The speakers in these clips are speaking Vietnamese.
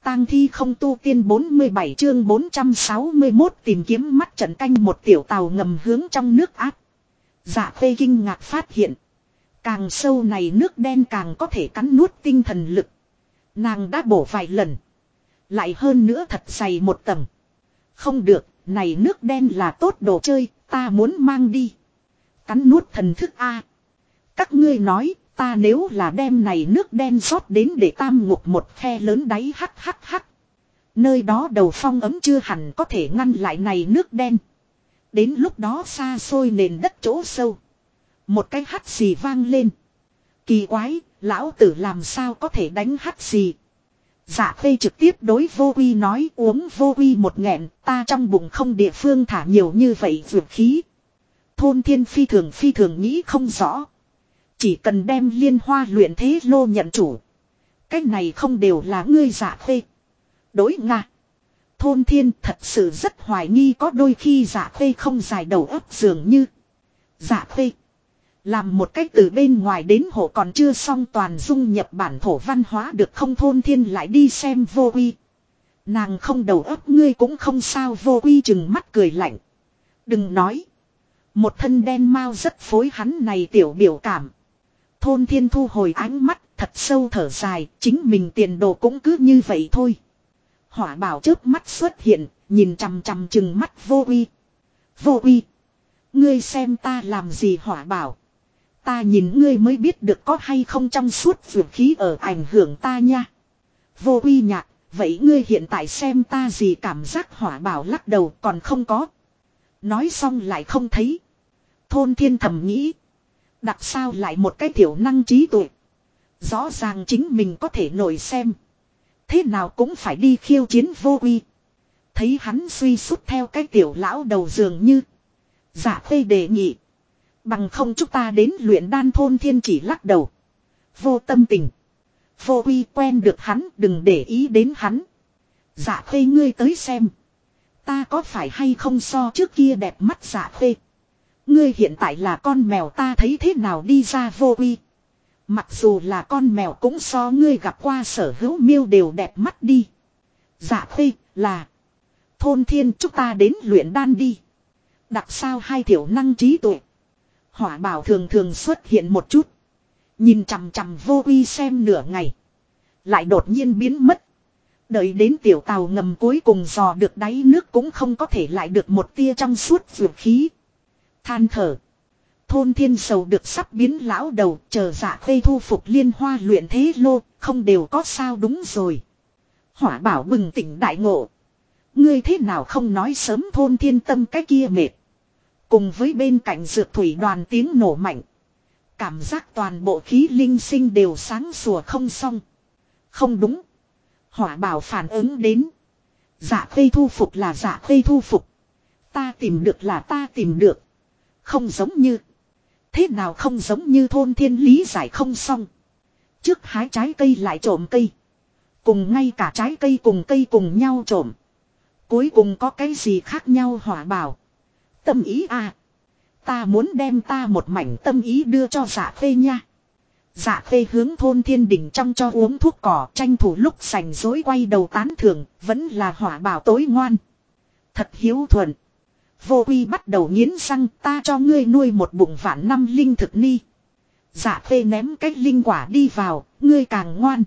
tang thi không tu tiên 47 chương 461 tìm kiếm mắt trận canh một tiểu tàu ngầm hướng trong nước áp. Dạ Khê kinh ngạc phát hiện. Càng sâu này nước đen càng có thể cắn nuốt tinh thần lực. Nàng đã bổ vài lần. Lại hơn nữa thật dày một tầng. Không được, này nước đen là tốt đồ chơi, ta muốn mang đi. Cắn nuốt thần thức A. Các ngươi nói, ta nếu là đem này nước đen rót đến để tam ngục một khe lớn đáy hắc hắc hắc. Nơi đó đầu phong ấm chưa hẳn có thể ngăn lại này nước đen. Đến lúc đó xa xôi nền đất chỗ sâu. Một cái hắt xì vang lên. Kỳ quái, lão tử làm sao có thể đánh hắt xì. Dạ Khê trực tiếp đối Vô Quy nói uống Vô Quy một nghẹn, ta trong bụng không địa phương thả nhiều như vậy vượt khí. Thôn Thiên phi thường nghĩ không rõ. Chỉ cần đem Liên Hoa luyện thế lô nhận chủ. Cái này không đều là ngươi Dạ Khê. Đối Nga. Thôn Thiên thật sự rất hoài nghi có đôi khi Dạ Khê không dài đầu óc dường như. Dạ Khê. Làm một cách từ bên ngoài đến hộ còn chưa xong toàn dung nhập bản thổ văn hóa được không. Thôn Thiên lại đi xem Vô Quy. Nàng không đầu óc ngươi cũng không sao. Vô Quy chừng mắt cười lạnh. Đừng nói. Một thân đen mau rất phối hắn này tiểu biểu cảm. Thôn Thiên thu hồi ánh mắt thật sâu thở dài. Chính mình tiền đồ cũng cứ như vậy thôi. Hỏa bảo chớp mắt xuất hiện. Nhìn chằm chằm chừng mắt Vô Quy. Vô Quy. Ngươi xem ta làm gì hỏa bảo. Ta nhìn ngươi mới biết được có hay không trong suốt vượt khí ở ảnh hưởng ta nha. Vô Quy nhạc. Vậy ngươi hiện tại xem ta gì cảm giác hỏa bảo lắc đầu còn không có. Nói xong lại không thấy. Thôn Thiên thầm nghĩ. Đặc sao lại một cái tiểu năng trí tuệ. Rõ ràng chính mình có thể nổi xem. Thế nào cũng phải đi khiêu chiến Vô Quy. Thấy hắn suy sút theo cái tiểu lão đầu dường như. Dạ Khê đề nghị. Bằng không chúng ta đến luyện đan. Thôn Thiên chỉ lắc đầu. Vô tâm tình. Vô Quy quen được hắn đừng để ý đến hắn. Dạ Khê ngươi tới xem. Ta có phải hay không so trước kia đẹp mắt Dạ Khê. Ngươi hiện tại là con mèo ta thấy thế nào đi ra Vô Quy. Mặc dù là con mèo cũng so ngươi gặp qua sở hữu miêu đều đẹp mắt đi. Dạ Khê là. Thôn Thiên chúng ta đến luyện đan đi. Đặc sao hai tiểu năng trí tuệ. Hỏa bảo thường xuất hiện một chút. Nhìn chằm chằm Vô Quy xem nửa ngày. Lại đột nhiên biến mất. Đợi đến tiểu tàu ngầm cuối cùng dò được đáy nước cũng không có thể lại được một tia trong suốt vượt khí. Than thở. Thôn Thiên sầu được sắp biến lão đầu chờ Dạ Khê thu phục Liên Hoa luyện thế lô. Không đều có sao đúng rồi. Hỏa bảo bừng tỉnh đại ngộ. Ngươi thế nào không nói sớm. Thôn Thiên tâm cái kia mệt. Cùng với bên cạnh dược thủy đoàn tiếng nổ mạnh. Cảm giác toàn bộ khí linh sinh đều sáng sủa không xong. Không đúng. Hỏa bảo phản ứng đến. Dạ Khê thu phục là Dạ Khê thu phục. Ta tìm được là ta tìm được. Không giống như. Thế nào không giống như. Thôn Thiên lý giải không xong. Trước hái trái cây lại trộm cây. Cùng ngay cả trái cây cùng cây cùng nhau trộm. Cuối cùng có cái gì khác nhau hỏa bảo. Tâm ý à. Ta muốn đem ta một mảnh tâm ý đưa cho Dạ Khê nha. Dạ Khê hướng Thôn Thiên đỉnh trong cho uống thuốc cỏ. Tranh thủ lúc sành dối quay đầu tán thưởng. Vẫn là hỏa bảo tối ngoan. Thật hiếu thuận. Vô Quy bắt đầu nghiến răng. Ta cho ngươi nuôi một bụng vạn năm linh thực ni. Dạ Khê ném cái linh quả đi vào. Ngươi càng ngoan.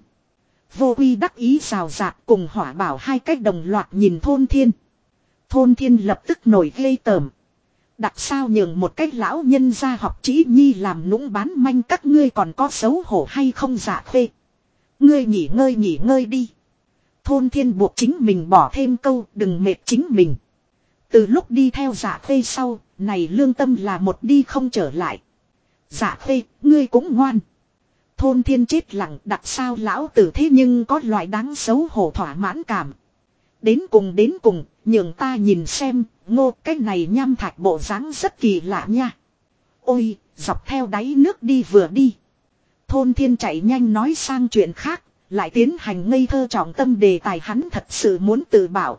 Vô Quy đắc ý rào rạc cùng hỏa bảo hai cách đồng loạt nhìn Thôn Thiên. Thôn Thiên lập tức nổi ghê tởm. Đặc sao nhường một cách lão nhân ra học chỉ nhi làm nũng bán manh các ngươi còn có xấu hổ hay không. Dạ Khê. Ngươi nghỉ ngơi đi. Thôn Thiên buộc chính mình bỏ thêm câu đừng mệt chính mình. Từ lúc đi theo Dạ Khê sau, này lương tâm là một đi không trở lại. Dạ Khê, ngươi cũng ngoan. Thôn Thiên chết lặng đặc sao lão tử thế nhưng có loại đáng xấu hổ thỏa mãn cảm. Đến cùng, nhường ta nhìn xem, ngô cái này nham thạch bộ dáng rất kỳ lạ nha. Ôi, dọc theo đáy nước đi vừa đi. Thôn Thiên chạy nhanh nói sang chuyện khác, lại tiến hành ngây thơ trọng tâm đề tài hắn thật sự muốn tự bảo.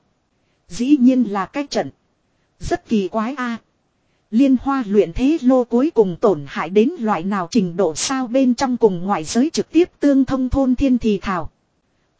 Dĩ nhiên là cái trận. Rất kỳ quái a. Liên Hoa luyện thế lô cuối cùng tổn hại đến loại nào trình độ sao bên trong cùng ngoại giới trực tiếp tương thông. Thôn Thiên thì thào.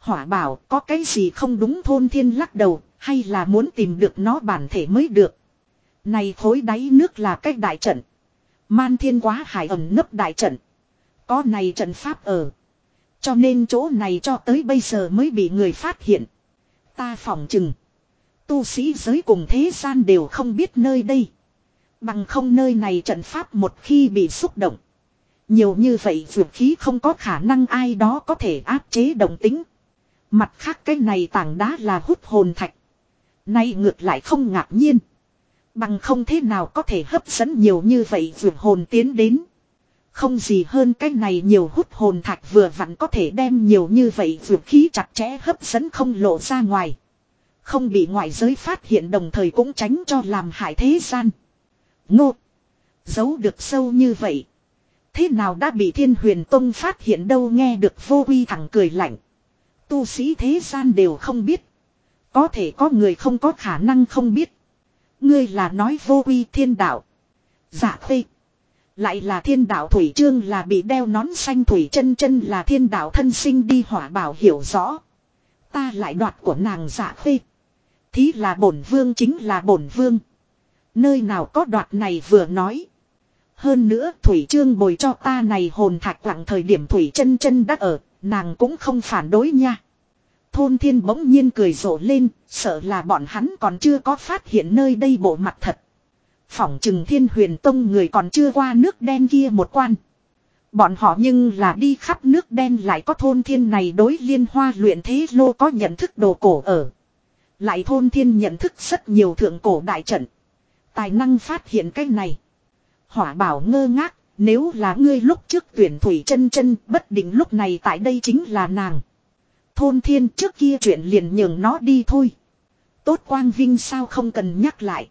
Hỏa bảo có cái gì không đúng, thôn thiên lắc đầu, hay là muốn tìm được nó bản thể mới được. Này khối đáy nước là cách đại trận. Man thiên quá hải ẩn nấp đại trận. Có này trận pháp ở. Cho nên chỗ này cho tới bây giờ mới bị người phát hiện. Ta phỏng chừng. Tu sĩ giới cùng thế gian đều không biết nơi đây. Bằng không nơi này trận pháp một khi bị xúc động. Nhiều như vậy dược khí không có khả năng ai đó có thể áp chế động tính. Mặt khác cái này tảng đá là hút hồn thạch. Nay ngược lại không ngạc nhiên. Bằng không thế nào có thể hấp dẫn nhiều như vậy dược hồn tiến đến. Không gì hơn cái này nhiều hút hồn thạch vừa vặn có thể đem nhiều như vậy dược khí chặt chẽ hấp dẫn không lộ ra ngoài. Không bị ngoại giới phát hiện đồng thời cũng tránh cho làm hại thế gian. Ngô. Giấu được sâu như vậy. Thế nào đã bị Thiên Huyền Tông phát hiện đâu, nghe được Vô Quy thẳng cười lạnh. Tu sĩ thế gian đều không biết. Có thể có người không có khả năng không biết. Ngươi là nói Vô Quy thiên đạo. Dạ khê. Lại là thiên đạo Thủy Trương là bị đeo nón xanh Thủy chân chân là thiên đạo thân sinh đi Hỏa bảo hiểu rõ. Ta lại đoạt của nàng dạ khê. Thí là bổn vương chính là bổn vương. Nơi nào có đoạt này vừa nói. Hơn nữa Thủy Trương bồi cho ta này hồn thạch lặng thời điểm Thủy chân chân đã ở, nàng cũng không phản đối nha. Thôn thiên bỗng nhiên cười rộ lên, sợ là bọn hắn còn chưa có phát hiện nơi đây bộ mặt thật. Phỏng chừng Thiên Huyền Tông người còn chưa qua nước đen kia một quan. Bọn họ nhưng là đi khắp nước đen, lại có thôn thiên này đối Liên Hoa luyện thế lô có nhận thức đồ cổ ở. Lại thôn thiên nhận thức rất nhiều thượng cổ đại trận. Tài năng phát hiện cái này. Hỏa bảo ngơ ngác, nếu là ngươi lúc trước tuyển Thủy chân chân, bất định lúc này tại đây chính là nàng. Thôn thiên trước kia chuyện liền nhường nó đi thôi. Tốt quang vinh sao không cần nhắc lại.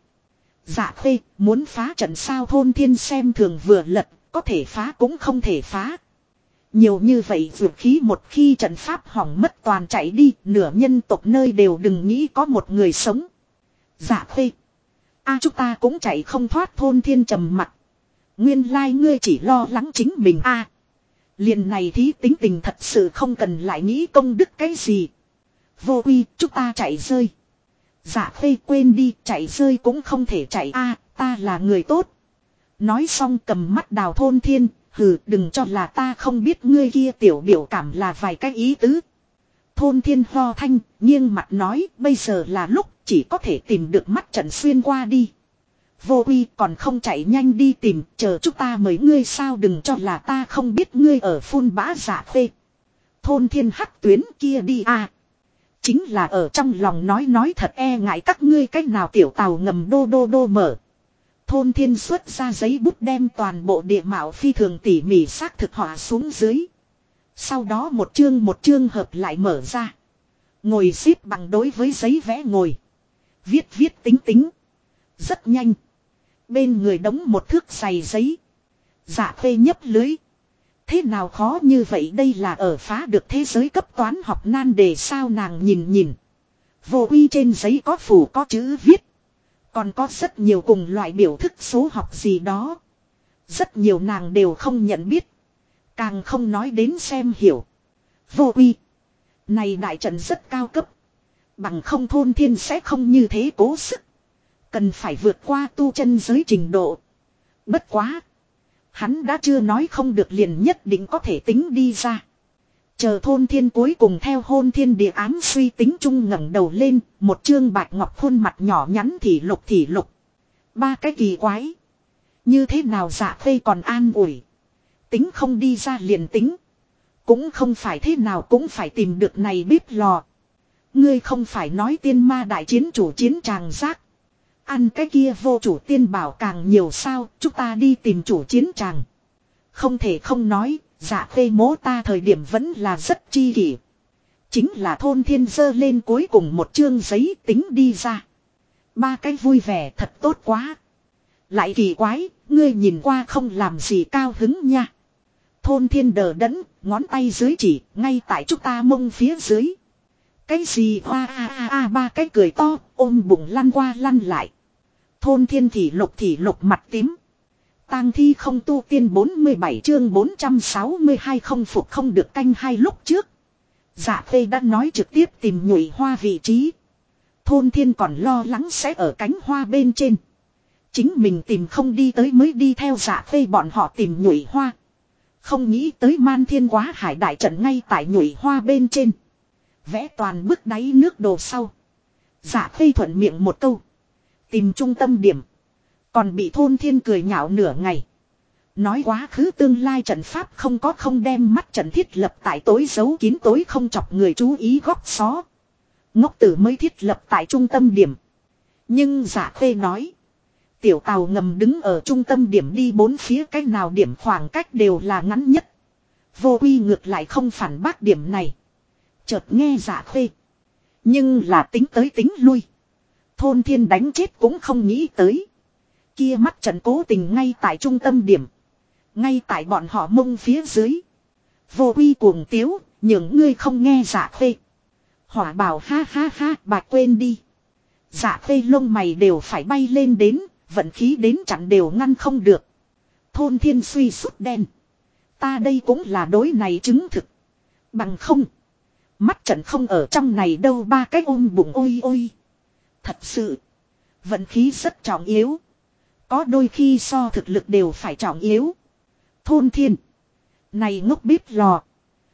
Dạ khê, muốn phá trận sao, thôn thiên xem thường vừa lật, có thể phá cũng không thể phá. Nhiều như vậy dược khí một khi trận pháp hỏng mất toàn chạy đi, nửa nhân tộc nơi đều đừng nghĩ có một người sống. Dạ khê. Chúng ta cũng chạy không thoát, thôn thiên trầm mặt. Nguyên lai ngươi chỉ lo lắng chính mình liền này thí tính tình thật sự không cần lại nghĩ công đức cái gì. Vô Quy, chúng ta chạy rơi. Dạ khê, quên đi, chạy rơi cũng không thể chạy ta là người tốt. Nói xong cầm mắt đào thôn thiên, hừ, đừng cho là ta không biết ngươi kia tiểu biểu cảm là vài cái ý tứ. Thôn thiên ho thanh, nghiêng mặt nói, bây giờ là lúc chỉ có thể tìm được mắt trận xuyên qua đi. Vô Quy, còn không chạy nhanh đi tìm, chờ chúng ta mời ngươi sao, đừng cho là ta không biết ngươi ở phun bã dạ khê. Thôn thiên hắc tuyến kia đi chính là ở trong lòng nói thật, e ngại các ngươi cách nào tiểu tàu ngầm đô mở. Thôn thiên xuất ra giấy bút đem toàn bộ địa mạo phi thường tỉ mỉ xác thực họa xuống dưới. Sau đó một chương hợp lại mở ra. Ngồi xếp bằng đối với giấy vẽ ngồi. Viết tính. Rất nhanh. Bên người đóng một thước dày giấy. Dạ khê nhấp lưới. Thế nào khó như vậy, đây là ở phá được thế giới cấp toán học nan đề sao, nàng nhìn. Vô Quy trên giấy có phủ có chữ viết. Còn có rất nhiều cùng loại biểu thức số học gì đó. Rất nhiều nàng đều không nhận biết. Càng không nói đến xem hiểu. Vô Quy. Này đại trận rất cao cấp. Bằng không thôn thiên sẽ không như thế cố sức. Cần phải vượt qua tu chân giới trình độ. Bất quá. Hắn đã chưa nói không được liền nhất định có thể tính đi ra. Chờ thôn thiên cuối cùng theo hôn thiên địa ám suy tính chung ngẩng đầu lên, một chương bạch ngọc khuôn mặt nhỏ nhắn thì lục. Ba cái kỳ quái. Như thế nào dạ khê còn an ủi. Tính không đi ra liền tính. Cũng không phải thế nào cũng phải tìm được này bếp lò. Ngươi không phải nói tiên ma đại chiến chủ chiến tràng giác. Ăn cái kia vô chủ tiên bảo càng nhiều sao, chúng ta đi tìm chủ chiến tràng. Không thể không nói, dạ khê mố ta thời điểm vẫn là rất chi kỷ. Chính là thôn thiên dơ lên cuối cùng một chương giấy tính đi ra. Ba cái vui vẻ thật tốt quá. Lại kỳ quái, ngươi nhìn qua không làm gì cao hứng nha. Thôn thiên đờ đẫn, ngón tay dưới chỉ, ngay tại chúng ta mông phía dưới. Cái gì hoa ba cái cười to, ôm bụng lăn qua lăn lại. Thôn thiên thì lục mặt tím. Tang thi không tu tiên 47 chương 462 không phục không được canh hai lúc trước. Dạ Khê đã nói trực tiếp tìm Nhụy Hoa vị trí. Thôn Thiên còn lo lắng sẽ ở cánh hoa bên trên. Chính mình tìm không đi tới mới đi theo Dạ Khê bọn họ tìm Nhụy Hoa. Không nghĩ tới Man Thiên Quá Hải đại trận ngay tại Nhụy Hoa bên trên. Vẽ toàn bức đáy nước đồ sau. Dạ Khê thuận miệng một câu. Tìm trung tâm điểm. Còn bị Thôn Thiên cười nhạo nửa ngày. Nói quá khứ tương lai trận pháp không đem mắt trận thiết lập tại tối giấu kín tối không chọc người chú ý góc xó. Ngốc tử mới thiết lập tại trung tâm điểm. Nhưng Dạ Khê nói. Tiểu tàu ngầm đứng ở trung tâm điểm đi bốn phía cách nào điểm khoảng cách đều là ngắn nhất. Vô Uy ngược lại không phản bác điểm này. Chợt nghe Dạ Khê. Nhưng là tính tới tính lui. Thôn Thiên đánh chết cũng không nghĩ tới. Kia mắt trận cố tình ngay tại trung tâm điểm. Ngay tại bọn họ mông phía dưới. Vô Uy cuồng tiếu, những ngươi không nghe Dạ Khê. Hỏa bảo ha ha ha, bạch quên đi. Dạ Khê lông mày đều phải bay lên đến, vận khí đến chặn đều ngăn không được. Thôn Thiên suy sút đen. Ta đây cũng là đối này chứng thực. Bằng không. Mắt trận không ở trong này đâu, ba cái ôm bụng ôi ôi. Thật sự. Vận khí rất trọng yếu. Có đôi khi so thực lực đều phải trọng yếu. Thôn Thiên. Này ngốc bếp lò.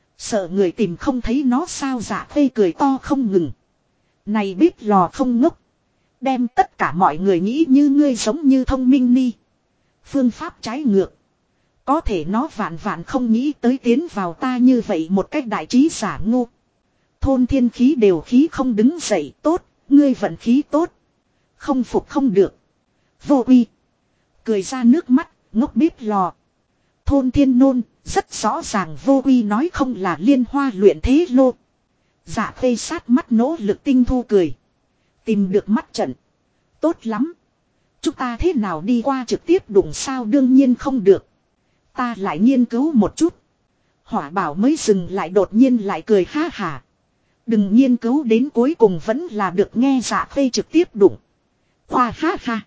Sợ người tìm không thấy nó sao? Dạ Khê cười to không ngừng. Này bếp lò không ngốc. Đem tất cả mọi người nghĩ như ngươi giống như thông minh ni. Phương pháp trái ngược. Có thể nó vạn vạn không nghĩ tới tiến vào ta như vậy một cách đại trí giả ngu. Thôn Thiên khí đều khí không đứng dậy. Tốt, ngươi vận khí tốt. Không phục không được. Vô Uy. Cười ra nước mắt, ngốc bếp lò. Thôn Thiên nôn, rất rõ ràng Vô Uy nói không là Liên Hoa luyện thế lô. Dạ Khê sát mắt nỗ lực tinh thu cười. Tìm được mắt trận. Tốt lắm. Chúng ta thế nào đi qua trực tiếp đụng sao? Đương nhiên không được. Ta lại nghiên cứu một chút. Hỏa bảo mới dừng lại đột nhiên lại cười ha hả. Đừng nghiên cứu đến cuối cùng vẫn là được nghe Dạ Khê trực tiếp đụng. Hoa ha ha.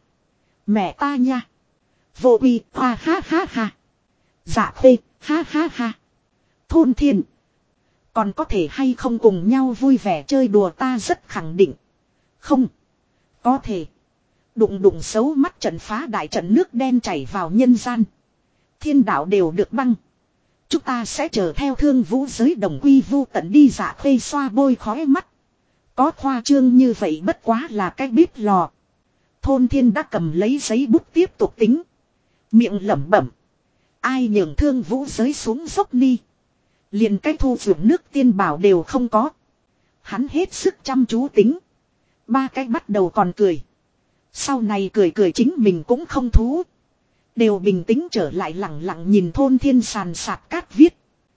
Mẹ ta nha. Vô Uy hoa ha ha ha. Dạ Khê ha ha ha. Thôn Thiên. Còn có thể hay không cùng nhau vui vẻ chơi đùa? Ta rất khẳng định. Không. Có thể. Đụng đụng xấu mắt trận phá đại trận nước đen chảy vào nhân gian. Thiên đạo đều được băng. Chúng ta sẽ chờ theo Thương Vũ giới đồng quy vu tận đi. Dạ Khê xoa bôi khói mắt. Có khoa trương như vậy bất quá là cái bếp lò. Thôn Thiên đã cầm lấy giấy bút tiếp tục tính. Miệng lẩm bẩm. Ai nhường Thương Vũ giới xuống dốc ni. Liền cái thu dưỡng nước tiên bảo đều không có. Hắn hết sức chăm chú tính. Ba cái bắt đầu còn cười. Sau này cười cười chính mình cũng không thú. Đều bình tĩnh trở lại lặng lặng nhìn Thôn Thiên sàn sạt cát viết.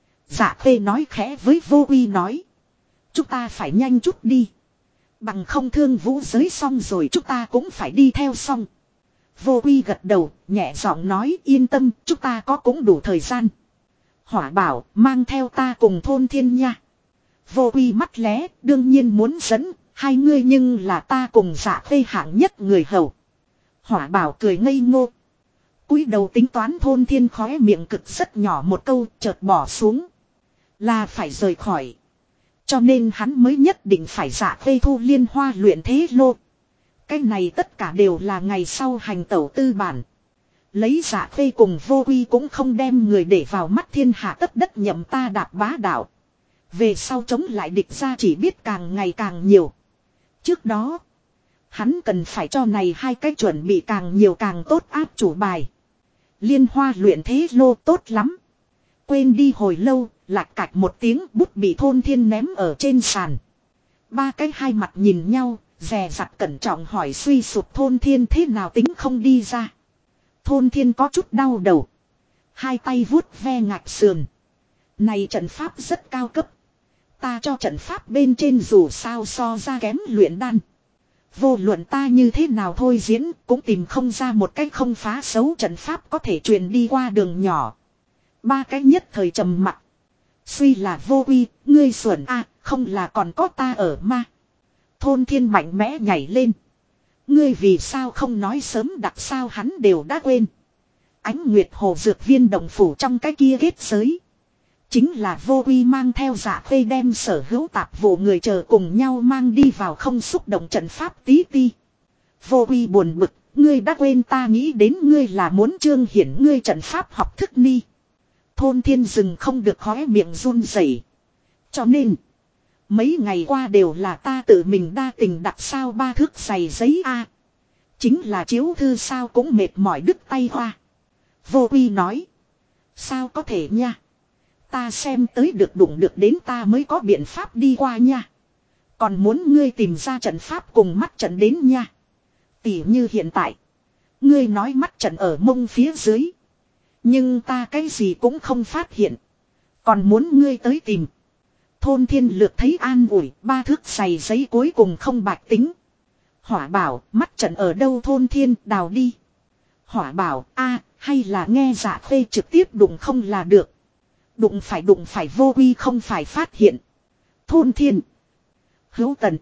Dạ Khê nói khẽ với Vô Uy nói. Chúng ta phải nhanh chút đi. Bằng không Thương Vũ giới xong rồi chúng ta cũng phải đi theo xong. Vô Uy gật đầu, nhẹ giọng nói yên tâm, chúng ta có cũng đủ thời gian. Hỏa bảo, mang theo ta cùng Thôn Thiên nha. Vô Uy mắt lé, đương nhiên muốn dẫn, hai ngươi nhưng là ta cùng Dạ Khê hạng nhất người hầu. Hỏa bảo cười ngây ngô. Cúi đầu tính toán. Thôn Thiên khóe miệng cực rất nhỏ một câu chợt bỏ xuống. Là phải rời khỏi. Cho nên hắn mới nhất định phải Dạ Khê thu Liên Hoa luyện thế lô. Cái này tất cả đều là ngày sau hành tẩu tư bản. Lấy Dạ Khê cùng Vô Uy cũng không đem người để vào mắt, thiên hạ tất đất nhậm ta đạp bá đạo. Về sau chống lại địch ra chỉ biết càng ngày càng nhiều. Trước đó, hắn cần phải cho này hai cái chuẩn bị càng nhiều càng tốt áp chủ bài. Liên Hoa luyện thế lô tốt lắm. Quên đi hồi lâu, lạch cạch một tiếng bút bị Thôn Thiên ném ở trên sàn. Ba cái hai mặt nhìn nhau, dè dặt cẩn trọng hỏi suy sụp Thôn Thiên thế nào tính không đi ra. Thôn Thiên có chút đau đầu. Hai tay vuốt ve ngạch sườn. Này trận pháp rất cao cấp. Ta cho trận pháp bên trên dù sao so ra kém luyện đan. Vô luận ta như thế nào thôi diễn cũng tìm không ra một cách không phá xấu trận pháp có thể truyền đi qua đường nhỏ. Ba cái nhất thời trầm mặc. Suy là Vô Uy, ngươi xuẩn a, không là còn có ta ở ma. Thôn Thiên mạnh mẽ nhảy lên. Ngươi vì sao không nói sớm đặc sao? Hắn đều đã quên. Ánh Nguyệt Hồ dược viên đồng phủ trong cái kia kết giới. Chính là Vô Uy mang theo Dạ Khê đem sở hữu tạp vụ người chờ cùng nhau mang đi vào không xúc động trận pháp tí ti. Vô Uy buồn bực, ngươi đã quên ta nghĩ đến ngươi là muốn trương hiển ngươi trận pháp học thức ni. Thôn Thiên dừng không được khóe miệng run rẩy. Cho nên, mấy ngày qua đều là ta tự mình đa tình đặt sao 3 thước dày giấy a. Chính là chiếu thư sao cũng mệt mỏi đứt tay hoa. Vô Uy nói. Sao có thể nha. Ta xem tới được đụng được đến ta mới có biện pháp đi qua nha. Còn muốn ngươi tìm ra trận pháp cùng mắt trận đến nha. Tỉ như hiện tại. Ngươi nói mắt trận ở mông phía dưới. Nhưng ta cái gì cũng không phát hiện. Còn muốn ngươi tới tìm. Thôn Thiên lược thấy an ủi, 3 thước dày giấy cuối cùng không bạch tính. Hỏa bảo, mắt trận ở đâu Thôn Thiên đào đi. Hỏa bảo, a hay là nghe Dạ Khê trực tiếp đụng không là được. Đụng phải Vô Uy không phải phát hiện. Thôn Thiên. Hữu Tần.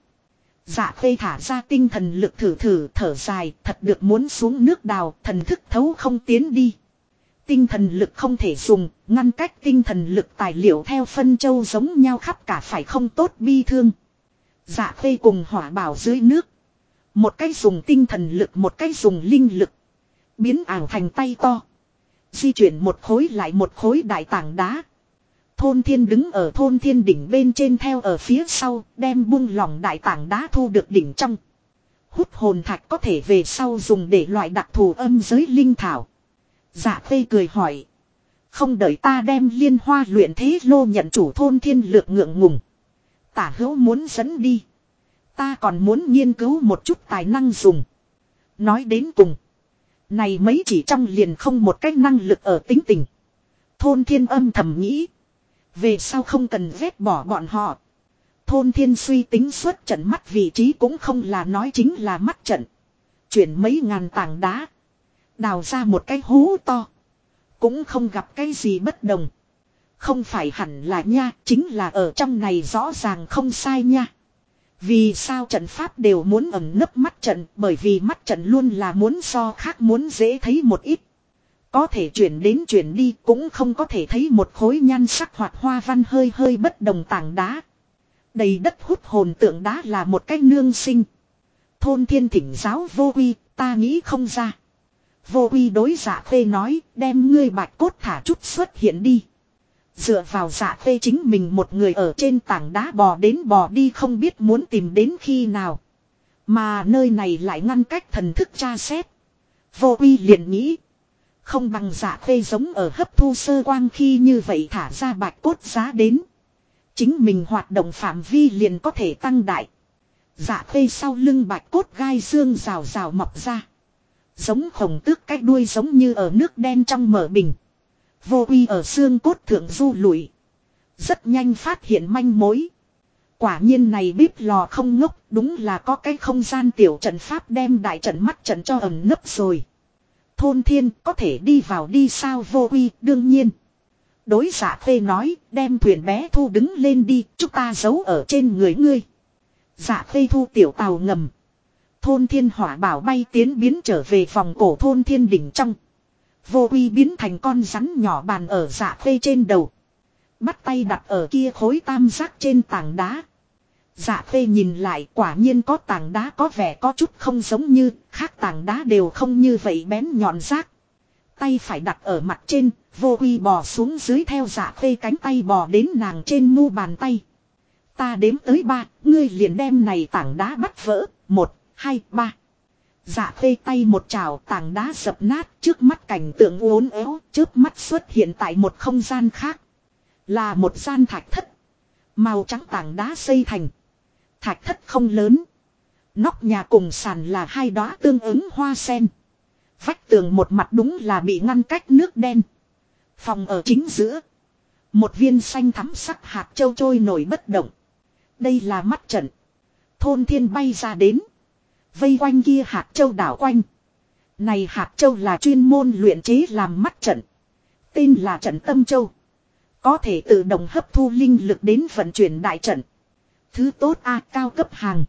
Dạ Khê thả ra tinh thần lực thử thở dài, thật được muốn xuống nước đào, thần thức thấu không tiến đi. Tinh thần lực không thể dùng, ngăn cách tinh thần lực tài liệu theo phân châu giống nhau khắp cả phải không tốt bi thương. Dạ Khê cùng hỏa bảo dưới nước. Một cái dùng tinh thần lực, một cái dùng linh lực. Biến ảo thành tay to. Di chuyển một khối lại một khối đại tảng đá. Thôn Thiên đứng ở Thôn Thiên đỉnh bên trên theo ở phía sau, đem buông lỏng đại tảng đá thu được đỉnh trong. Hút hồn thạch có thể về sau dùng để loại đặc thù âm giới linh thảo. Dạ Khê cười hỏi. Không đợi ta đem liên hoa luyện thế lô nhận chủ Thôn Thiên lược ngượng ngùng. Tả hữu muốn dẫn đi. Ta còn muốn nghiên cứu một chút tài năng dùng. Nói đến cùng. Này mấy chỉ trong liền không một cách năng lực ở tính tình. Thôn Thiên âm thầm nghĩ. Về sau không cần ghét bỏ bọn họ. Thôn Thiên suy tính xuất trận mắt vị trí cũng không là nói chính là mắt trận. Chuyển mấy ngàn tảng đá. Đào ra một cái hố to. Cũng không gặp cái gì bất đồng. Không phải hẳn là nha, chính là ở trong này rõ ràng không sai nha. Vì sao trận pháp đều muốn ẩn nấp mắt trận, bởi vì mắt trận luôn là muốn so khác muốn dễ thấy một ít. Có thể chuyển đến chuyển đi cũng không có thể thấy một khối nhan sắc hoặc hoa văn hơi hơi bất đồng tảng đá. Đầy đất hút hồn tượng đá là một cái nương sinh. Thôn Thiên thỉnh giáo Vô Uy, ta nghĩ không ra. Vô Uy đối Dạ Khê nói, đem ngươi bạch cốt thả chút xuất hiện đi. Dựa vào Dạ Khê chính mình một người ở trên tảng đá bò đến bò đi không biết muốn tìm đến khi nào. Mà nơi này lại ngăn cách thần thức tra xét. Vô Uy liền nghĩ. Không bằng Dạ Khê giống ở hấp thu sơ quang khi như vậy thả ra bạch cốt giá đến. Chính mình hoạt động phạm vi liền có thể tăng đại. Dạ Khê sau lưng bạch cốt gai xương rào rào mọc ra. Giống khổng tước cái đuôi giống như ở nước đen trong mở bình. Vô Uy ở xương cốt thượng du lùi. Rất nhanh phát hiện manh mối. Quả nhiên này bếp lò không ngốc, đúng là có cái không gian tiểu trận pháp đem đại trận mắt trận cho ẩn nấp rồi. Thôn Thiên có thể đi vào đi sao Vô Uy đương nhiên. Đối Dạ Khê nói, đem thuyền bé thu đứng lên đi, chúng ta giấu ở trên người ngươi. Dạ Khê thu tiểu tàu ngầm. Thôn Thiên hỏa bảo bay tiến biến trở về vòng cổ Thôn Thiên đỉnh trong. Vô Uy biến thành con rắn nhỏ bàn ở Dạ Khê trên đầu. Bắt tay đặt ở kia khối tam giác trên tảng đá. Dạ Khê nhìn lại quả nhiên có tảng đá có vẻ có chút không giống như, khác tảng đá đều không như vậy bén nhọn rác. Tay phải đặt ở mặt trên, Vô Uy bò xuống dưới theo Dạ Khê cánh tay bò đến nàng trên mu bàn tay. Ta đếm tới 3, ngươi liền đem này tảng đá bắt vỡ, 1, 2, 3. Dạ Khê tay một chảo tảng đá dập nát trước mắt cảnh tượng uốn éo, trước mắt xuất hiện tại một không gian khác. Là một gian thạch thất. Màu trắng tảng đá xây thành. Thạch thất không lớn. Nóc nhà cùng sàn là 2 đóa tương ứng hoa sen. Vách tường một mặt đúng là bị ngăn cách nước đen. Phòng ở chính giữa. Một viên xanh thắm sắc hạt châu trôi nổi bất động. Đây là mắt trận. Thôn Thiên bay ra đến. Vây quanh kia hạt châu đảo quanh. Này hạt châu là chuyên môn luyện chế làm mắt trận. Tên là trận tâm châu. Có thể tự động hấp thu linh lực đến vận chuyển đại trận. Thứ tốt a cao cấp hàng.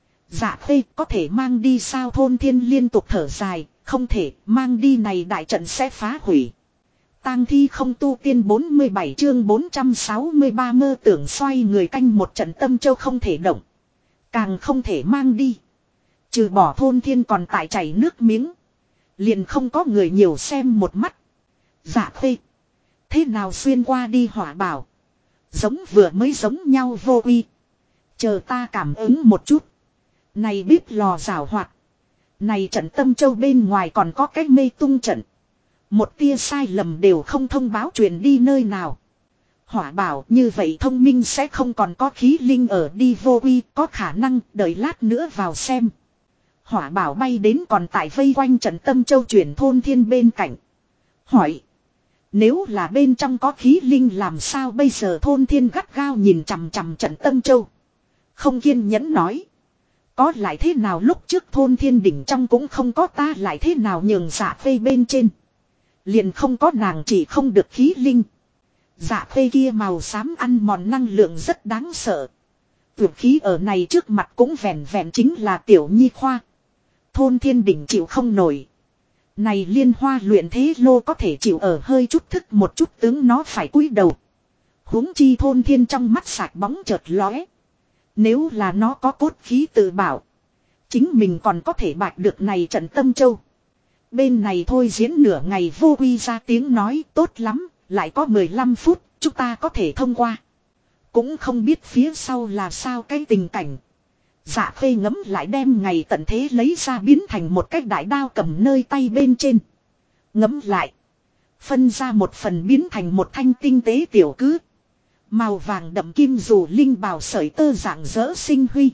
Dạ Khê có thể mang đi sao Thôn Thiên liên tục thở dài. Không thể mang đi này đại trận sẽ phá hủy. Tang thi không tu tiên 47 chương 463 mơ tưởng xoay người canh một trận tâm châu không thể động. Càng không thể mang đi. Trừ bỏ thôn thiên còn tại chảy nước miếng. Liền không có người nhiều xem một mắt. Dạ khê. Thế nào xuyên qua đi hỏa bảo. Giống vừa mới giống nhau vô uy. Chờ ta cảm ứng một chút. Này bếp lò rào hoạt. Này trận tâm châu bên ngoài còn có cái mê tung trận. Một tia sai lầm đều không thông báo truyền đi nơi nào. Hỏa bảo như vậy thông minh sẽ không còn có khí linh ở đi vô uy, có khả năng đợi lát nữa vào xem. Hỏa bảo bay đến còn tại vây quanh trận tâm châu chuyển thôn thiên bên cạnh. Hỏi. Nếu là bên trong có khí linh làm sao bây giờ thôn thiên gắt gao nhìn chằm chằm trận tâm châu. Không kiên nhẫn nói. Có lại thế nào lúc trước thôn thiên đỉnh trong cũng không có ta lại thế nào nhường dạ phê bên trên. Liền không có nàng chỉ không được khí linh. Dạ phê kia màu xám ăn mòn năng lượng rất đáng sợ. Tuyệt khí ở này trước mặt cũng vẹn vẹn chính là tiểu nhi khoa. Thôn thiên đỉnh chịu không nổi. Này liên hoa luyện thế lô có thể chịu ở hơi chút thức một chút tướng nó phải cúi đầu. Huống chi thôn thiên trong mắt sạch bóng chợt lóe. Nếu là nó có cốt khí tự bảo. Chính mình còn có thể bạch được này trận tâm châu. Bên này thôi diễn nửa ngày vô quy ra tiếng nói tốt lắm. Lại có 15 phút chúng ta có thể thông qua. Cũng không biết phía sau là sao cái tình cảnh. Dạ khê ngấm lại đem ngày tận thế lấy ra biến thành một cái đại đao cầm nơi tay bên trên. Ngấm lại. Phân ra một phần biến thành một thanh tinh tế tiểu cứ. Màu vàng đậm kim dù linh bào sợi tơ dạng dỡ sinh huy.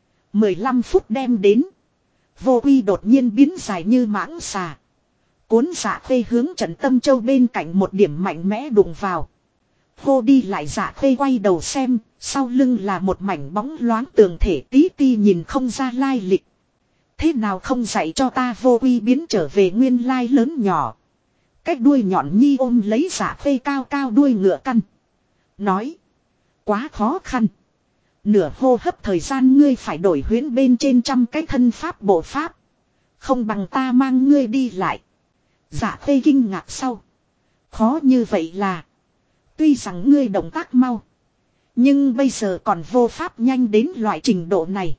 15 phút đem đến. Vô uy đột nhiên biến dài như mãng xà. Cuốn dạ khê hướng trận tâm châu bên cạnh một điểm mạnh mẽ đụng vào. Hô đi lại dạ khê quay đầu xem. Sau lưng là một mảnh bóng loáng tường thể tí ti nhìn không ra lai lịch. Thế nào không dạy cho ta vô uy biến trở về nguyên lai lớn nhỏ. Cách đuôi nhọn nhi ôm lấy dạ khê cao cao đuôi ngựa căn. Nói. Quá khó khăn. Nửa hô hấp thời gian ngươi phải đổi huyễn bên trên trăm cái thân pháp bộ pháp. Không bằng ta mang ngươi đi lại. Dạ khê kinh ngạc sau. Khó như vậy là. Tuy rằng ngươi động tác mau. Nhưng bây giờ còn vô pháp nhanh đến loại trình độ này.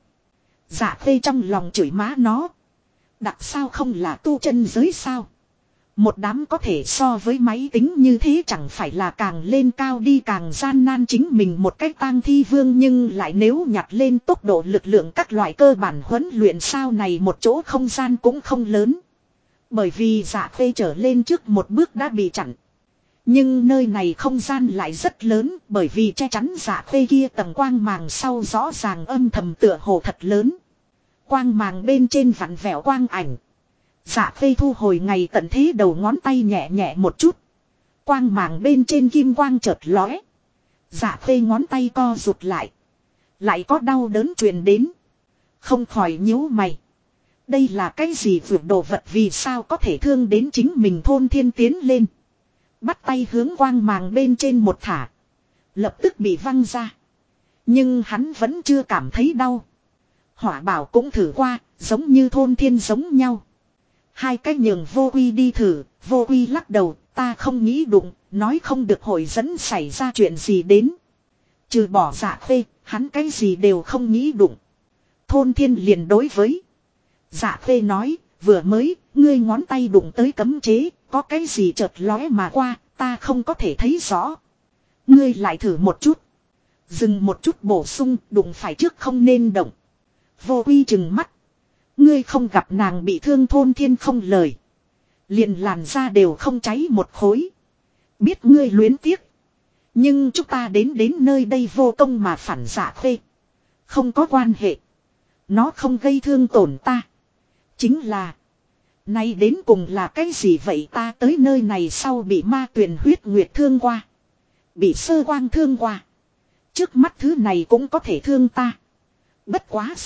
Dạ khê trong lòng chửi má nó. Đặc sao không là tu chân giới sao. Một đám có thể so với máy tính như thế chẳng phải là càng lên cao đi càng gian nan chính mình một cách tang thi vương nhưng lại nếu nhặt lên tốc độ lực lượng các loại cơ bản huấn luyện sao này một chỗ không gian cũng không lớn. Bởi vì dạ khê trở lên trước một bước đã bị chặn. Nhưng nơi này không gian lại rất lớn bởi vì che chắn dạ khê kia tầng quang màng sau rõ ràng âm thầm tựa hồ thật lớn. Quang màng bên trên vặn vẹo quang ảnh. Dạ khê thu hồi ngày tận thế đầu ngón tay nhẹ nhẹ một chút. Quang màng bên trên kim quang chợt lóe. Dạ khê ngón tay co rụt lại. Lại có đau đớn truyền đến. Không khỏi nhíu mày. Đây là cái gì vượt đồ vật vì sao có thể thương đến chính mình thôn thiên tiến lên. Bắt tay hướng quang màng bên trên một thả. Lập tức bị văng ra. Nhưng hắn vẫn chưa cảm thấy đau. Hỏa bảo cũng thử qua, giống như thôn thiên giống nhau. Hai cái nhường vô uy đi thử, vô uy lắc đầu, ta không nghĩ đụng, nói không được hội dẫn xảy ra chuyện gì đến. Trừ bỏ dạ khê, hắn cái gì đều không nghĩ đụng. Thôn thiên liền đối với. Dạ khê nói, vừa mới, ngươi ngón tay đụng tới cấm chế, có cái gì chợt lóe mà qua, ta không có thể thấy rõ. Ngươi lại thử một chút. Dừng một chút bổ sung, đụng phải trước không nên động. Vô uy chừng mắt. Ngươi không gặp nàng bị thương thôn thiên không lời. Liền làn da đều không cháy một khối. Biết ngươi luyến tiếc. Nhưng chúng ta đến nơi đây vô công mà phản dạ khê. Không có quan hệ. Nó không gây thương tổn ta. Chính là. Nay đến cùng là cái gì vậy ta tới nơi này sau bị ma tuyền huyết nguyệt thương qua. Bị sơ quang thương qua. Trước mắt thứ này cũng có thể thương ta. Bất quá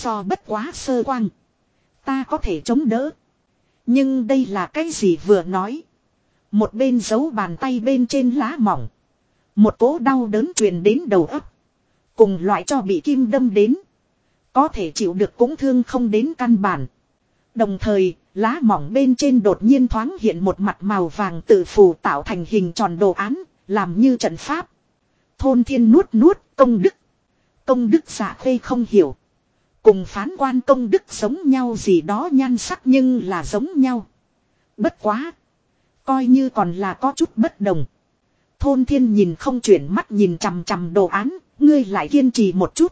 sơ quang. Ta có thể chống đỡ. Nhưng đây là cái gì vừa nói. Một bên giấu bàn tay bên trên lá mỏng. Một cỗ đau đớn truyền đến đầu óc. Cùng loại cho bị kim đâm đến. Có thể chịu được cũng thương không đến căn bản. Đồng thời, lá mỏng bên trên đột nhiên thoáng hiện một mặt màu vàng tự phù tạo thành hình tròn đồ án, làm như trận pháp. Thôn Thiên nuốt nuốt công đức. Công đức Dạ Khê không hiểu. Cùng phán quan công đức giống nhau gì đó nhan sắc nhưng là giống nhau. Bất quá. Coi như còn là có chút bất đồng. Thôn Thiên nhìn không chuyển mắt nhìn chằm chằm đồ án, ngươi lại kiên trì một chút.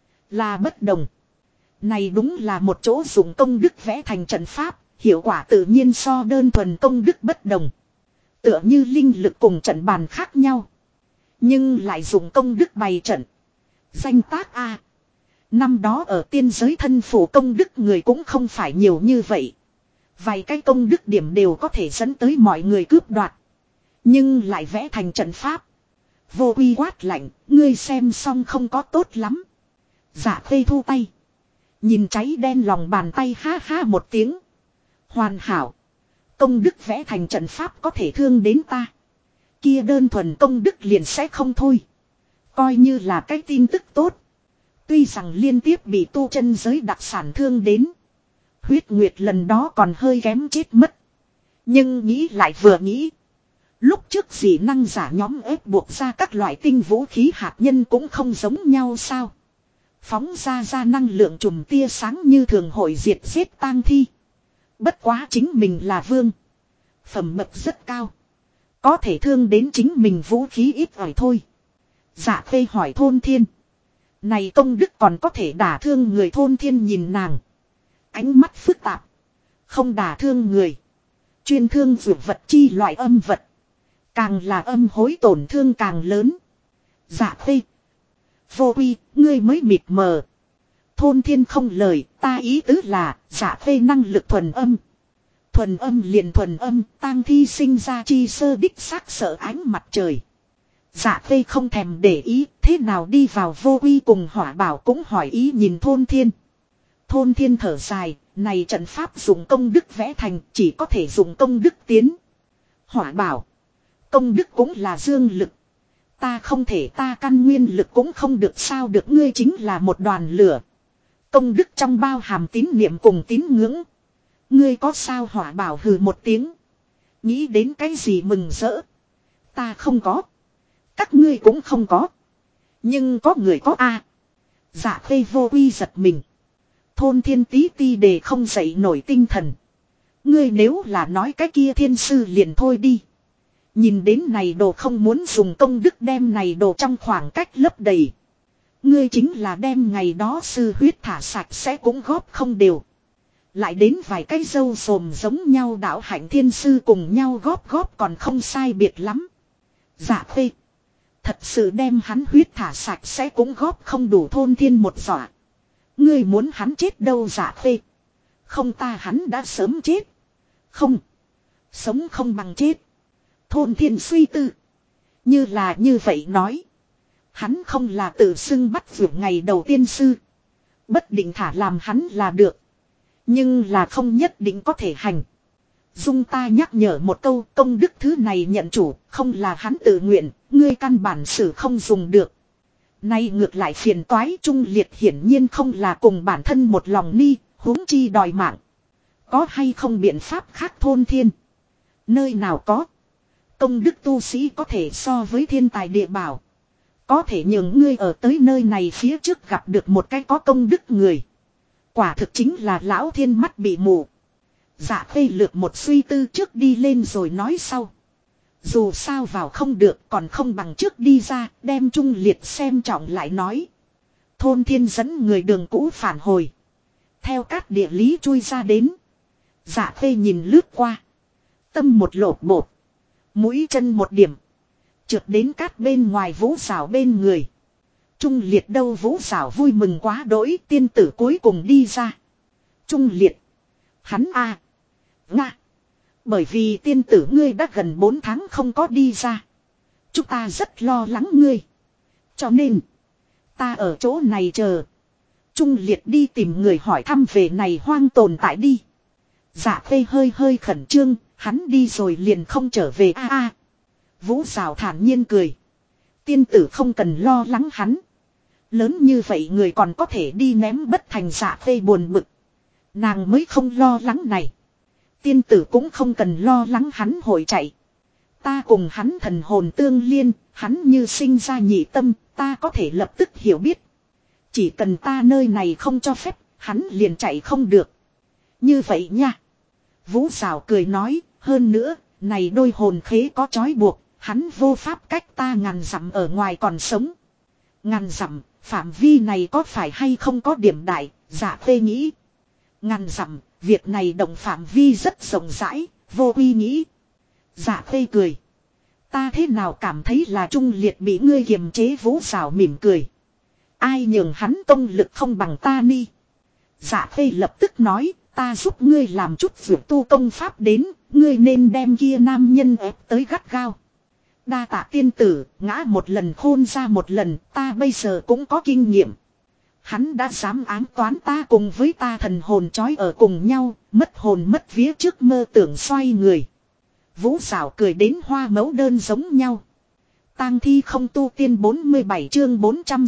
Là bất đồng. Này đúng là một chỗ dùng công đức vẽ thành trận pháp, hiệu quả tự nhiên so đơn thuần công đức bất đồng. Tựa như linh lực cùng trận bàn khác nhau. Nhưng lại dùng công đức bày trận. Danh tác A. Năm đó ở tiên giới thân phủ công đức người cũng không phải nhiều như vậy. Vài cái công đức điểm đều có thể dẫn tới mọi người cướp đoạt. Nhưng lại vẽ thành trận pháp. Vô Uy quát lạnh, ngươi xem xong không có tốt lắm. Dạ Khê thu tay. Nhìn cháy đen lòng bàn tay ha ha một tiếng. Hoàn hảo. Công đức vẽ thành trận pháp có thể thương đến ta. Kia đơn thuần công đức liền sẽ không thôi. Coi như là cái tin tức tốt. Tuy rằng liên tiếp bị tu chân giới đặc sản thương đến. Huyết Nguyệt lần đó còn hơi kém chết mất. Nhưng nghĩ lại vừa nghĩ. Lúc trước dị năng giả nhóm ép buộc ra các loại tinh vũ khí hạt nhân cũng không giống nhau sao. Phóng ra năng lượng chùm tia sáng như thường hội diệt giết tang thi. Bất quá chính mình là vương. Phẩm bậc rất cao. Có thể thương đến chính mình vũ khí ít ỏi thôi. Dạ Khê hỏi Thôn Thiên. Này công đức còn có thể đả thương người. Thôn Thiên nhìn nàng. Ánh mắt phức tạp. Không đả thương người. Chuyên thương dược vật chi loại âm vật. Càng là âm hối tổn thương càng lớn. Dạ Khê. Vô Uy, ngươi mới mịt mờ. Thôn Thiên không lời, ta ý tứ là, Dạ Khê năng lực thuần âm. Thuần âm liền thuần âm, tang thi sinh ra chi sơ đích xác sợ ánh mặt trời. Dạ Khê không thèm để ý, thế nào đi vào Vô Uy cùng Hỏa Bảo cũng hỏi ý nhìn Thôn Thiên. Thôn Thiên thở dài, này trận pháp dùng công đức vẽ thành, chỉ có thể dùng công đức tiến. Hỏa Bảo, công đức cũng là dương lực. Ta không thể ta căn nguyên lực cũng không được sao được, ngươi chính là một đoàn lửa. Công đức trong bao hàm tín niệm cùng tín ngưỡng. Ngươi có sao? Hỏa Bảo hừ một tiếng. Nghĩ đến cái gì mừng rỡ. Ta không có. Các ngươi cũng không có. Nhưng có người có a. Dạ Khê Vô Uy giật mình. Thôn Thiên tí ti để không dậy nổi tinh thần. Ngươi nếu là nói cái kia thiên sư liền thôi đi. Nhìn đến này đồ không muốn dùng công đức đem này đồ trong khoảng cách lấp đầy. Ngươi chính là đem ngày đó sư huyết thả sạch sẽ cũng góp không đều. Lại đến vài cái dâu sồm giống nhau đạo hạnh thiên sư cùng nhau góp còn không sai biệt lắm. Dạ Khê. Thật sự đem hắn huyết thả sạch sẽ cũng góp không đủ. Thôn Thiên một dọa. Ngươi muốn hắn chết đâu? Dạ Khê. Không, ta hắn đã sớm chết. Không. Sống không bằng chết. Thôn Thiên suy tư. Như là như vậy nói. Hắn không là tự xưng bắt vượt ngày đầu tiên sư. Bất định thả làm hắn là được. Nhưng là không nhất định có thể hành. Dung ta nhắc nhở một câu, công đức thứ này nhận chủ, không là hắn tự nguyện, ngươi căn bản xử không dùng được. Nay ngược lại phiền toái. Trung Liệt hiển nhiên không là cùng bản thân một lòng ni, huống chi đòi mạng. Có hay không biện pháp khác? Thôn Thiên. Nơi nào có. Công đức tu sĩ có thể so với thiên tài địa bảo. Có thể nhường ngươi ở tới nơi này phía trước gặp được một cái có công đức người. Quả thực chính là lão thiên mắt bị mù. Dạ Khê lược một suy tư, trước đi lên rồi nói sau. Dù sao vào không được còn không bằng trước đi ra, đem Trung Liệt xem trọng lại nói. Thôn Thiên dẫn người đường cũ phản hồi. Theo các địa lý chui ra đến. Dạ Khê nhìn lướt qua. Tâm một lột bột. Mũi chân một điểm. Trượt đến cát bên ngoài Vũ Giảo bên người. Trung Liệt đâu? Vũ Giảo vui mừng quá đỗi, tiên tử cuối cùng đi ra. Trung Liệt. Hắn a. Nga. Bởi vì tiên tử ngươi đã gần 4 tháng không có đi ra. Chúng ta rất lo lắng ngươi. Cho nên. Ta ở chỗ này chờ. Trung Liệt đi tìm người hỏi thăm về này hoang tồn tại đi. Dạ Khê hơi khẩn trương. Hắn đi rồi liền không trở về a. Vũ Giảo thản nhiên cười. Tiên tử không cần lo lắng hắn. Lớn như vậy người còn có thể đi ném bất thành. Dạ Khê buồn bực. Nàng mới không lo lắng này. Tiên tử cũng không cần lo lắng hắn hội chạy. Ta cùng hắn thần hồn tương liên, hắn như sinh ra nhị tâm, ta có thể lập tức hiểu biết. Chỉ cần ta nơi này không cho phép, hắn liền chạy không được. Như vậy nha. Vũ Sảo cười nói, hơn nữa, này đôi hồn khế có trói buộc, hắn vô pháp cách ta ngàn dặm ở ngoài còn sống. Ngàn dặm, phạm vi này có phải hay không có điểm đại, Dạ Khê nghĩ. Ngàn dặm, việc này động phạm vi rất rộng rãi, vô uy nghĩ. Dạ Khê cười. Ta thế nào cảm thấy là Trung Liệt bị ngươi kiềm chế. Vũ Sảo mỉm cười. Ai nhường hắn công lực không bằng ta ni. Dạ Khê lập tức nói, ta giúp ngươi làm chút việc tu công pháp đến, ngươi nên đem kia nam nhân ép tới gắt gao. Đa tạ tiên tử, ngã một lần khôn ra một lần, ta bây giờ cũng có kinh nghiệm. Hắn đã dám ám toán ta cùng với ta thần hồn trói ở cùng nhau, mất hồn mất vía trước mơ tưởng xoay người. Vũ Sảo cười đến hoa mẫu đơn giống nhau. Tang thi không tu tiên 47 chương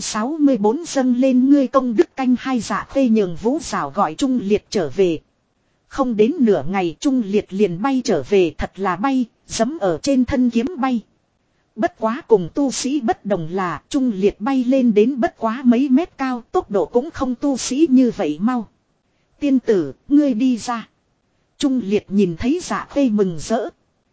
464 dâng lên ngươi công đức canh hai. Dạ Khê nhường Vũ Sảo gọi Trung Liệt trở về. Không đến nửa ngày Trung Liệt liền bay trở về, thật là bay, giẫm ở trên thân kiếm bay. Bất quá cùng tu sĩ bất đồng là Trung Liệt bay lên đến bất quá mấy mét cao, tốc độ cũng không tu sĩ như vậy mau. Tiên tử, ngươi đi ra. Trung Liệt nhìn thấy Dạ Khê mừng rỡ.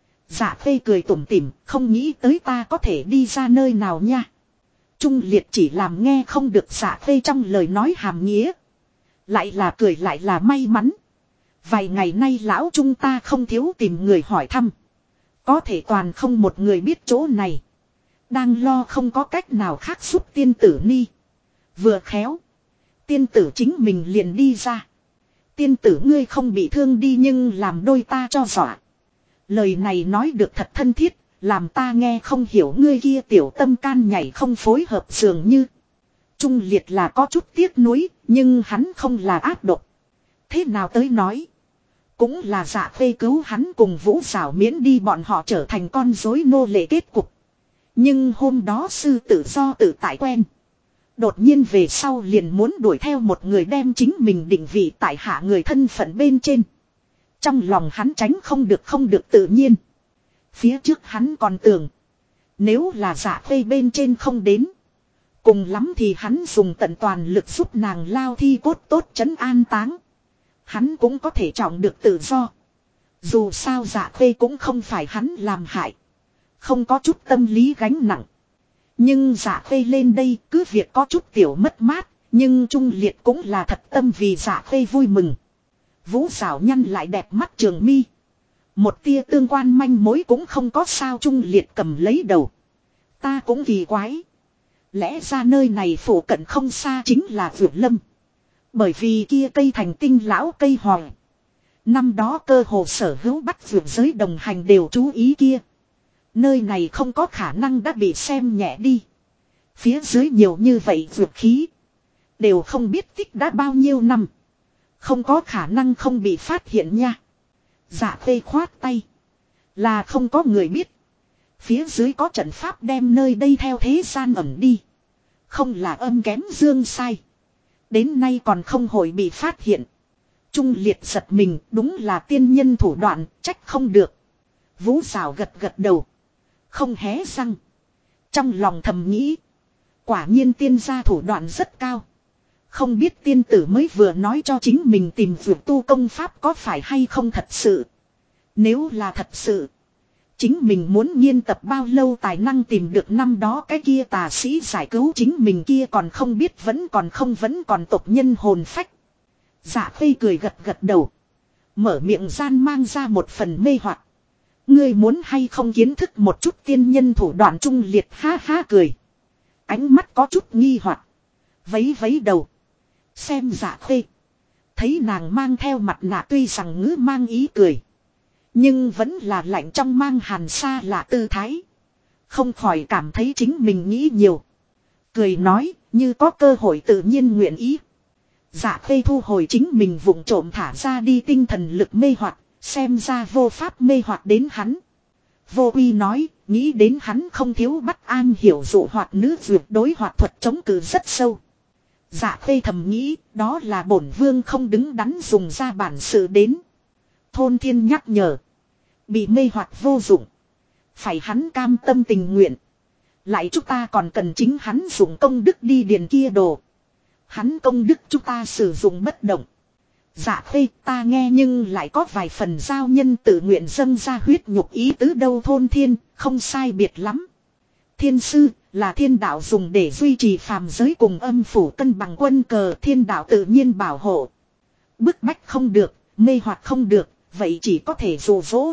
Dạ Khê cười tủm tỉm, không nghĩ tới ta có thể đi ra nơi nào nha. Trung Liệt chỉ làm nghe không được Dạ Khê trong lời nói hàm nghĩa. Lại là cười lại là may mắn. Vài ngày nay lão Trung ta không thiếu tìm người hỏi thăm. Có thể toàn không một người biết chỗ này. Đang lo không có cách nào khác giúp tiên tử ni. Vừa khéo. Tiên tử chính mình liền đi ra. Tiên tử ngươi không bị thương đi nhưng làm đôi ta cho dọa. Lời này nói được thật thân thiết, làm ta nghe không hiểu ngươi kia tiểu tâm can nhảy không phối hợp dường như. Trung Liệt là có chút tiếc nuối, nhưng hắn không là ác độc. Thế nào tới nói. Cũng là Dạ Khê cứu hắn cùng Vũ Sảo miễn đi bọn họ trở thành con rối nô lệ kết cục. Nhưng hôm đó sư tự do tự tại quen. Đột nhiên về sau liền muốn đuổi theo một người đem chính mình định vị tại hạ người thân phận bên trên. Trong lòng hắn tránh không được tự nhiên. Phía trước hắn còn tưởng. Nếu là Dạ Khê bên trên không đến. Cùng lắm thì hắn dùng tận toàn lực giúp nàng lao thi cốt tốt trấn an táng. Hắn cũng có thể trọng được tự do. Dù sao Dạ Khê cũng không phải hắn làm hại. Không có chút tâm lý gánh nặng. Nhưng Dạ Khê lên đây cứ việc có chút tiểu mất mát. Nhưng Trung Liệt cũng là thật tâm vì Dạ Khê vui mừng. Vũ Sảo nhăn lại đẹp mắt trường mi. Một tia tương quan manh mối cũng không có sao. Trung Liệt cầm lấy đầu. Ta cũng kỳ quái. Lẽ ra nơi này phủ cận không xa chính là Vượt Lâm. Bởi vì kia cây thành tinh lão cây hòe. Năm đó cơ hồ sở hữu bắt vượt giới đồng hành đều chú ý kia. Nơi này không có khả năng đã bị xem nhẹ đi. Phía dưới nhiều như vậy vượt khí. Đều không biết tích đã bao nhiêu năm. Không có khả năng không bị phát hiện nha. Dạ Khê khoát tay. Là không có người biết. Phía dưới có trận pháp đem nơi đây theo thế gian ẩn đi. Không là âm kém dương sai. Đến nay còn không hội bị phát hiện. Trung Liệt giật mình, đúng là tiên nhân thủ đoạn, trách không được. Vũ Sảo gật gật đầu. Không hé răng. Trong lòng thầm nghĩ. Quả nhiên tiên gia thủ đoạn rất cao. Không biết tiên tử mới vừa nói cho chính mình tìm việc tu công pháp có phải hay không thật sự. Nếu là thật sự. Chính mình muốn nghiên tập bao lâu tài năng tìm được năm đó cái kia tà sĩ giải cứu chính mình kia còn không biết vẫn còn tộc nhân hồn phách. Dạ Khê cười gật gật đầu. Mở miệng gian mang ra một phần mê hoặc. Ngươi muốn hay không kiến thức một chút tiên nhân thủ đoạn. Trung Liệt ha ha cười. Ánh mắt có chút nghi hoặc. Vấy vấy đầu. Xem Dạ Khê. Thấy nàng mang theo mặt nạ tuy rằng ngữ mang ý cười. Nhưng vẫn là lạnh trong mang hàn xa lạ tư thái. Không khỏi cảm thấy chính mình nghĩ nhiều. Cười nói như có cơ hội tự nhiên nguyện ý. Dạ Khê thu hồi chính mình vụng trộm thả ra đi tinh thần lực mê hoặc. Xem ra vô pháp mê hoặc đến hắn. Vô Uy nói nghĩ đến hắn không thiếu bắt an hiểu dụ hoạt nữ vượt đối hoạt thuật chống cự rất sâu. Dạ Khê thầm nghĩ, đó là bổn vương không đứng đắn dùng ra bản sự đến. Thôn Thiên nhắc nhở. Bị mê hoặc vô dụng. Phải hắn cam tâm tình nguyện. Lại chúng ta còn cần chính hắn dùng công đức đi điền kia đồ. Hắn công đức chúng ta sử dụng bất động. Dạ Khê ta nghe nhưng lại có vài phần giao nhân tự nguyện dâng ra huyết nhục ý tứ đâu. Thôn Thiên không sai biệt lắm. Thiên sư là thiên đạo dùng để duy trì phàm giới cùng âm phủ cân bằng quân cờ. Thiên đạo tự nhiên bảo hộ. Bức bách không được, mê hoặc không được, vậy chỉ có thể dụ dỗ.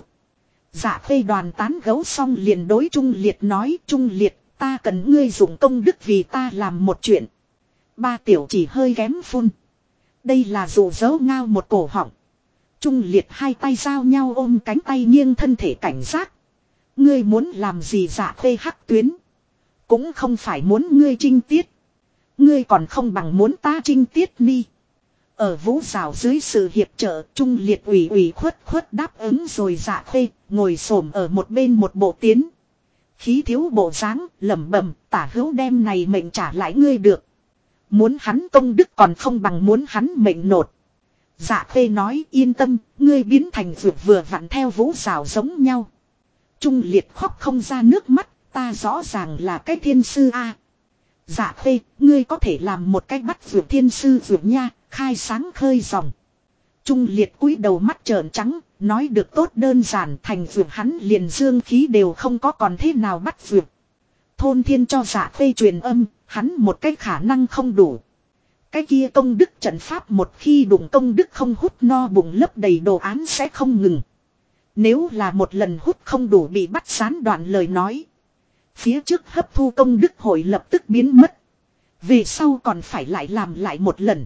Dạ Khê đoàn tán gấu xong liền đối Trung Liệt nói. Trung Liệt ta cần ngươi dùng công đức vì ta làm một chuyện. Ba tiểu chỉ hơi kém phun. Đây là dụ dỗ ngao một cổ họng. Trung Liệt hai tay giao nhau ôm cánh tay nghiêng thân thể cảnh giác. Ngươi muốn làm gì? Dạ Khê hắc tuyến. Cũng không phải muốn ngươi trinh tiết. Ngươi còn không bằng muốn ta trinh tiết ni. Ở Vũ Giảo dưới sự hiệp trợ, Trung Liệt ủy khuất đáp ứng rồi. Dạ Khê ngồi xổm ở một bên một bộ tiến. Khí thiếu bộ dáng, lẩm bẩm, tả hữu đem này mệnh trả lại ngươi được. Muốn hắn công đức còn không bằng muốn hắn mệnh nột. Dạ Khê nói yên tâm, ngươi biến thành vượt vừa vặn theo Vũ Giảo giống nhau. Trung Liệt khóc không ra nước mắt, ta rõ ràng là cái thiên sư a. Dạ Khê, ngươi có thể làm một cái bắt vượt thiên sư vượt nha, khai sáng khơi dòng. Trung Liệt cúi đầu mắt trợn trắng, nói được tốt đơn giản, thành vượt hắn liền dương khí đều không có, còn thế nào bắt vượt. Thôn Thiên cho Dạ Khê truyền âm, hắn một cái khả năng không đủ. Cái kia công đức trận pháp một khi đụng công đức không hút no bụng lấp đầy đồ án sẽ không ngừng. Nếu là một lần hút không đủ bị bắt gián đoạn lời nói. Phía trước hấp thu công đức hội lập tức biến mất. Về sau còn phải lại làm lại một lần.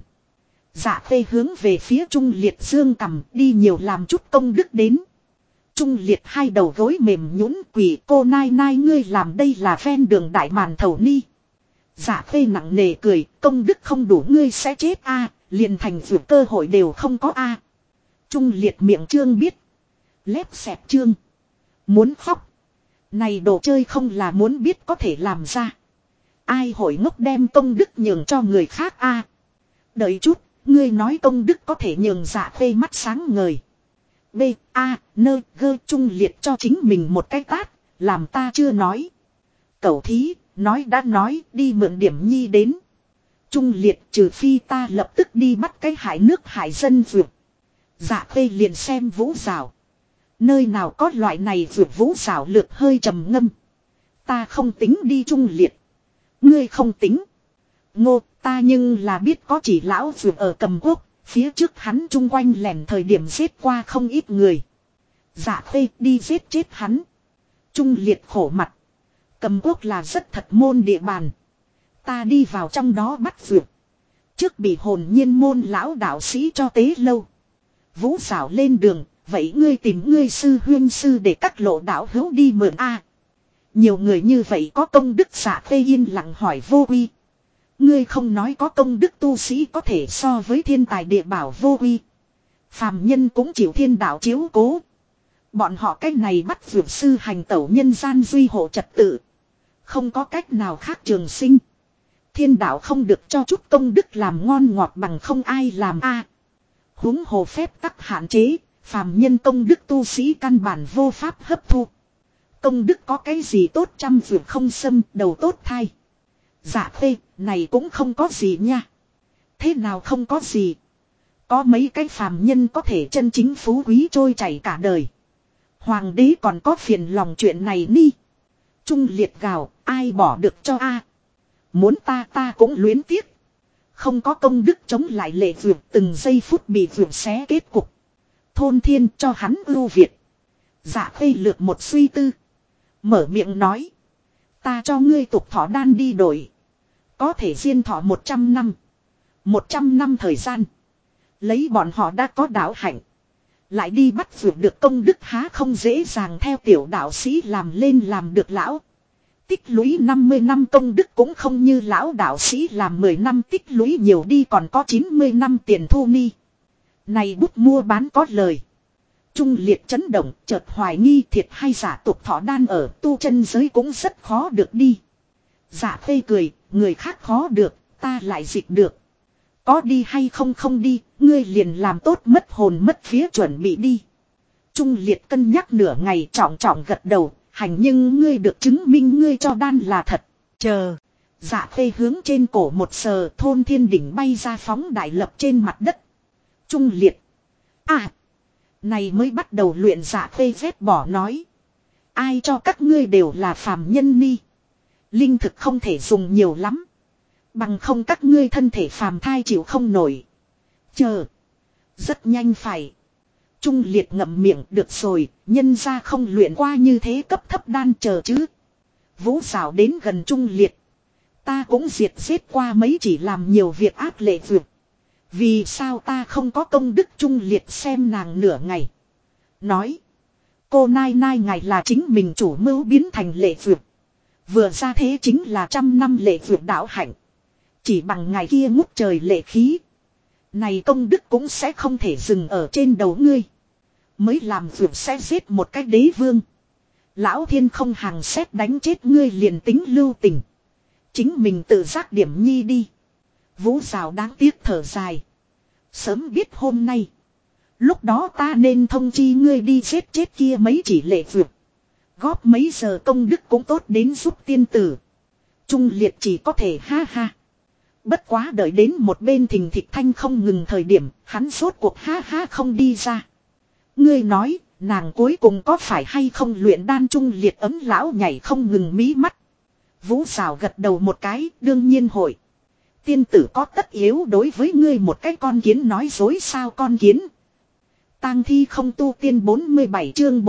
Dạ Khê hướng về phía Trung Liệt dương cầm đi nhiều làm chút công đức đến. Trung Liệt hai đầu gối mềm nhũn quỳ cô nai nai ngươi làm đây là ven đường đại màn thầu ni. Dạ Khê nặng nề cười công đức không đủ ngươi sẽ chết a, liền thành vượt cơ hội đều không có a. Trung Liệt miệng trương biết. Lép xẹp trương. Muốn khóc. Này đồ chơi không là muốn biết có thể làm ra. Ai hội ngốc đem công đức nhường cho người khác a. Đợi chút, ngươi nói công đức có thể nhường Dạ Khê mắt sáng ngời. B, A, nơ, gơ Trung Liệt cho chính mình một cái tát, làm ta chưa nói. Cẩu thí, nói đã nói, đi mượn điểm nhi đến. Trung Liệt trừ phi ta lập tức đi bắt cái hại nước hại dân vượt. Dạ Khê liền xem Vũ Giảo. Nơi nào có loại này vượt Vũ Giảo lược hơi trầm ngâm. Ta không tính đi Trung Liệt. Ngươi không tính. Ngô ta nhưng là biết có chỉ lão vượt ở Cầm Quốc. Phía trước hắn chung quanh lẻn thời điểm giết qua không ít người. Dạ Khê đi giết chết hắn. Trung Liệt khổ mặt. Cầm Quốc là rất thật môn địa bàn. Ta đi vào trong đó bắt vượt. Trước bị hồn nhiên môn lão đạo sĩ cho tế lâu. Vũ Giảo lên đường. Vậy ngươi tìm ngươi sư huyên sư để các lộ đạo hữu đi mượn a. Nhiều người như vậy có công đức. Dạ Khê yên lặng hỏi Vô Uy. Ngươi không nói có công đức tu sĩ có thể so với thiên tài địa bảo Vô Uy. Phàm nhân cũng chịu thiên đạo chiếu cố. Bọn họ cách này bắt vượt sư hành tẩu nhân gian duy hộ trật tự. Không có cách nào khác trường sinh. Thiên đạo không được cho chút công đức làm ngon ngọt bằng không ai làm a. Huống hồ phép tắc hạn chế. Phàm nhân công đức tu sĩ căn bản vô pháp hấp thu. Công đức có cái gì tốt trăm vượt không xâm đầu tốt thai. Dạ Khê này cũng không có gì nha. Thế nào không có gì. Có mấy cái phàm nhân có thể chân chính phú quý trôi chảy cả đời. Hoàng đế còn có phiền lòng chuyện này ni. Trung Liệt gào ai bỏ được cho a. Muốn ta cũng luyến tiếc. Không có công đức chống lại lệ vượt từng giây phút bị vượt xé kết cục. Thôn Thiên cho hắn ưu việt. Dạ Khê lược một suy tư. Mở miệng nói. Ta cho ngươi tục thọ đan đi đổi. Có thể diên thọ 100 năm. 100 năm thời gian. Lấy bọn họ đã có đạo hạnh. Lại đi bắt vượt được công đức há không dễ dàng theo tiểu đạo sĩ làm lên làm được lão. Tích lũy 50 năm công đức cũng không như lão đạo sĩ làm 10 năm tích lũy nhiều đi còn có 90 năm tiền thu ni. Này bút mua bán có lời. Trung Liệt chấn động chợt hoài nghi thiệt hay giả tục thọ đan ở tu chân giới cũng rất khó được đi. Dạ Khê cười, người khác khó được, ta lại dịch được. Có đi hay không không đi, ngươi liền làm tốt mất hồn mất vía chuẩn bị đi. Trung Liệt cân nhắc nửa ngày trọng trọng gật đầu, hành nhưng ngươi được chứng minh ngươi cho đan là thật. Chờ. Dạ Khê hướng trên cổ một sờ, thôn thiên đỉnh bay ra phóng đại lập trên mặt đất. Trung Liệt. À. Này mới bắt đầu luyện. Dạ Khê vét bỏ nói. Ai cho các ngươi đều là phàm nhân ni. Linh thực không thể dùng nhiều lắm. Bằng không các ngươi thân thể phàm thai chịu không nổi. Chờ. Rất nhanh phải. Trung Liệt ngậm miệng được rồi. Nhân ra không luyện qua như thế cấp thấp đan chờ chứ. Vũ xảo đến gần Trung Liệt. Ta cũng diệt giết qua mấy chỉ làm nhiều việc ác lệ vượt. Vì sao ta không có công đức? Trung Liệt xem nàng nửa ngày. Nói. Cô Nai Nai ngài là chính mình chủ mưu biến thành lệ vượt. Vừa ra thế chính là 100 năm lệ vượt đạo hạnh. Chỉ bằng ngài kia ngút trời lệ khí. Này công đức cũng sẽ không thể dừng ở trên đầu ngươi. Mới làm vượt sẽ giết một cái đế vương. Lão thiên không hàng xét đánh chết ngươi liền tính lưu tình. Chính mình tự giác điểm nhi đi. Vũ Rào đáng tiếc thở dài. Sớm biết hôm nay. Lúc đó ta nên thông chi ngươi đi giết chết kia mấy chỉ lệ vượt. Góp mấy giờ công đức cũng tốt đến giúp tiên tử. Trung Liệt chỉ có thể ha ha. Bất quá đợi đến một bên thình thịch thanh không ngừng thời điểm, hắn rốt cuộc ha ha không đi ra. Ngươi nói, nàng cuối cùng có phải hay không luyện đan? Trung Liệt ấm lão nhảy không ngừng mí mắt. Vũ Sào gật đầu một cái, đương nhiên hội. Tiên tử có tất yếu đối với ngươi một cái con kiến nói dối sao? Con kiến. Tang thi không tu tiên 47 chương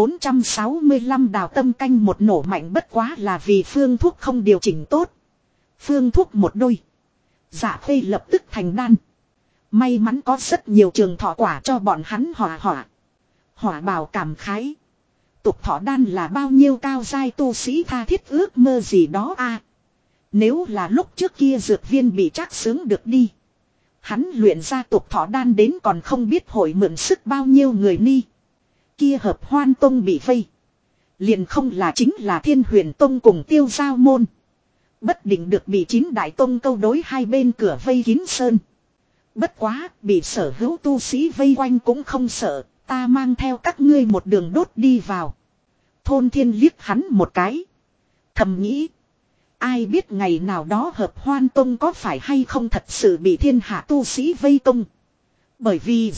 465 đào tâm canh một nổ mạnh bất quá là vì phương thuốc không điều chỉnh tốt. Phương thuốc một đôi. Dạ Khê lập tức thành đan. May mắn có rất nhiều trường thọ quả cho bọn hắn hỏa. Hỏa bào cảm khái. Tục thọ đan là bao nhiêu cao giai tu sĩ tha thiết ước mơ gì đó a. Nếu là lúc trước kia dược viên bị trác sướng được đi. Hắn luyện ra tục thọ đan đến còn không biết hội mượn sức bao nhiêu người ni. Kia Hợp Hoan Tông bị vây. Liền không là chính là Thiên Huyền Tông cùng Tiêu Giao Môn. Bất định được bị 9 đại tông câu đối hai bên cửa vây kín sơn. Bất quá, bị sở hữu tu sĩ vây quanh cũng không sợ, ta mang theo các ngươi một đường đốt đi vào. Thôn Thiên liếc hắn một cái. Thầm nghĩ. Ai biết ngày nào đó Hợp Hoan Tông có phải hay không thật sự bị thiên hạ tu sĩ vây công. Bởi vì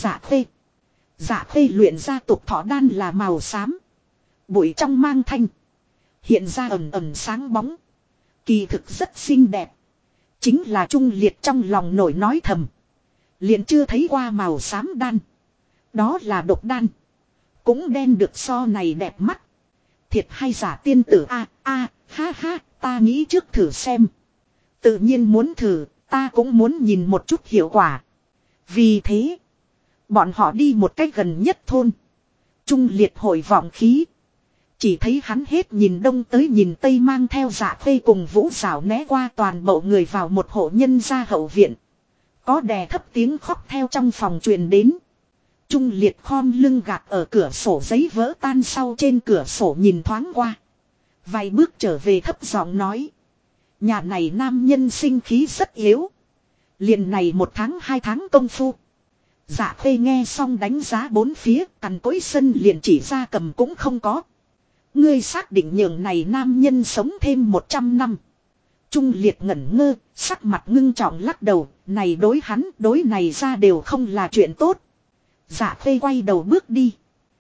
Dạ Khê luyện ra tục thọ đan là màu xám. Bụi trong mang thanh. Hiện ra ẩn ẩn sáng bóng. Kỳ thực rất xinh đẹp. Chính là Trung Liệt trong lòng nổi nói thầm. Liền chưa thấy qua màu xám đan. Đó là độc đan. Cũng đen được so này đẹp mắt. Thiệt hay giả tiên tử a ha ha, ta nghĩ trước thử xem. Tự nhiên muốn thử, ta cũng muốn nhìn một chút hiệu quả. Vì thế, bọn họ đi một cách gần nhất thôn. Trung Liệt hồi vọng khí. Chỉ thấy hắn hết nhìn đông tới nhìn tây mang theo Dạ Khê cùng Vũ Sảo né qua toàn bộ người vào một hộ nhân gia hậu viện. Có đè thấp tiếng khóc theo trong phòng truyền đến. Trung Liệt khom lưng gạt ở cửa sổ giấy vỡ tan sau trên cửa sổ nhìn thoáng qua. Vài bước trở về thấp giọng nói. Nhà này nam nhân sinh khí rất yếu. Liền này 1 tháng 2 tháng công phu. Dạ Khê nghe xong đánh giá bốn phía, cằn cối sân liền chỉ ra cầm cũng không có. Ngươi xác định nhường này nam nhân sống thêm 100 năm. Trung Liệt ngẩn ngơ, sắc mặt ngưng trọng lắc đầu, này đối hắn, đối này ra đều không là chuyện tốt. Dạ Khê quay đầu bước đi.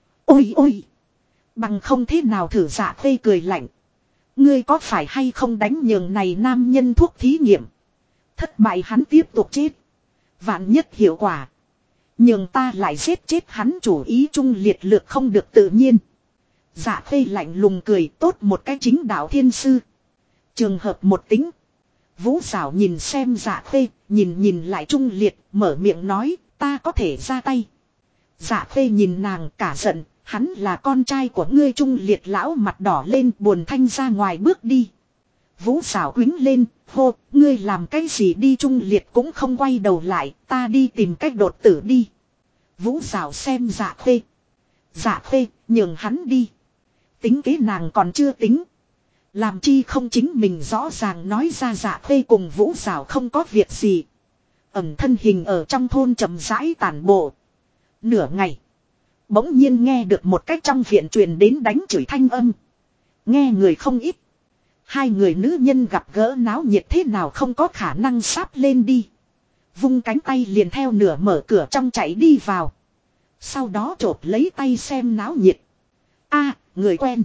Ôi! Bằng không thế nào thử? Dạ Khê cười lạnh. Ngươi có phải hay không đánh nhường này nam nhân thuốc thí nghiệm? Thất bại hắn tiếp tục chết. Vạn nhất hiệu quả. Nhường ta lại giết chết hắn chủ ý. Trung Liệt lược không được tự nhiên. Dạ Khê lạnh lùng cười, tốt một cái chính đạo thiên sư. Trường hợp một tính. Vũ Sảo nhìn xem Dạ Khê, nhìn lại Trung Liệt, mở miệng nói, ta có thể ra tay. Dạ Khê nhìn nàng cả giận, hắn là con trai của ngươi. Trung Liệt lão mặt đỏ lên, buồn thanh ra ngoài bước đi. Vũ Sảo quính lên, hô, ngươi làm cái gì đi? Trung Liệt cũng không quay đầu lại, ta đi tìm cách đột tử đi. Vũ Sảo xem Dạ Khê. Dạ Khê, nhường hắn đi. Tính kế nàng còn chưa tính. Làm chi không chính mình rõ ràng nói ra. Dạ Khê cùng Vũ Sảo không có việc gì. ẩn thân hình ở trong thôn chậm rãi tản bộ. Nửa ngày. Bỗng nhiên nghe được một cách trong viện truyền đến đánh chửi thanh âm. Nghe người không ít. Hai người nữ nhân gặp gỡ náo nhiệt thế nào không có khả năng sáp lên đi. Vung cánh tay liền theo nửa mở cửa trong chạy đi vào. Sau đó chộp lấy tay xem náo nhiệt. A, người quen.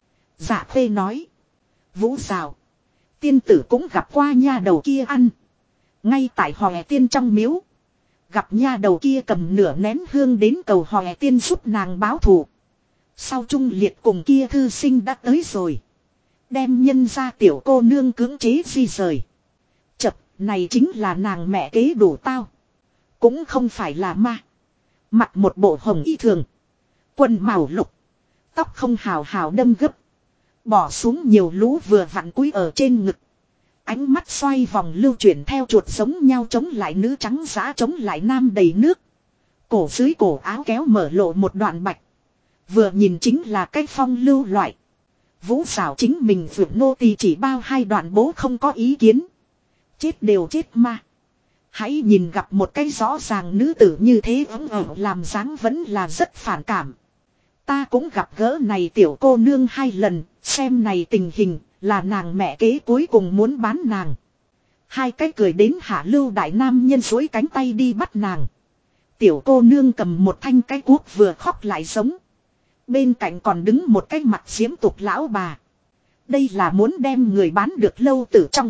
Dạ Khê nói. Vũ Rào. Tiên tử cũng gặp qua nha đầu kia ăn. Ngay tại Hòe Tiên trong miếu. Gặp nha đầu kia cầm nửa nén hương đến cầu Hòe Tiên giúp nàng báo thù. Sau trung liệt cùng kia thư sinh đã tới rồi. Đem nhân ra tiểu cô nương cưỡng chế di rời. Chập, này chính là nàng mẹ kế đủ tao. Cũng không phải là ma. Mặc một bộ hồng y thường. Quần màu lục. Tóc không hào hào đâm gấp. Bỏ xuống nhiều lũ vừa vặn cúi ở trên ngực. Ánh mắt xoay vòng lưu chuyển theo chuột giống nhau chống lại nữ trắng giã chống lại nam đầy nước. Cổ dưới cổ áo kéo mở lộ một đoạn bạch. Vừa nhìn chính là cái phong lưu loại. Vũ xảo chính mình vượt nô tỳ chỉ bao hai đoạn bố không có ý kiến. Chết đều chết ma. Hãy nhìn gặp một cái rõ ràng nữ tử như thế làm dáng vẫn là rất phản cảm. Ta cũng gặp gỡ này tiểu cô nương hai lần, xem này tình hình, là nàng mẹ kế cuối cùng muốn bán nàng. Hai cái cười đến hạ lưu đại nam nhân duỗi cánh tay đi bắt nàng. Tiểu cô nương cầm một thanh cái cuốc vừa khóc lại giống. Bên cạnh còn đứng một cái mặt diễm tục lão bà. Đây là muốn đem người bán được lâu tử trong.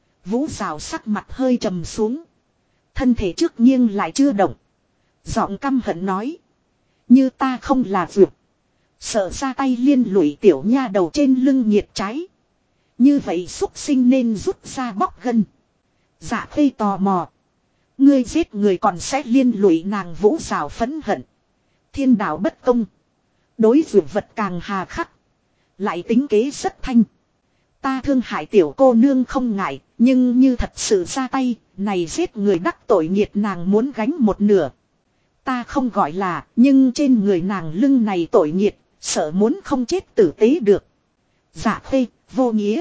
Vũ rào sắc mặt hơi trầm xuống. Thân thể trước nghiêng lại chưa động. Giọng căm hận nói. Như ta không là vượt. Sợ ra tay liên lụy tiểu nha đầu trên lưng nhiệt trái. Như vậy xúc sinh nên rút ra bóc gân. Dạ Khê tò mò. Ngươi giết người còn sẽ liên lụy nàng vũ rào phẫn hận. Thiên đạo bất công. Đối vượt vật càng hà khắc. Lại tính kế rất thanh. Ta thương hại tiểu cô nương không ngại. Nhưng như thật sự ra tay. Này giết người đắc tội nghiệt nàng muốn gánh một nửa. Ta không gọi là. Nhưng trên người nàng lưng này tội nghiệt. Sợ muốn không chết tử tế được. Dạ Khê vô nghĩa.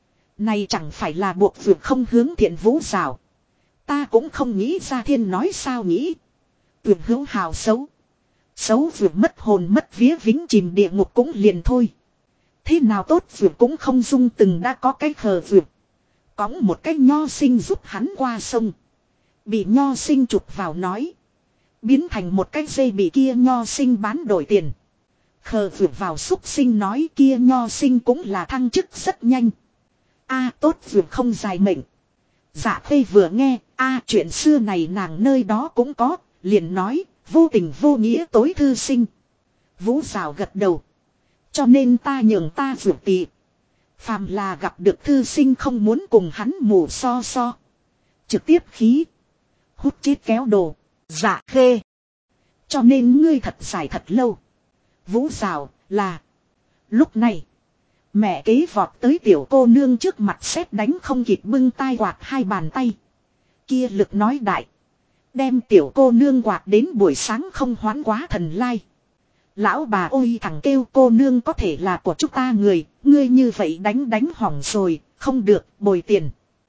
Này chẳng phải là buộc vượt không hướng thiện vũ rào. Ta cũng không nghĩ ra thiên nói sao nghĩ. Vượt hữu hào xấu. Xấu vượt mất hồn mất vía vĩnh chìm địa ngục cũng liền thôi. Thế nào tốt vượt cũng không dung từng đã có cái khờ vượt. Cõng một cái nho sinh giúp hắn qua sông. Bị nho sinh chụp vào nói. Biến thành một cái dây bị kia nho sinh bán đổi tiền. Khờ vượt vào xúc sinh nói kia nho sinh cũng là thăng chức rất nhanh. A tốt vượt không dài mệnh. Dạ Khê vừa nghe, chuyện xưa này nàng nơi đó cũng có, liền nói, vô tình vô nghĩa tối thư sinh. Vũ rào gật đầu. Cho nên ta nhường ta vượt tị. Phàm là gặp được thư sinh không muốn cùng hắn mù so so. Trực tiếp khí. Hút chết kéo đồ. Dạ Khê. Cho nên ngươi thật dài thật lâu. Vũ rào là. Lúc này. Mẹ kế vọt tới tiểu cô nương trước mặt sét đánh không kịp bưng tai quạt hai bàn tay. Kia lực nói đại. Đem tiểu cô nương quạt đến buổi sáng không hoán quá thần lai. Lão bà ôi thằng kêu cô nương có thể là của chúng ta người. Ngươi như vậy đánh hỏng rồi. Không được bồi tiền.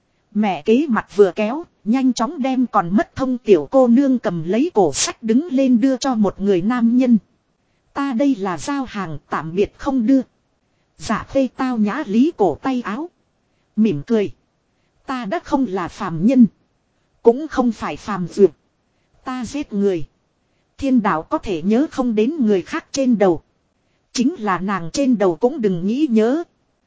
Mẹ kế mặt vừa kéo. Nhanh chóng đem còn mất thông tiểu cô nương cầm lấy cổ sách đứng lên đưa cho một người nam nhân. Ta đây là giao hàng tạm biệt không đưa. Dạ Khê tao nhã lý cổ tay áo. Mỉm cười. Ta đã không là phàm nhân. Cũng không phải phàm dược. Ta giết người. Thiên đạo có thể nhớ không đến người khác trên đầu. Chính là nàng trên đầu cũng đừng nghĩ nhớ.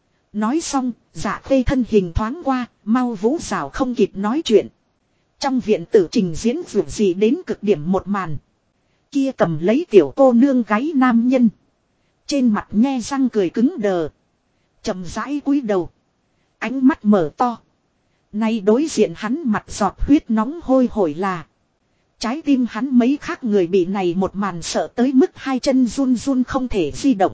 Nói xong, Dạ Khê thân hình thoáng qua, mau vũ rào không kịp nói chuyện. Trong viện tử trình diễn vượt gì đến cực điểm một màn. Kia cầm lấy tiểu cô nương gáy nam nhân. Trên mặt nhe răng cười cứng đờ. Chậm rãi cúi đầu. Ánh mắt mở to. Nay đối diện hắn mặt giọt huyết nóng hôi hổi là. Trái tim hắn mấy khác người bị này một màn sợ tới mức hai chân run run không thể di động.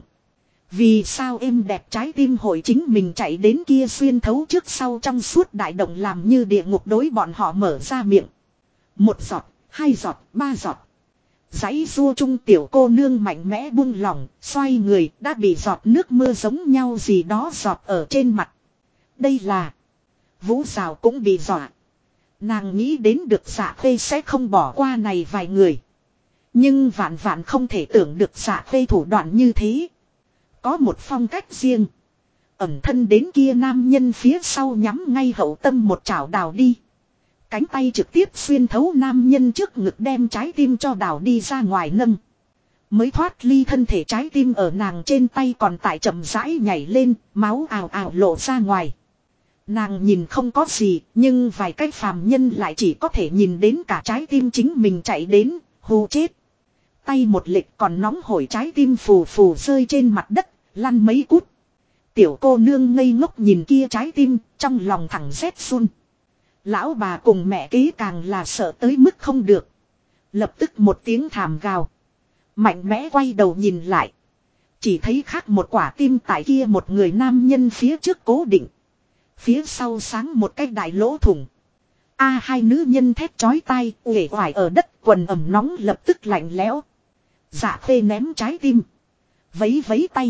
Vì sao êm đẹp trái tim hội chính mình chạy đến kia xuyên thấu trước sau trong suốt đại động làm như địa ngục đối bọn họ mở ra miệng. Một giọt, hai giọt, ba giọt. Giấy rua trung tiểu cô nương mạnh mẽ buông lỏng, xoay người đã bị giọt nước mưa giống nhau gì đó giọt ở trên mặt. Đây là. Vũ rào cũng bị dọa. Nàng nghĩ đến được Dạ Khê sẽ không bỏ qua này vài người. Nhưng vạn vạn không thể tưởng được Dạ Khê thủ đoạn như thế. Có một phong cách riêng. Ẩn thân đến kia nam nhân phía sau nhắm ngay hậu tâm một chảo đào đi. Cánh tay trực tiếp xuyên thấu nam nhân trước ngực đem trái tim cho đào đi ra ngoài nâng. Mới thoát ly thân thể trái tim ở nàng trên tay còn tại chậm rãi nhảy lên, máu ào ào lộ ra ngoài. Nàng nhìn không có gì, nhưng vài cái phàm nhân lại chỉ có thể nhìn đến cả trái tim chính mình chạy đến, hù chết. Tay một lệch còn nóng hổi trái tim phù phù rơi trên mặt đất, lăn mấy cút. Tiểu cô nương ngây ngốc nhìn kia trái tim, trong lòng thẳng rét run. Lão bà cùng mẹ kế càng là sợ tới mức không được. Lập tức một tiếng thảm gào. Mạnh mẽ quay đầu nhìn lại. Chỉ thấy khác một quả tim tại kia một người nam nhân phía trước cố định. Phía sau sáng một cái đại lỗ thủng. Hai nữ nhân thét chói tai, uể oải ở đất, quần ẩm nóng lập tức lạnh lẽo. Dạ Khê ném trái tim. Vấy vấy tay.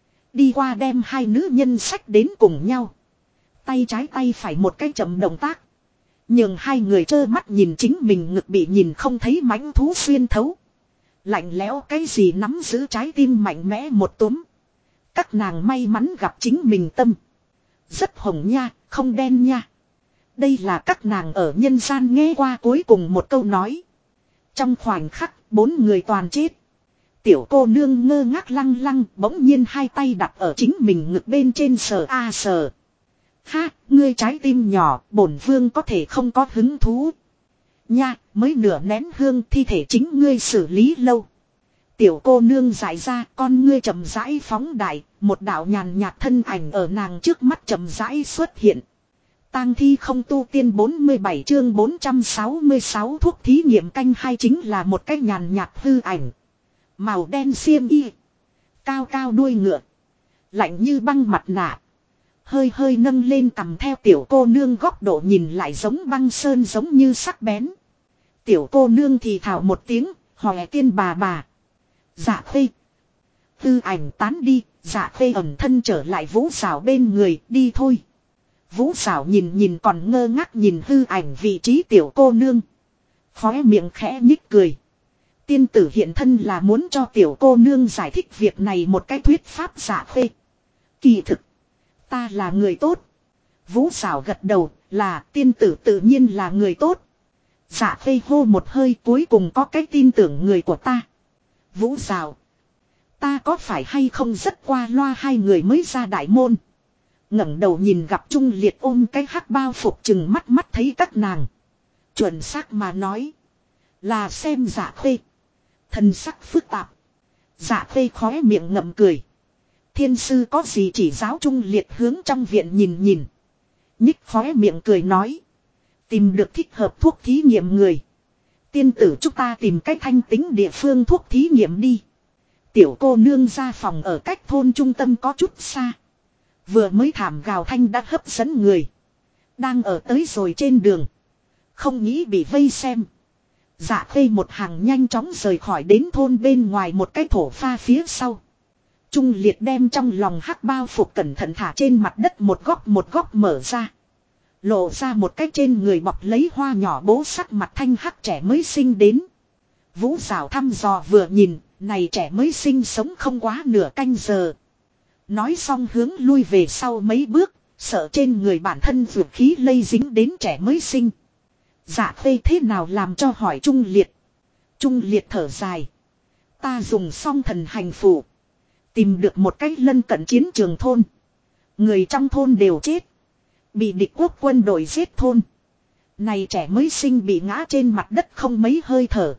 Đi qua đem hai nữ nhân xách đến cùng nhau. Tay trái tay phải một cái chậm động tác. Nhưng hai người trơ mắt nhìn chính mình ngực bị nhìn không thấy mãnh thú xuyên thấu. Lạnh lẽo cái gì nắm giữ trái tim mạnh mẽ một túm. Các nàng may mắn gặp chính mình tâm. Rất hồng nha, không đen nha. Đây là các nàng ở nhân gian nghe qua cuối cùng một câu nói. Trong khoảnh khắc, 4 người toàn chết. Tiểu cô nương ngơ ngác lăng lăng, bỗng nhiên hai tay đặt ở chính mình ngực bên trên sờ a sờ. Ha, ngươi trái tim nhỏ, bổn vương có thể không có hứng thú. Nha, mới nửa nén hương thi thể chính ngươi xử lý lâu. Tiểu cô nương giải ra, con ngươi chậm rãi phóng đại, một đạo nhàn nhạt thân ảnh ở nàng trước mắt chậm rãi xuất hiện. Tang thi không tu tiên 47 chương 466 thuốc thí nghiệm canh hai chính là một cái nhàn nhạt hư ảnh. Màu đen xiêm y. Cao cao đuôi ngựa. Lạnh như băng mặt nạ. Hơi hơi nâng lên cầm theo tiểu cô nương góc độ nhìn lại giống băng sơn giống như sắc bén. Tiểu cô nương thì thào một tiếng, hòe tiên bà. Dạ Khê. Tư ảnh tán đi, Dạ Khê ẩn thân trở lại Vũ Sảo bên người, đi thôi. Vũ Sảo nhìn còn ngơ ngác nhìn hư ảnh vị trí tiểu cô nương. Khóe miệng khẽ nhích cười. Tiên tử hiện thân là muốn cho tiểu cô nương giải thích việc này một cái thuyết pháp. Dạ Khê. Kỳ thực. Ta là người tốt. Vũ Sảo gật đầu, là tiên tử tự nhiên là người tốt. Dạ Khê hô một hơi, cuối cùng có cái tin tưởng người của ta. Vũ Sảo. Ta có phải hay không rất qua loa, hai người mới ra đại môn. Ngẩng đầu nhìn gặp Trung Liệt ôm cái hắc bao phục chừng mắt thấy các nàng. Chuẩn xác mà nói. Là xem Dạ Khê. Thần sắc phức tạp. Dạ Khê khóe miệng ngậm cười. Thiên sư có gì chỉ giáo? Trung Liệt hướng trong viện nhìn. Nhích khóe miệng cười nói. Tìm được thích hợp thuốc thí nghiệm người. Tiên tử chúng ta tìm cách thanh tính địa phương thuốc thí nghiệm đi. Tiểu cô nương ra phòng ở cách thôn trung tâm có chút xa. Vừa mới thảm gào thanh đã hấp dẫn người. Đang ở tới rồi trên đường. Không nghĩ bị vây xem. Dạ Khê một hàng nhanh chóng rời khỏi đến thôn bên ngoài một cái thổ pha phía sau. Trung Liệt đem trong lòng hắc bao phục cẩn thận thả trên mặt đất một góc mở ra. Lộ ra một cái trên người bọc lấy hoa nhỏ bố sắc mặt thanh hắc trẻ mới sinh đến. Vũ Sảo thăm dò vừa nhìn, này trẻ mới sinh sống không quá nửa canh giờ. Nói xong hướng lui về sau mấy bước, sợ trên người bản thân vượt khí lây dính đến trẻ mới sinh. Dạ Khê thế nào làm cho hỏi Trung Liệt. Trung Liệt thở dài. Ta dùng xong thần hành phủ. Tìm được một cách lân cận chiến trường thôn. Người trong thôn đều chết. Bị địch quốc quân đội giết thôn. Này trẻ mới sinh bị ngã trên mặt đất không mấy hơi thở.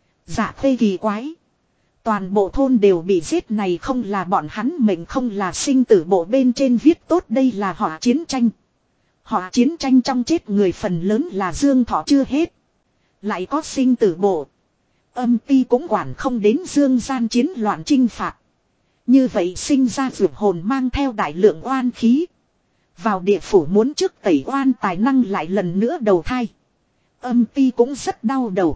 Dạ Khê kỳ quái. Toàn bộ thôn đều bị giết, này không là bọn hắn mệnh không là sinh tử bộ bên trên viết tốt đây là họa chiến tranh. Họa chiến tranh trong chết người phần lớn là dương thọ chưa hết. Lại có sinh tử bộ. Âm ti cũng quản không đến dương gian chiến loạn chinh phạt. Như vậy sinh ra vượt hồn mang theo đại lượng oan khí. Vào địa phủ muốn trước tẩy oan tài năng lại lần nữa đầu thai. Âm ti cũng rất đau đầu.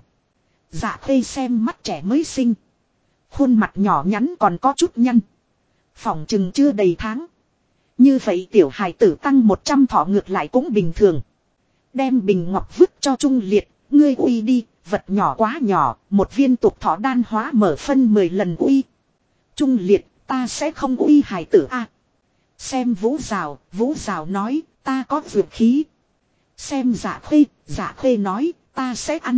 Dạ Khê xem mắt trẻ mới sinh. Khuôn mặt nhỏ nhắn còn có chút nhăn. Phỏng chừng chưa đầy tháng. Như vậy tiểu hài tử tăng 100 thọ ngược lại cũng bình thường. Đem bình ngọc vứt cho Trung Liệt. Ngươi uy đi, vật nhỏ quá nhỏ, một viên tục thọ đan hóa mở phân 10 lần uy. Trung Liệt, ta sẽ không uy hài tử a. Xem Vũ Rào nói, ta có dược khí. Xem Dạ Khuê nói, ta sẽ ăn.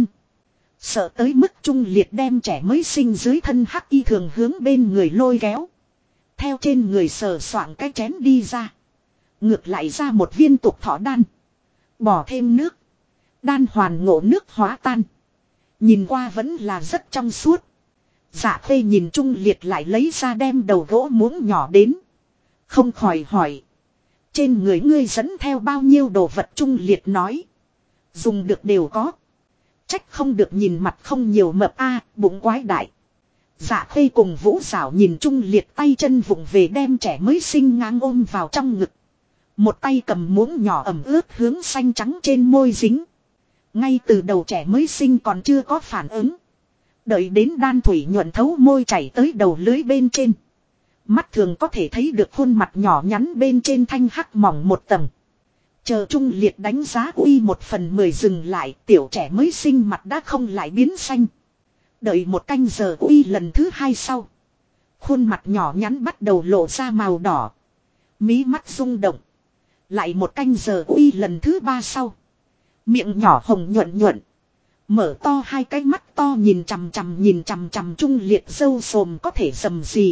Sợ tới mức Trung Liệt đem trẻ mới sinh dưới thân hắc y thường hướng bên người lôi kéo. Theo trên người sờ soạng cái chén đi ra. Ngược lại ra một viên tục thọ đan. Bỏ thêm nước. Đan hoàn ngộ nước hóa tan. Nhìn qua vẫn là rất trong suốt. Dạ Khuê nhìn Trung Liệt lại lấy ra đem đầu gỗ muỗng nhỏ đến. Không khỏi hỏi. Trên người ngươi dẫn theo bao nhiêu đồ vật? Trung Liệt nói. Dùng được đều có. Trách không được nhìn mặt không nhiều mập a, bụng quái đại. Dạ Khuê cùng Vũ Rào nhìn Trung Liệt tay chân vụng về đem trẻ mới sinh ngang ôm vào trong ngực. Một tay cầm muỗng nhỏ ẩm ướt hướng xanh trắng trên môi dính. Ngay từ đầu trẻ mới sinh còn chưa có phản ứng. Đợi đến đan thủy nhuận thấu môi chảy tới đầu lưới bên trên. Mắt thường có thể thấy được khuôn mặt nhỏ nhắn bên trên thanh hắc mỏng một tầng. Chờ Trung Liệt đánh giá uy 1/10 dừng lại, tiểu trẻ mới sinh mặt đã không lại biến xanh. Đợi một canh giờ uy lần thứ 2 sau. Khuôn mặt nhỏ nhắn bắt đầu lộ ra màu đỏ. Mí mắt rung động. Lại một canh giờ uy lần thứ 3 sau. Miệng nhỏ hồng nhuận nhuận. Mở to hai cái mắt to nhìn chằm chằm Trung Liệt râu sồm có thể dầm gì.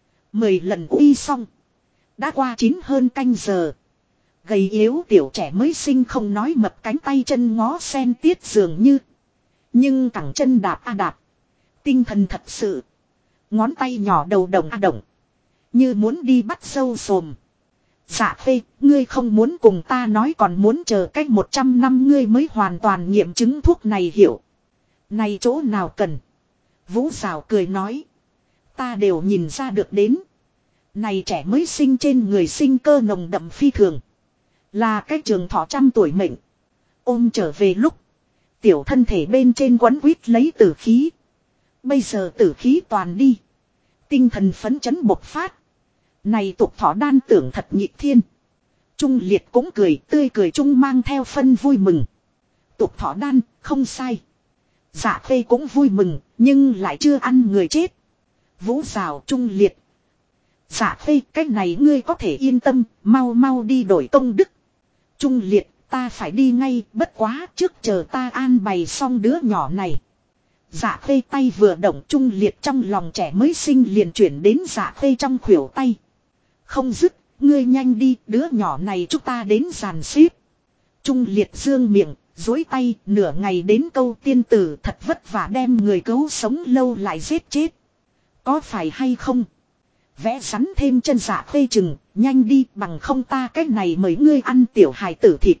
10 lần uy xong. Đã qua 9 hơn canh giờ. Gầy yếu tiểu trẻ mới sinh không nói mập cánh tay chân ngó sen tiết dường như. Nhưng cẳng chân đạp a đạp. Tinh thần thật sự. Ngón tay nhỏ đầu động a động. Như muốn đi bắt sâu sồm. Dạ Khuê, ngươi không muốn cùng ta nói còn muốn chờ cách 100 năm ngươi mới hoàn toàn nghiệm chứng thuốc này hiểu. Này chỗ nào cần. Vũ Rào cười nói. Ta đều nhìn ra được đến. Này trẻ mới sinh trên người sinh cơ nồng đậm phi thường. Là cái trường thọ 100 tuổi mệnh. Ôm trở về lúc. Tiểu thân thể bên trên quấn quýt lấy tử khí. Bây giờ tử khí toàn đi. Tinh thần phấn chấn bộc phát. Này tục thọ đan tưởng thật nhị thiên. Trung Liệt cũng cười, tươi cười chung mang theo phân vui mừng. Tục thọ đan, không sai. Dạ Khuê cũng vui mừng, nhưng lại chưa ăn người chết. Vũ Rào, Trung Liệt. Dạ Khuê, cách này ngươi có thể yên tâm, mau mau đi đổi công đức. Trung Liệt, ta phải đi ngay, bất quá, trước chờ ta an bày xong đứa nhỏ này. Dạ Khuê tay vừa động, Trung Liệt trong lòng trẻ mới sinh liền chuyển đến Dạ Khuê trong khuỷu tay. Không dứt, ngươi nhanh đi, đứa nhỏ này chúng ta đến giàn xếp. Trung Liệt dương miệng, dối tay, nửa ngày đến câu tiên tử thật vất vả đem người cứu sống lâu lại giết chết. Có phải hay không? Vẽ rắn thêm chân Dạ Khuê chừng, nhanh đi, bằng không ta cách này mời ngươi ăn tiểu hài tử thịt.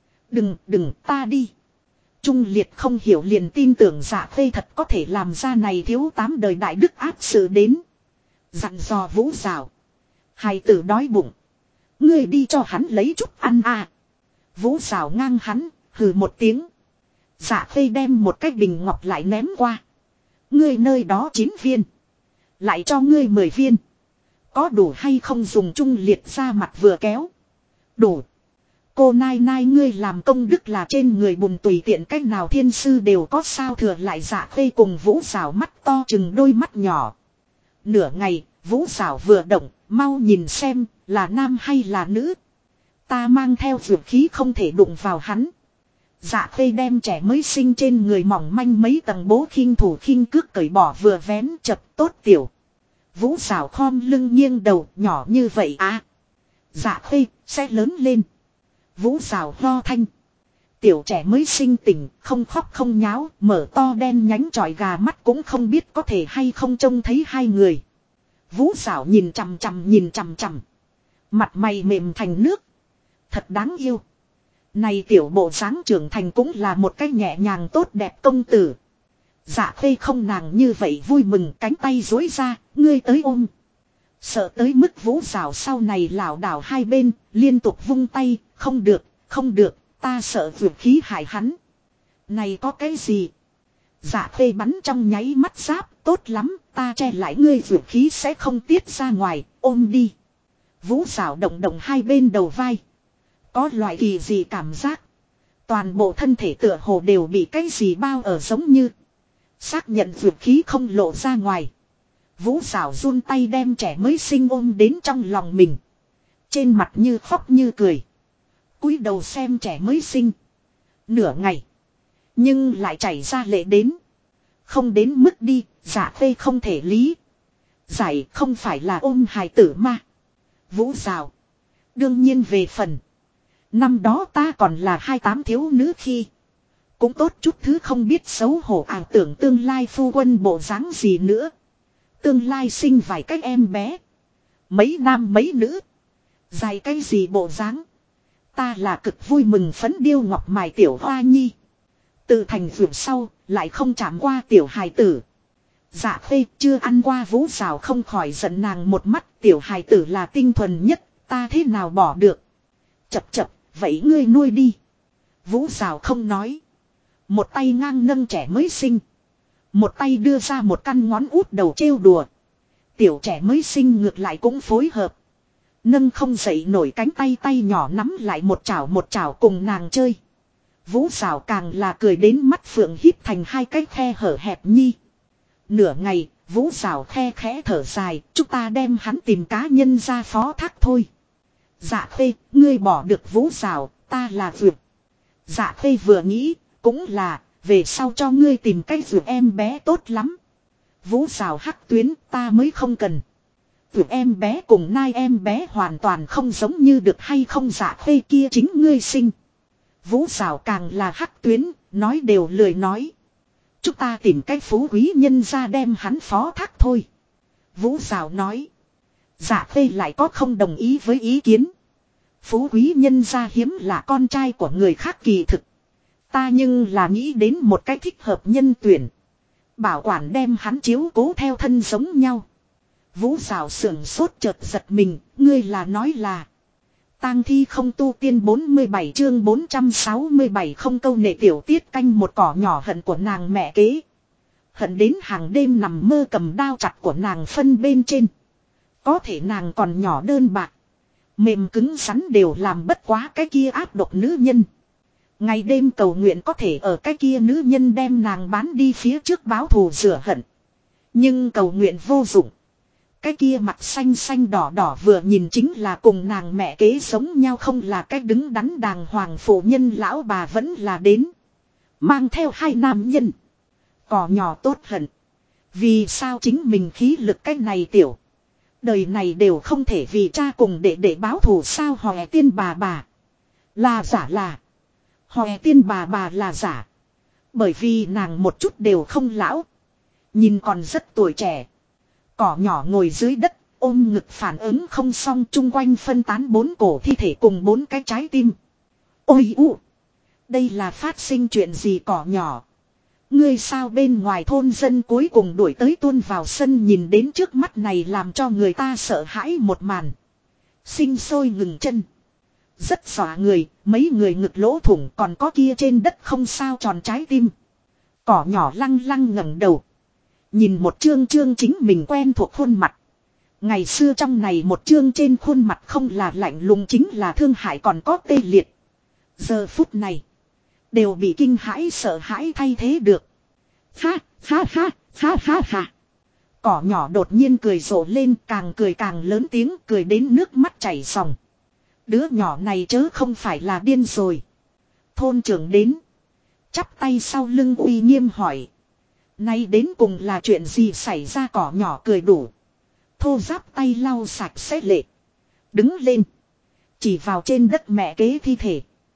Đừng, ta đi. Trung Liệt không hiểu liền tin tưởng Dạ Khuê thật có thể làm ra này thiếu 8 đời đại đức ác sự đến. Dặn dò Vũ Rào. Hài tử đói bụng. Ngươi đi cho hắn lấy chút ăn à. Vũ Rào ngang hắn, hừ một tiếng. Dạ Khuê đem một cái bình ngọc lại ném qua. Ngươi nơi đó 9 viên. Lại cho ngươi 10 viên. Có đủ hay không? Dùng Trung Liệt ra mặt vừa kéo. Đủ. Cô nai nai ngươi làm công đức là trên người bùn tùy tiện cách nào thiên sư đều có sao thừa lại. Dạ Khuê cùng Vũ Rào mắt to chừng đôi mắt nhỏ. Nửa ngày, Vũ Rào vừa động, mau nhìn xem, là nam hay là nữ. Ta mang theo dược khí không thể đụng vào hắn. Dạ Khuê đem trẻ mới sinh trên người mỏng manh mấy tầng bố khinh thủ khinh cước cởi bỏ vừa vén chập tốt tiểu. Vũ Rào khom lưng nghiêng đầu, nhỏ như vậy à. Dạ Khuê, sẽ lớn lên. Vũ Rào lo thanh. Tiểu trẻ mới sinh tỉnh, không khóc không nháo, mở to đen nhánh tròi gà mắt cũng không biết có thể hay không trông thấy hai người. Vũ Rào nhìn chằm chằm. Mặt mày mềm thành nước. Thật đáng yêu. Này tiểu bộ dáng trưởng thành cũng là một cái nhẹ nhàng tốt đẹp công tử. Dạ Khuê không nàng như vậy vui mừng, cánh tay duỗi ra, ngươi tới ôm. Sợ tới mức Vũ Rào sau này lảo đảo hai bên, liên tục vung tay, không được, ta sợ vượt khí hại hắn. Này có cái gì? Dạ Khuê bắn trong nháy mắt giáp, tốt lắm, ta che lại ngươi vượt khí sẽ không tiết ra ngoài, ôm đi. Vũ Rào động động hai bên đầu vai. Có loại kỳ gì cảm giác. Toàn bộ thân thể tựa hồ đều bị cái gì bao ở giống như. Xác nhận dược khí không lộ ra ngoài. Vũ Sảo run tay đem trẻ mới sinh ôm đến trong lòng mình. Trên mặt như khóc như cười. Cúi đầu xem trẻ mới sinh. Nửa ngày. Nhưng lại chảy ra lệ đến. Không đến mức đi, Dạ Khê không thể lý. Giải không phải là ôm hài tử mà. Vũ Sảo. Đương nhiên về phần. Năm đó ta còn là 28 thiếu nữ khi. Cũng tốt chút thứ không biết xấu hổ ảo tưởng tương lai phu quân bộ dáng gì nữa. Tương lai sinh vài cái em bé. Mấy nam mấy nữ. Dài cái gì bộ dáng. Ta là cực vui mừng phấn điêu ngọc mài tiểu hoa nhi. Từ thành vượt sau lại không chạm qua tiểu hài tử. Dạ Khê chưa ăn qua Vũ Sảo không khỏi giận nàng một mắt. Tiểu hài tử là tinh thuần nhất. Ta thế nào bỏ được. Chập chập vậy ngươi nuôi đi. Vũ Sảo không nói. Một tay ngang nâng trẻ mới sinh. Một tay đưa ra một căn ngón út đầu trêu đùa. Tiểu trẻ mới sinh ngược lại cũng phối hợp. Nâng không dậy nổi cánh tay tay nhỏ nắm lại một chảo cùng nàng chơi. Vũ Sảo càng là cười đến mắt phượng híp thành hai cái khe hở hẹp nhi. Nửa ngày, Vũ Sảo khe khẽ thở dài, chúng ta đem hắn tìm cá nhân ra phó thác thôi. Dạ Khê, ngươi bỏ được Vũ Sảo, ta là vượt. Dạ Khê vừa nghĩ, cũng là, về sau cho ngươi tìm cái vượt em bé tốt lắm. Vũ Sảo hắc tuyến, ta mới không cần. Vượt em bé cùng nai em bé hoàn toàn không giống như được hay không. Dạ Khê kia chính ngươi sinh. Vũ Sảo càng là hắc tuyến, nói đều lười nói. Chúng ta tìm cái phú quý nhân ra đem hắn phó thác thôi. Vũ Sảo nói. Dạ Khê lại có không đồng ý với ý kiến. Phú quý nhân ra hiếm là con trai của người khác kỳ thực. Ta nhưng là nghĩ đến một cái thích hợp nhân tuyển. Bảo quản đem hắn chiếu cố theo thân giống nhau. Vũ Sảo sưởng sốt chợt giật mình, ngươi là nói là. Tang thi không tu tiên 47 chương 467 không câu nệ tiểu tiết canh một cỏ nhỏ hận của nàng mẹ kế. Hận đến hàng đêm nằm mơ cầm đao chặt của nàng phân bên trên. Có thể nàng còn nhỏ đơn bạc. Mềm cứng rắn đều làm bất quá cái kia áp độc nữ nhân. Ngày đêm cầu nguyện có thể ở cái kia nữ nhân đem nàng bán đi phía trước báo thù rửa hận. Nhưng cầu nguyện vô dụng. Cái kia mặt xanh xanh đỏ đỏ vừa nhìn chính là cùng nàng mẹ kế giống nhau, không là cái đứng đắn đàng hoàng phụ nhân lão bà vẫn là đến. Mang theo hai nam nhân. Cỏ nhỏ tốt hận. Vì sao chính mình khí lực cái này tiểu. Đời này đều không thể vì cha cùng để báo thù sao. Hòe tiên bà. Là giả là. Hòe tiên bà là giả. Bởi vì nàng một chút đều không lão. Nhìn còn rất tuổi trẻ. Cỏ nhỏ ngồi dưới đất, ôm ngực phản ứng không xong, chung quanh phân tán 4 cổ thi thể cùng 4 cái trái tim. Ôi u! Đây là phát sinh chuyện gì cỏ nhỏ? Ngươi sao bên ngoài thôn dân cuối cùng đuổi tới tuôn vào sân nhìn đến trước mắt này làm cho người ta sợ hãi một màn. Sinh sôi ngừng chân. Rất xóa người, mấy người ngực lỗ thủng còn có kia trên đất không sao tròn trái tim. Cỏ nhỏ lăng lăng ngẩng đầu. Nhìn một chương chính mình quen thuộc khuôn mặt. Ngày xưa trong này một chương trên khuôn mặt không là lạnh lùng chính là thương hại còn có tê liệt. Giờ phút này. Đều bị kinh hãi sợ hãi thay thế được. Ha ha ha ha ha ha. Cỏ nhỏ đột nhiên cười rộ lên, càng cười càng lớn tiếng, cười đến nước mắt chảy ròng. Đứa nhỏ này chớ không phải là điên rồi. Thôn trưởng đến. Chắp tay sau lưng uy nghiêm hỏi. Nay đến cùng là chuyện gì xảy ra, cỏ nhỏ cười đủ. Thô giáp tay lau sạch sẽ lệ. Đứng lên. Chỉ vào trên đất mẹ kế thi thể.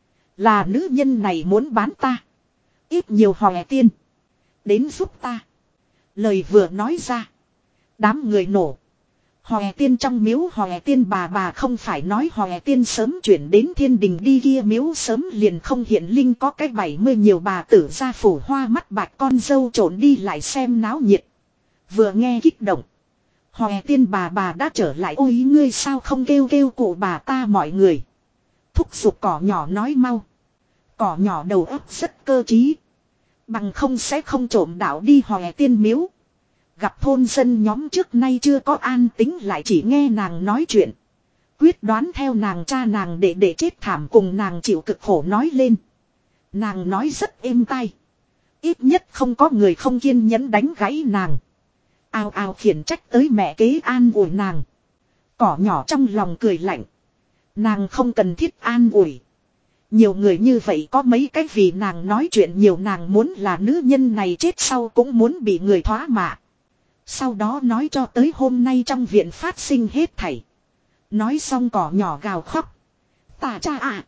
Là nữ nhân này muốn bán ta. Ít nhiều hòe tiên. Đến giúp ta. Lời vừa nói ra. Đám người nổ. Hòe tiên trong miếu hòe tiên bà không phải nói hòe tiên sớm chuyển đến thiên đình đi kia miếu sớm liền không hiện linh có cái 70 nhiều bà tử ra phủ hoa mắt bạch con dâu trộn đi lại xem náo nhiệt. Vừa nghe kích động. Hòe tiên bà đã trở lại, ôi ngươi sao không kêu cụ bà ta mọi người. Thúc giục cỏ nhỏ nói mau. Cỏ nhỏ đầu óc rất cơ trí. Bằng không sẽ không trộm đạo đi hòe tiên miếu. Gặp thôn dân nhóm trước nay chưa có an tính lại chỉ nghe nàng nói chuyện. Quyết đoán theo nàng cha nàng để chết thảm cùng nàng chịu cực khổ nói lên. Nàng nói rất êm tai. Ít nhất không có người không kiên nhẫn đánh gãy nàng. Ào ào khiển trách tới mẹ kế an ủi nàng. Cỏ nhỏ trong lòng cười lạnh. Nàng không cần thiết an ủi. Nhiều người như vậy có mấy cái vì nàng nói chuyện nhiều, nàng muốn là nữ nhân này chết sau cũng muốn bị người thoá mạ. Sau đó nói cho tới hôm nay trong viện phát sinh hết thảy. Nói xong cỏ nhỏ gào khóc. Tà cha à.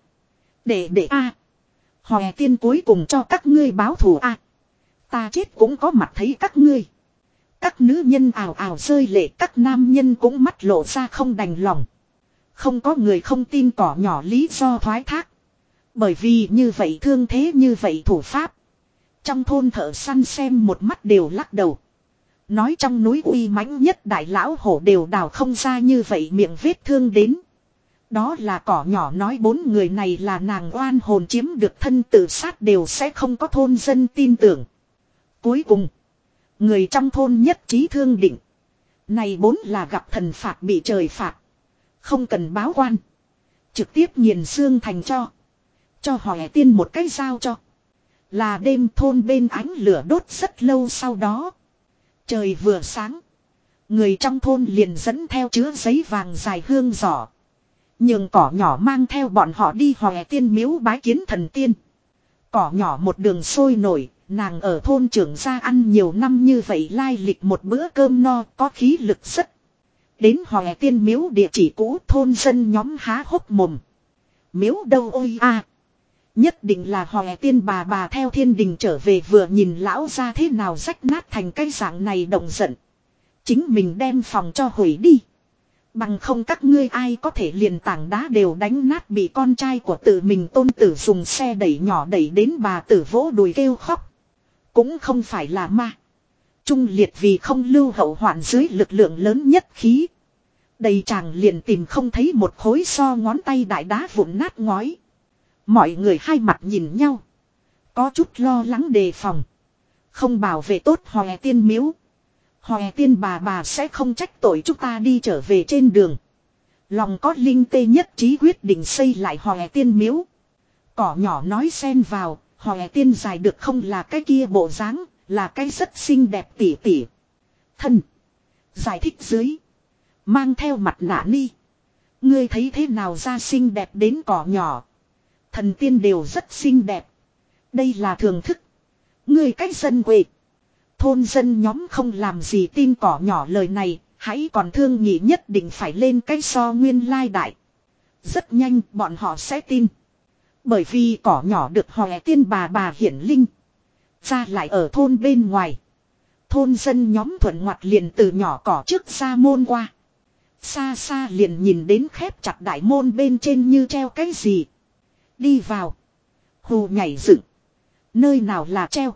Đệ à. Hòe tiên cuối cùng cho các ngươi báo thù à. Ta chết cũng có mặt thấy các ngươi. Các nữ nhân ào ào rơi lệ, các nam nhân cũng mắt lộ ra không đành lòng. Không có người không tin cỏ nhỏ lý do thoái thác. Bởi vì như vậy thương thế như vậy thủ pháp. Trong thôn thợ săn xem một mắt đều lắc đầu. Nói trong núi uy mãnh nhất đại lão hổ đều đào không ra như vậy miệng vết thương đến. Đó là cỏ nhỏ nói 4 người này là nàng oan hồn chiếm được thân tự sát đều sẽ không có thôn dân tin tưởng. Cuối cùng, người trong thôn nhất trí thương định. Này 4 là gặp thần phạt bị trời phạt. Không cần báo quan. Trực tiếp nghiền xương thành cho. Cho Hòe Tiên một cái dao cho. Là đêm thôn bên ánh lửa đốt rất lâu sau đó. Trời vừa sáng. Người trong thôn liền dẫn theo chứa giấy vàng dài hương giỏ. Nhường cỏ nhỏ mang theo bọn họ đi Hòe Tiên miếu bái kiến thần tiên. Cỏ nhỏ một đường sôi nổi. Nàng ở thôn trưởng gia ăn nhiều năm như vậy lai lịch một bữa cơm no có khí lực rất. Đến Hòe Tiên miếu địa chỉ cũ thôn dân nhóm há hốc mồm. Miếu đâu ôi a. Nhất định là Hòe Tiên bà theo thiên đình trở về vừa nhìn lão ra thế nào rách nát thành cái dạng này động giận. Chính mình đem phòng cho hủy đi. Bằng không các ngươi ai có thể liền tảng đá đều đánh nát bị con trai của tự mình tôn tử dùng xe đẩy nhỏ đẩy đến bà tử vỗ đùi kêu khóc. Cũng không phải là ma. Trung liệt vì không lưu hậu hoạn dưới lực lượng lớn nhất khí. Đầy chàng liền tìm không thấy một khối so ngón tay đại đá vụn nát ngói. Mọi người hai mặt nhìn nhau. Có chút lo lắng đề phòng. Không bảo vệ tốt Hòe Tiên miếu. Hòe Tiên bà sẽ không trách tội chúng ta đi trở về trên đường. Lòng có linh tê nhất trí quyết định xây lại Hòe Tiên miếu. Cỏ nhỏ nói xen vào. Hòe Tiên dài được không là cái kia bộ dáng, là cái rất xinh đẹp tỉ tỉ. Thân. Giải thích dưới. Mang theo mặt nạ ni. Ngươi thấy thế nào ra xinh đẹp đến cỏ nhỏ. Thần tiên đều rất xinh đẹp. Đây là thường thức. Ngươi cách dân quê. Thôn dân nhóm không làm gì tin cỏ nhỏ lời này. Hãy còn thương nhị nhất định phải lên cái so nguyên lai đại. Rất nhanh bọn họ sẽ tin. Bởi vì cỏ nhỏ được Hòe Tiên bà hiển linh. Ra lại ở thôn bên ngoài. Thôn dân nhóm thuận ngoặt liền từ nhỏ cỏ trước ra môn qua. Xa xa liền nhìn đến khép chặt đại môn bên trên như treo cái gì. Đi vào. Hù nhảy dựng. Nơi nào là treo.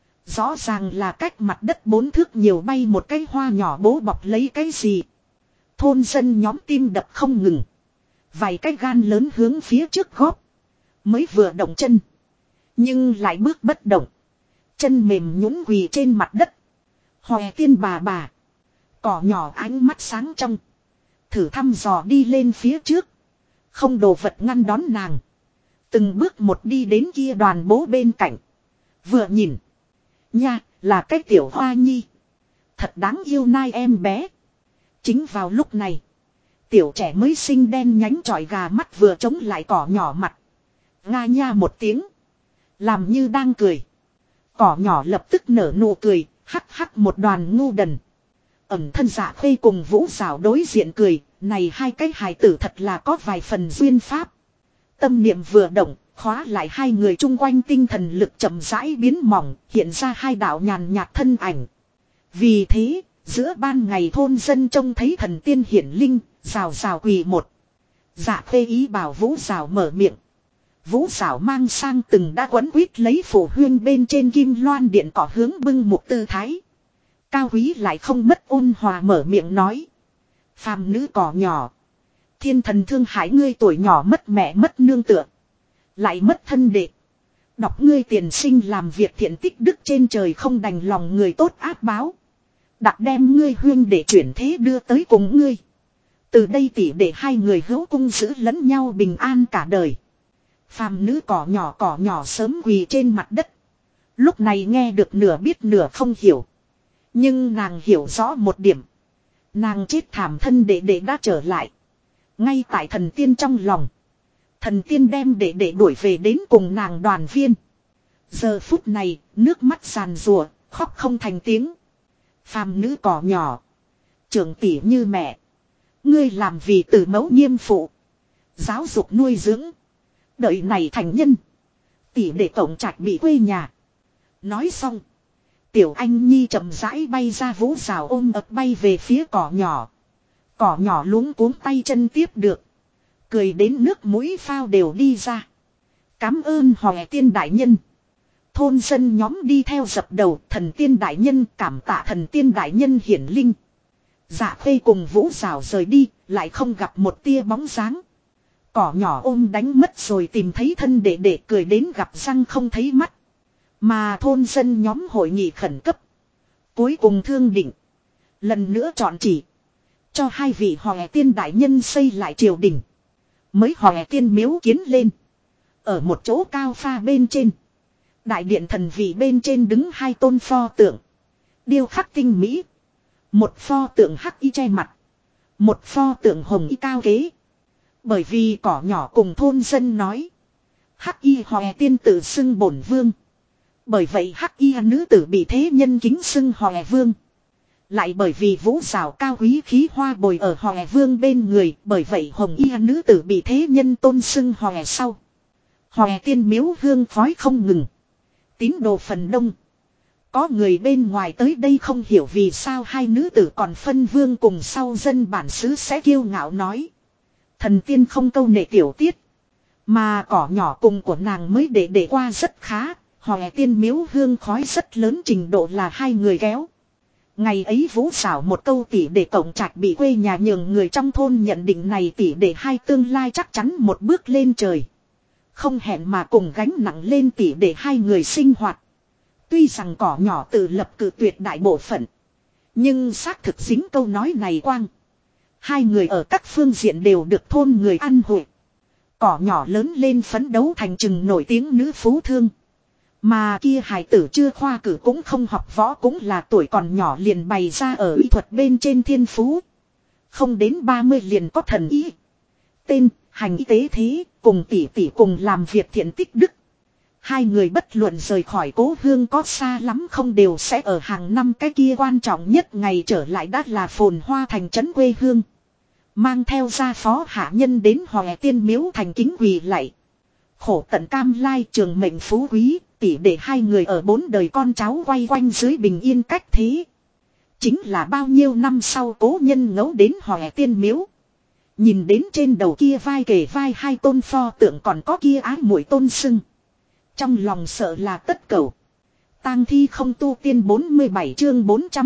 Rõ ràng là cách mặt đất 4 thước nhiều bay một cái hoa nhỏ bố bọc lấy cái gì. Thôn dân nhóm tim đập không ngừng. Vài cái gan lớn hướng phía trước góp. Mới vừa động chân. Nhưng lại bước bất động. Chân mềm nhũn quỳ trên mặt đất. Hòe Tiên bà. Cỏ nhỏ ánh mắt sáng trong. Thử thăm dò đi lên phía trước. Không đồ vật ngăn đón nàng. Từng bước một đi đến kia đoàn bố bên cạnh. Vừa nhìn. Nha, là cái tiểu hoa nhi. Thật đáng yêu nai em bé. Chính vào lúc này. Tiểu trẻ mới sinh đen nhánh trọi gà mắt vừa chống lại cỏ nhỏ mặt. Nga nha một tiếng. Làm như đang cười. Cỏ nhỏ lập tức nở nụ cười. Hắc hắc một đoàn ngu đần. Ẩm thân Dạ Khê cùng Vũ Giảo đối diện cười. Này hai cái hài tử thật là có vài phần duyên pháp. Tâm niệm vừa động. Khóa lại hai người chung quanh tinh thần lực chậm rãi biến mỏng. Hiện ra hai đạo nhàn nhạt thân ảnh. Vì thế, giữa ban ngày thôn dân trông thấy thần tiên hiển linh. Rào rào quỳ một. Dạ Khê ý bảo Vũ Giảo mở miệng. Vũ Giảo mang sang từng đã quấn quýt lấy phổ huyên bên trên kim loan điện cỏ hướng bưng một tư thái. Cao quý lại không mất ôn hòa mở miệng nói. Phàm nữ cỏ nhỏ. Thiên thần thương hại ngươi tuổi nhỏ mất mẹ mất nương tựa. Lại mất thân đệ. Đọc ngươi tiền sinh làm việc thiện tích đức trên trời không đành lòng người tốt áp báo. Đặt đem ngươi huyên để chuyển thế đưa tới cùng ngươi. Từ đây tỷ để hai người hữu cung giữ lẫn nhau bình an cả đời. Phàm nữ cỏ nhỏ sớm quỳ trên mặt đất. Lúc này nghe được nửa biết nửa không hiểu. Nhưng nàng hiểu rõ một điểm. Nàng chết thảm thân đệ đệ đã trở lại. Ngay tại thần tiên trong lòng. Thần tiên đem đệ đệ đuổi về đến cùng nàng đoàn viên. Giờ phút này, nước mắt giàn rùa, khóc không thành tiếng. Phàm nữ cỏ nhỏ. Trưởng tỷ như mẹ. Ngươi làm vì tử mẫu nghiêm phụ. Giáo dục nuôi dưỡng. Đợi này thành nhân. Tỷ để tổng trạch bị quê nhà. Nói xong. Tiểu anh nhi chậm rãi bay ra vũ rào ôm ập bay về phía cỏ nhỏ. Cỏ nhỏ luống cuống tay chân tiếp được. Cười đến nước mũi phao đều đi ra. Cám ơn Hòe Tiên đại nhân. Thôn dân nhóm đi theo dập đầu thần tiên đại nhân cảm tạ thần tiên đại nhân hiển linh. Dạ Khê cùng vũ rào rời đi, lại không gặp một tia bóng dáng. Cỏ nhỏ ôm đánh mất rồi tìm thấy thân để cười đến gặp răng không thấy mắt. Mà thôn dân nhóm hội nghị khẩn cấp. Cuối cùng thương định. Lần nữa chọn chỉ. Cho hai vị Hòe Tiên đại nhân xây lại triều đình. Mới Hòe Tiên miếu kiến lên. Ở một chỗ cao pha bên trên. Đại điện thần vị bên trên đứng hai tôn pho tượng. Điêu khắc tinh mỹ. Một pho tượng hắc y che mặt. Một pho tượng hồng y cao kế. Bởi vì cỏ nhỏ cùng thôn dân nói. Hắc y Hòe Tiên tự xưng bổn vương. Bởi vậy hắc y nữ tử bị thế nhân kính xưng Hòe Vương. Lại bởi vì vũ rào cao quý khí hoa bồi ở Hòe Vương bên người. Bởi vậy hồng y nữ tử bị thế nhân tôn xưng Hòe sau. Hòe Tiên miếu hương khói không ngừng. Tín đồ phần đông. Có người bên ngoài tới đây không hiểu vì sao hai nữ tử còn phân vương cùng sau dân bản xứ sẽ kiêu ngạo nói. Thần tiên không câu nệ tiểu tiết. Mà cỏ nhỏ cùng của nàng mới để qua rất khá. Hòe Tiên miếu hương khói rất lớn trình độ là hai người kéo. Ngày ấy vũ xảo một câu tỷ để tổng trạch bị quê nhà nhường người trong thôn nhận định này tỷ để hai tương lai chắc chắn một bước lên trời. Không hẹn mà cùng gánh nặng lên tỷ để hai người sinh hoạt. Tuy rằng cỏ nhỏ tự lập cử tuyệt đại bộ phận. Nhưng xác thực dính câu nói này quang. Hai người ở các phương diện đều được thôn người ăn hội. Cỏ nhỏ lớn lên phấn đấu thành chừng nổi tiếng nữ phú thương. Mà kia hài tử chưa khoa cử cũng không học võ cũng là tuổi còn nhỏ liền bày ra ở y thuật bên trên thiên phú. Không đến 30 liền có thần ý. Tên, hành y tế thế, cùng tỷ cùng làm việc thiện tích đức. Hai người bất luận rời khỏi cố hương có xa lắm không đều sẽ ở hàng năm cái kia quan trọng nhất ngày trở lại đã là phồn hoa thành trấn quê hương. Mang theo gia phó hạ nhân đến Hòe Tiên miếu thành kính quỳ lạy. Khổ tận cam lai trường mệnh phú quý, tỷ để hai người ở bốn đời con cháu quay quanh dưới bình yên cách thế. Chính là bao nhiêu năm sau cố nhân ngẫu đến Hòe Tiên miếu. Nhìn đến trên đầu kia vai kề vai hai tôn pho tượng còn có kia ái muội tôn sưng. Trong lòng sợ là tất cầu. Tang thi không tu tiên 47 chương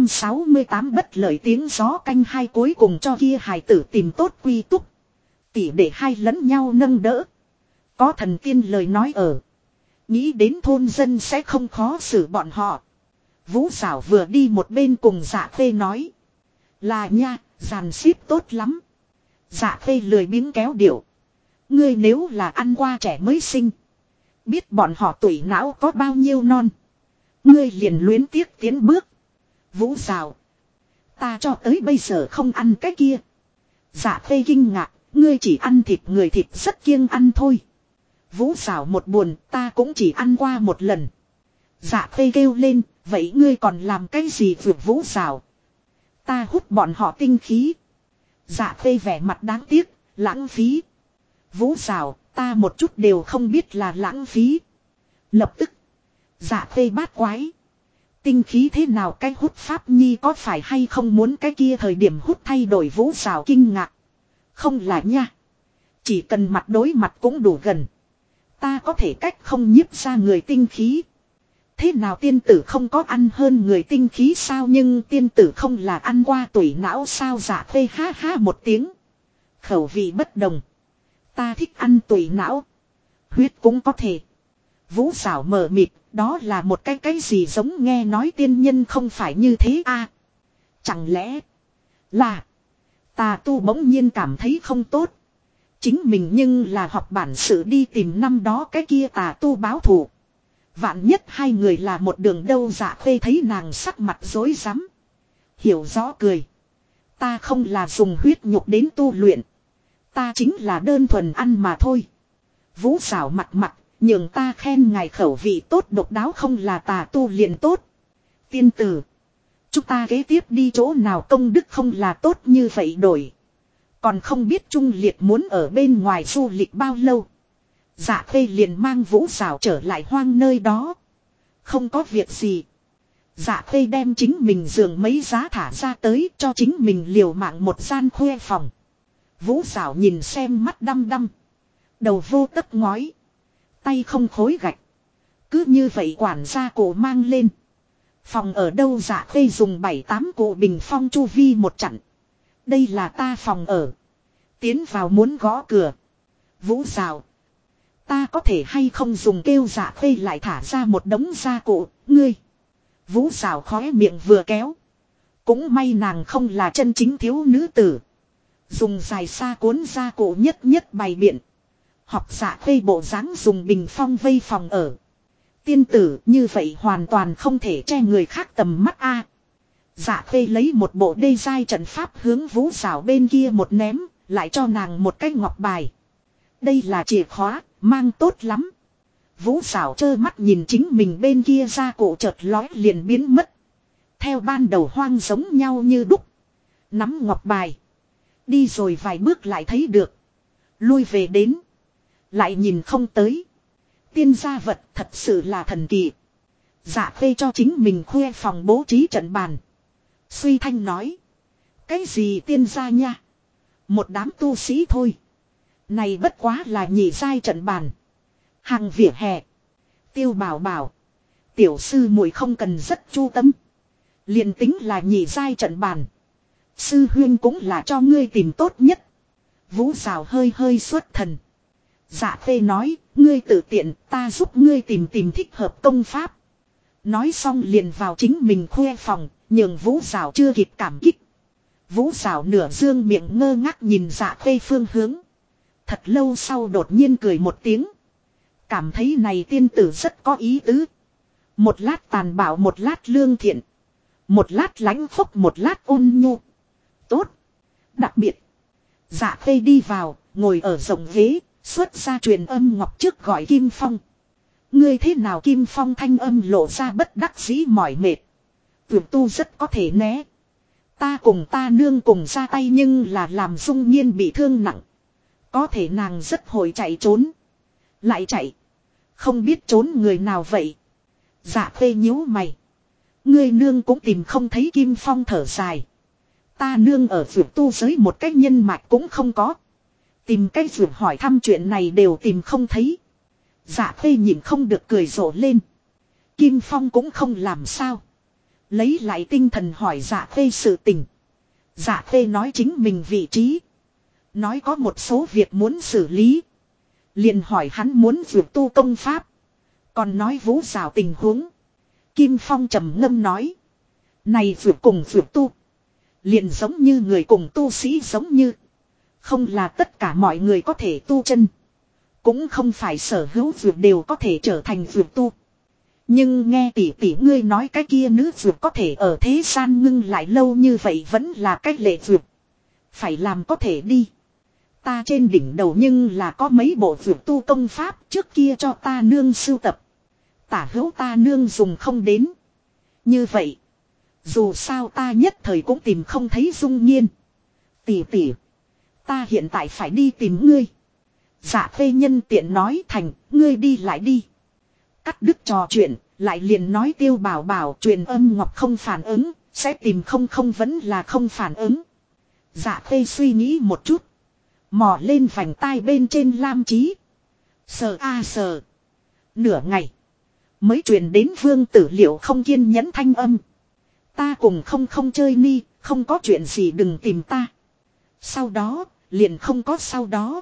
468 bất lợi tiếng gió canh hai cuối cùng cho kia hài tử tìm tốt quy túc. Tỷ để hai lẫn nhau nâng đỡ. Có thần tiên lời nói ở. Nghĩ đến thôn dân sẽ không khó xử bọn họ. Vũ xảo vừa đi một bên cùng Dạ Khê nói. Là nha, dàn xếp tốt lắm. Dạ Khê lười biếng kéo điệu. Ngươi nếu là ăn qua trẻ mới sinh. Biết bọn họ tuổi não có bao nhiêu non. Ngươi liền luyến tiếc tiến bước. Vũ xảo. Ta cho tới bây giờ không ăn cái kia. Dạ Khê kinh ngạc. Ngươi chỉ ăn thịt người thịt rất kiêng ăn thôi. Vũ xảo một buồn ta cũng chỉ ăn qua một lần. Dạ Khê kêu lên. Vậy ngươi còn làm cái gì vượt Vũ xảo? Ta hút bọn họ tinh khí. Dạ Khê vẻ mặt đáng tiếc. Lãng phí. Vũ xảo ta một chút đều không biết là lãng phí. Lập tức. Dạ Khê bát quái. Tinh khí thế nào cái hút pháp nhi có phải hay không muốn cái kia thời điểm hút thay đổi Vũ xảo kinh ngạc. Không là nha. Chỉ cần mặt đối mặt cũng đủ gần. Ta có thể cách không nhiếp ra người tinh khí. Thế nào tiên tử không có ăn hơn người tinh khí sao nhưng tiên tử không là ăn qua tuổi não sao Dạ Khê ha ha một tiếng. Khẩu vị bất đồng. Ta thích ăn tuổi não. Huyết cũng có thể. Vũ xảo mờ mịt. Đó là một cái gì giống nghe nói tiên nhân không phải như thế a? Chẳng lẽ là. Tà tu bỗng nhiên cảm thấy không tốt. Chính mình nhưng là học bản sự đi tìm năm đó cái kia tà tu báo thù. Vạn nhất hai người là một đường đâu. Dạ Khê thấy nàng sắc mặt rối rắm, hiểu rõ cười. Ta không là dùng huyết nhục đến tu luyện. Ta chính là đơn thuần ăn mà thôi. Vũ xảo mặt mặt, nhường ta khen ngài khẩu vị tốt độc đáo không là tà tu liền tốt. Tiên tử, chúng ta kế tiếp đi chỗ nào công đức không là tốt như vậy đổi. Còn không biết Trung Liệt muốn ở bên ngoài du lịch bao lâu. Dạ Khê liền mang Vũ xảo trở lại hoang nơi đó. Không có việc gì. Dạ Khê đem chính mình giường mấy giá thả ra tới cho chính mình liều mạng một gian khuê phòng. Vũ xảo nhìn xem mắt đăm đăm. Đầu vô tấc ngói. Tay không khối gạch. Cứ như vậy quản gia cổ mang lên. Phòng ở đâu Dạ Khê dùng 7-8 cụ bình phong chu vi một chặn. Đây là ta phòng ở. Tiến vào muốn gõ cửa. Vũ xảo. Ta có thể hay không dùng kêu Dạ Khê lại thả ra một đống gia cụ. Ngươi. Vũ xảo khóe miệng vừa kéo. Cũng may nàng không là chân chính thiếu nữ tử. Dùng dài xa cuốn gia cụ nhất nhất bày biện. Học Dạ Khê bộ dáng dùng bình phong vây phòng ở. Tiên tử như vậy hoàn toàn không thể che người khác tầm mắt a. Dạ Khê lấy một bộ đê giai trận pháp hướng Vũ xảo bên kia một ném. Lại cho nàng một cái ngọc bài. Đây là chìa khóa, mang tốt lắm. Vũ xảo trơ mắt nhìn chính mình bên kia gia cụ chợt lói liền biến mất. Theo ban đầu hoang giống nhau như đúc. Nắm ngọc bài. Đi rồi vài bước lại thấy được. Lui về đến. Lại nhìn không tới. Tiên gia vật thật sự là thần kỳ. Dạ Khê cho chính mình khuê phòng bố trí trận bàn. Suy thanh nói. Cái gì tiên gia nha. Một đám tu sĩ thôi. Này bất quá là nhị giai trận bàn. Hàng vỉa hè. Tiêu bảo bảo. Tiểu sư muội không cần rất chu tâm. Liền tính là nhị giai trận bàn. Sư huyên cũng là cho ngươi tìm tốt nhất. Vũ xảo hơi hơi xuất thần. Dạ Khê nói, ngươi tự tiện, ta giúp ngươi tìm thích hợp công pháp. Nói xong liền vào chính mình khuê phòng, nhường Vũ xảo chưa kịp cảm kích. Vũ xảo nửa dương miệng ngơ ngác nhìn Dạ Khê phương hướng. Thật lâu sau đột nhiên cười một tiếng. Cảm thấy này tiên tử rất có ý tứ. Một lát tàn bạo một lát lương thiện. Một lát lãnh phúc một lát ôn nhu. Tốt. Đặc biệt. Dạ Khê đi vào, ngồi ở rộng ghế, xuất ra truyền âm ngọc trước gọi Kim Phong. Ngươi thế nào Kim Phong thanh âm lộ ra bất đắc dĩ mỏi mệt. Vượt tu rất có thể né. Ta cùng ta nương cùng ra tay nhưng là làm Dung Nhiên bị thương nặng. Có thể nàng rất hồi chạy trốn. Lại chạy. Không biết trốn người nào vậy. Dạ Khê nhíu mày. Ngươi nương cũng tìm không thấy Kim Phong thở dài. Ta nương ở vượt tu giới một cách nhân mạch cũng không có. Tìm cách vượt hỏi thăm chuyện này đều tìm không thấy. Dạ Khê nhìn không được cười rộ lên. Kim Phong cũng không làm sao. Lấy lại tinh thần hỏi Dạ Khê sự tình. Dạ Khê nói chính mình vị trí. Nói có một số việc muốn xử lý. Liền hỏi hắn muốn vượt tu công pháp. Còn nói Vũ xảo tình huống. Kim Phong trầm ngâm nói. Này vượt cùng vượt tu. Liền giống như người cùng tu sĩ giống như. Không là tất cả mọi người có thể tu chân. Cũng không phải sở hữu vượt đều có thể trở thành vượt tu. Nhưng nghe tỷ tỷ ngươi nói cái kia nữ vượt có thể ở thế gian ngưng lại lâu như vậy vẫn là cách lệ vượt. Phải làm có thể đi. Ta trên đỉnh đầu nhưng là có mấy bộ vượt tu công pháp trước kia cho ta nương sưu tập. Tả hữu ta nương dùng không đến. Như vậy. Dù sao ta nhất thời cũng tìm không thấy Dung Nhiên. Tỷ tỷ. Ta hiện tại phải đi tìm ngươi. Dạ Khê nhân tiện nói thành ngươi đi lại đi. Cắt đứt trò chuyện. Lại liền nói Tiêu Bảo Bảo truyền âm ngọc không phản ứng. Sẽ tìm không vẫn là không phản ứng. Dạ Khê suy nghĩ một chút. Mò lên vành tai bên trên lam chí. Sờ a sờ. Nửa ngày. Mới truyền đến Vương Tử Liệu không kiên nhẫn thanh âm. Ta cùng không chơi ni. Không có chuyện gì đừng tìm ta. Sau đó liền không có sau đó.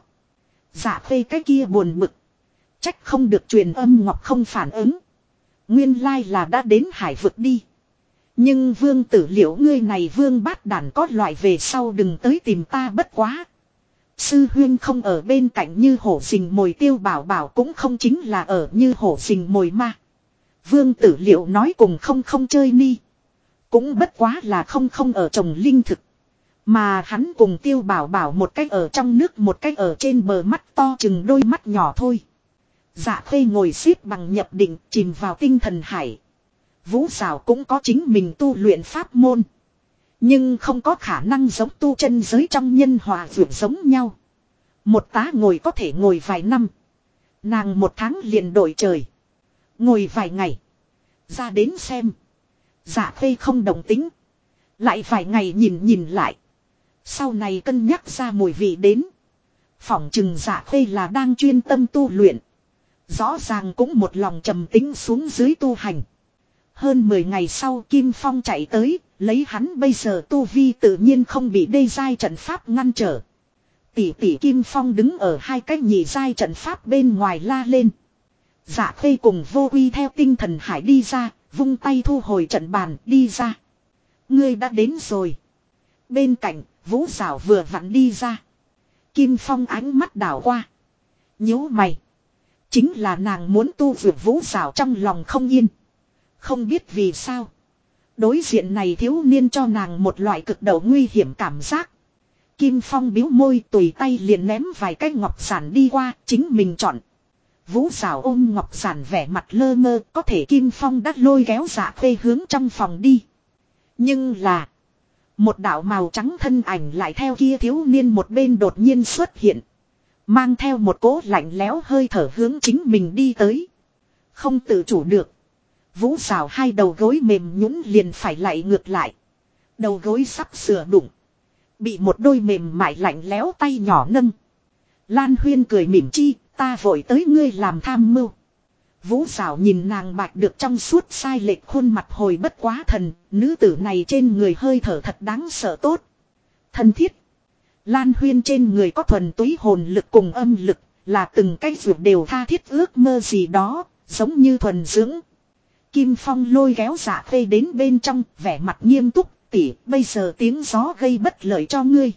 Dạ Khê cái kia buồn bực. Trách không được truyền âm ngọc không phản ứng. Nguyên lai là đã đến hải vực đi. Nhưng Vương Tử Liệu ngươi này Vương bát đản có loại về sau đừng tới tìm ta bất quá. Sư huyên không ở bên cạnh như hổ rình mồi, Tiêu Bảo Bảo cũng không chính là ở như hổ rình mồi ma. Vương Tử Liệu nói cùng không chơi ni. Cũng bất quá là không ở trồng linh thực. Mà hắn cùng Tiêu Bảo Bảo một cách ở trong nước, một cách ở trên bờ, mắt to chừng đôi mắt nhỏ thôi. Dạ Khê ngồi xếp bằng nhập định, chìm vào tinh thần hải. Vũ Sảo cũng có chính mình tu luyện pháp môn. Nhưng không có khả năng giống tu chân giới trong nhân hòa vượt giống nhau. Một tá ngồi có thể ngồi vài năm. Nàng một tháng liền đổi trời. Ngồi vài ngày. Ra đến xem. Dạ Khê không đồng tính. Lại vài ngày nhìn lại. Sau này cân nhắc ra mùi vị đến. Phỏng chừng Dạ Khê là đang chuyên tâm tu luyện. Rõ ràng cũng một lòng trầm tính xuống dưới tu hành. Hơn 10 ngày sau Kim Phong chạy tới, lấy hắn bây giờ tu vi tự nhiên không bị đê giai trận pháp ngăn trở. Tỷ tỷ Kim Phong đứng ở hai cái nhị giai trận pháp bên ngoài la lên. Dạ Khê cùng Vô Uy theo tinh thần hải đi ra, vung tay thu hồi trận bàn đi ra. Ngươi đã đến rồi. Bên cạnh, Vũ Giảo vừa vặn đi ra. Kim Phong ánh mắt đảo qua. Nhíu mày. Chính là nàng muốn tu vượt Vũ Giảo trong lòng không yên. Không biết vì sao. Đối diện này thiếu niên cho nàng một loại cực độ nguy hiểm cảm giác. Kim Phong biếu môi tùy tay liền ném vài cái ngọc giản đi qua, chính mình chọn. Vũ Giảo ôm ngọc giản vẻ mặt lơ ngơ, có thể Kim Phong đã lôi kéo Dạ Khê hướng trong phòng đi. Nhưng là một đạo màu trắng thân ảnh lại theo kia thiếu niên một bên đột nhiên xuất hiện. Mang theo một cỗ lạnh lẽo hơi thở hướng chính mình đi tới. Không tự chủ được. Vũ Giảo hai đầu gối mềm nhũn liền phải lại ngược lại. Đầu gối sắp sửa đụng. Bị một đôi mềm mại lạnh lẽo tay nhỏ nâng. Lan Huyên cười mỉm chi, ta vội tới ngươi làm tham mưu. Vũ Giảo nhìn nàng bạch được trong suốt sai lệch khuôn mặt hồi bất quá thần, nữ tử này trên người hơi thở thật đáng sợ tốt. Thân thiết. Lan Huyên trên người có thuần túy hồn lực cùng âm lực, là từng cái ruột đều tha thiết ước mơ gì đó, giống như thuần dưỡng. Kim Phong lôi kéo Dạ Khê đến bên trong, vẻ mặt nghiêm túc, tỷ, bây giờ tiếng gió gây bất lợi cho ngươi.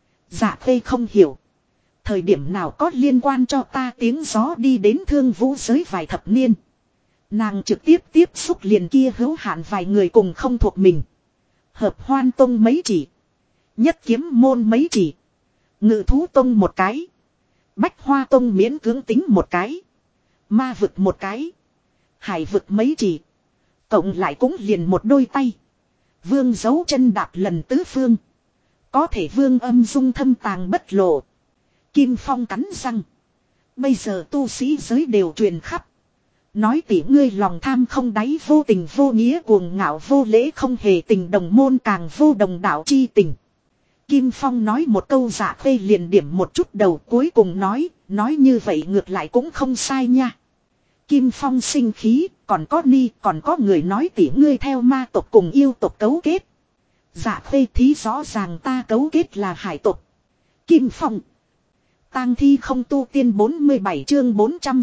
Dạ Khê không hiểu. Thời điểm nào có liên quan cho ta tiếng gió đi đến Thương Vũ giới vài thập niên. Nàng trực tiếp xúc liền kia hữu hạn vài người cùng không thuộc mình. Hợp Hoan Tông mấy chỉ. Nhất Kiếm Môn mấy chỉ. Ngự Thú Tông một cái. Bách Hoa Tông miễn cưỡng tính một cái. Ma vực một cái. Hải vực mấy chỉ. Cộng lại cũng liền một đôi tay. Vương giấu chân đạp lần tứ phương. Có thể vương âm dung thâm tàng bất lộ. Kim Phong cắn răng. Bây giờ tu sĩ giới đều truyền khắp. Nói tỉ ngươi lòng tham không đáy, vô tình vô nghĩa, cuồng ngạo vô lễ, không hề tình đồng môn, càng vô đồng đạo chi tình. Kim Phong nói một câu Dạ Khê liền điểm một chút đầu, cuối cùng nói như vậy ngược lại cũng không sai nha. Kim Phong sinh khí, còn có người nói tỉ ngươi theo ma tộc cùng yêu tộc cấu kết. Dạ Khê thí rõ ràng ta cấu kết là hải tộc. Kim Phong. Tang thi không tu tiên 47 chương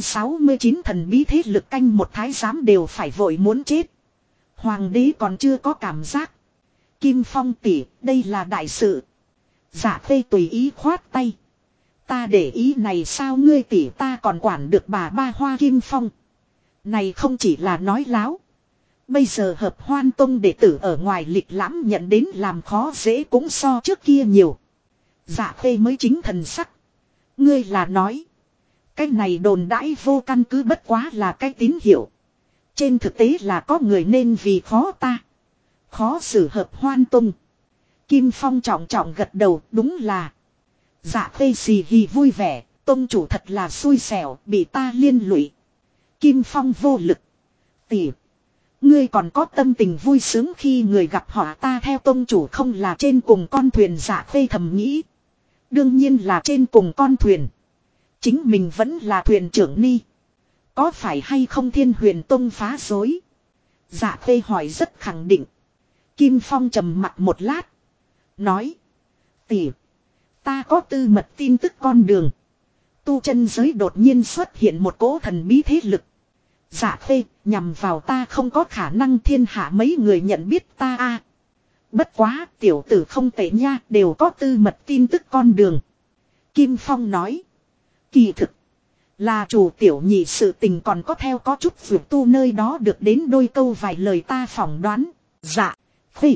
469 thần bí thế lực canh một thái giám đều phải vội muốn chết. Hoàng đế còn chưa có cảm giác. Kim Phong tỷ, đây là đại sự. Dạ Khê tùy ý khoát tay. Ta để ý này sao ngươi tỷ, ta còn quản được bà ba Hoa Kim Phong. Này không chỉ là nói láo. Bây giờ Hợp Hoan Tông đệ tử ở ngoài lịch lãm nhận đến làm khó dễ cũng so trước kia nhiều. Dạ Khê mới chính thần sắc. Ngươi là nói. Cái này đồn đãi vô căn cứ, bất quá là cái tín hiệu. Trên thực tế là có người nên vì khó ta. Khó xử Hợp Hoan Tông. Kim Phong trọng trọng gật đầu, đúng là. Dạ Khê xì hì vui vẻ, tông chủ thật là xui xẻo, bị ta liên lụy. Kim Phong vô lực. Tỷ. Ngươi còn có tâm tình vui sướng khi người gặp họ, ta theo tông chủ không là trên cùng con thuyền. Dạ Khê thầm nghĩ. Đương nhiên là trên cùng con thuyền. Chính mình vẫn là thuyền trưởng ni. Có phải hay không Thiên Huyền Tông phá rối? Dạ Khê hỏi rất khẳng định. Kim Phong trầm mặt một lát. Nói. Tỷ. Ta có tư mật tin tức con đường. Tu chân giới đột nhiên xuất hiện một cỗ thần bí thế lực. Dạ Khê, nhằm vào ta không có khả năng, thiên hạ mấy người nhận biết ta a. Bất quá tiểu tử không tệ nha, đều có tư mật tin tức con đường. Kim Phong nói. Kỳ thực. Là chủ tiểu nhị sự tình còn có theo có chút vượt tu nơi đó được đến đôi câu vài lời ta phỏng đoán. Dạ. Phê.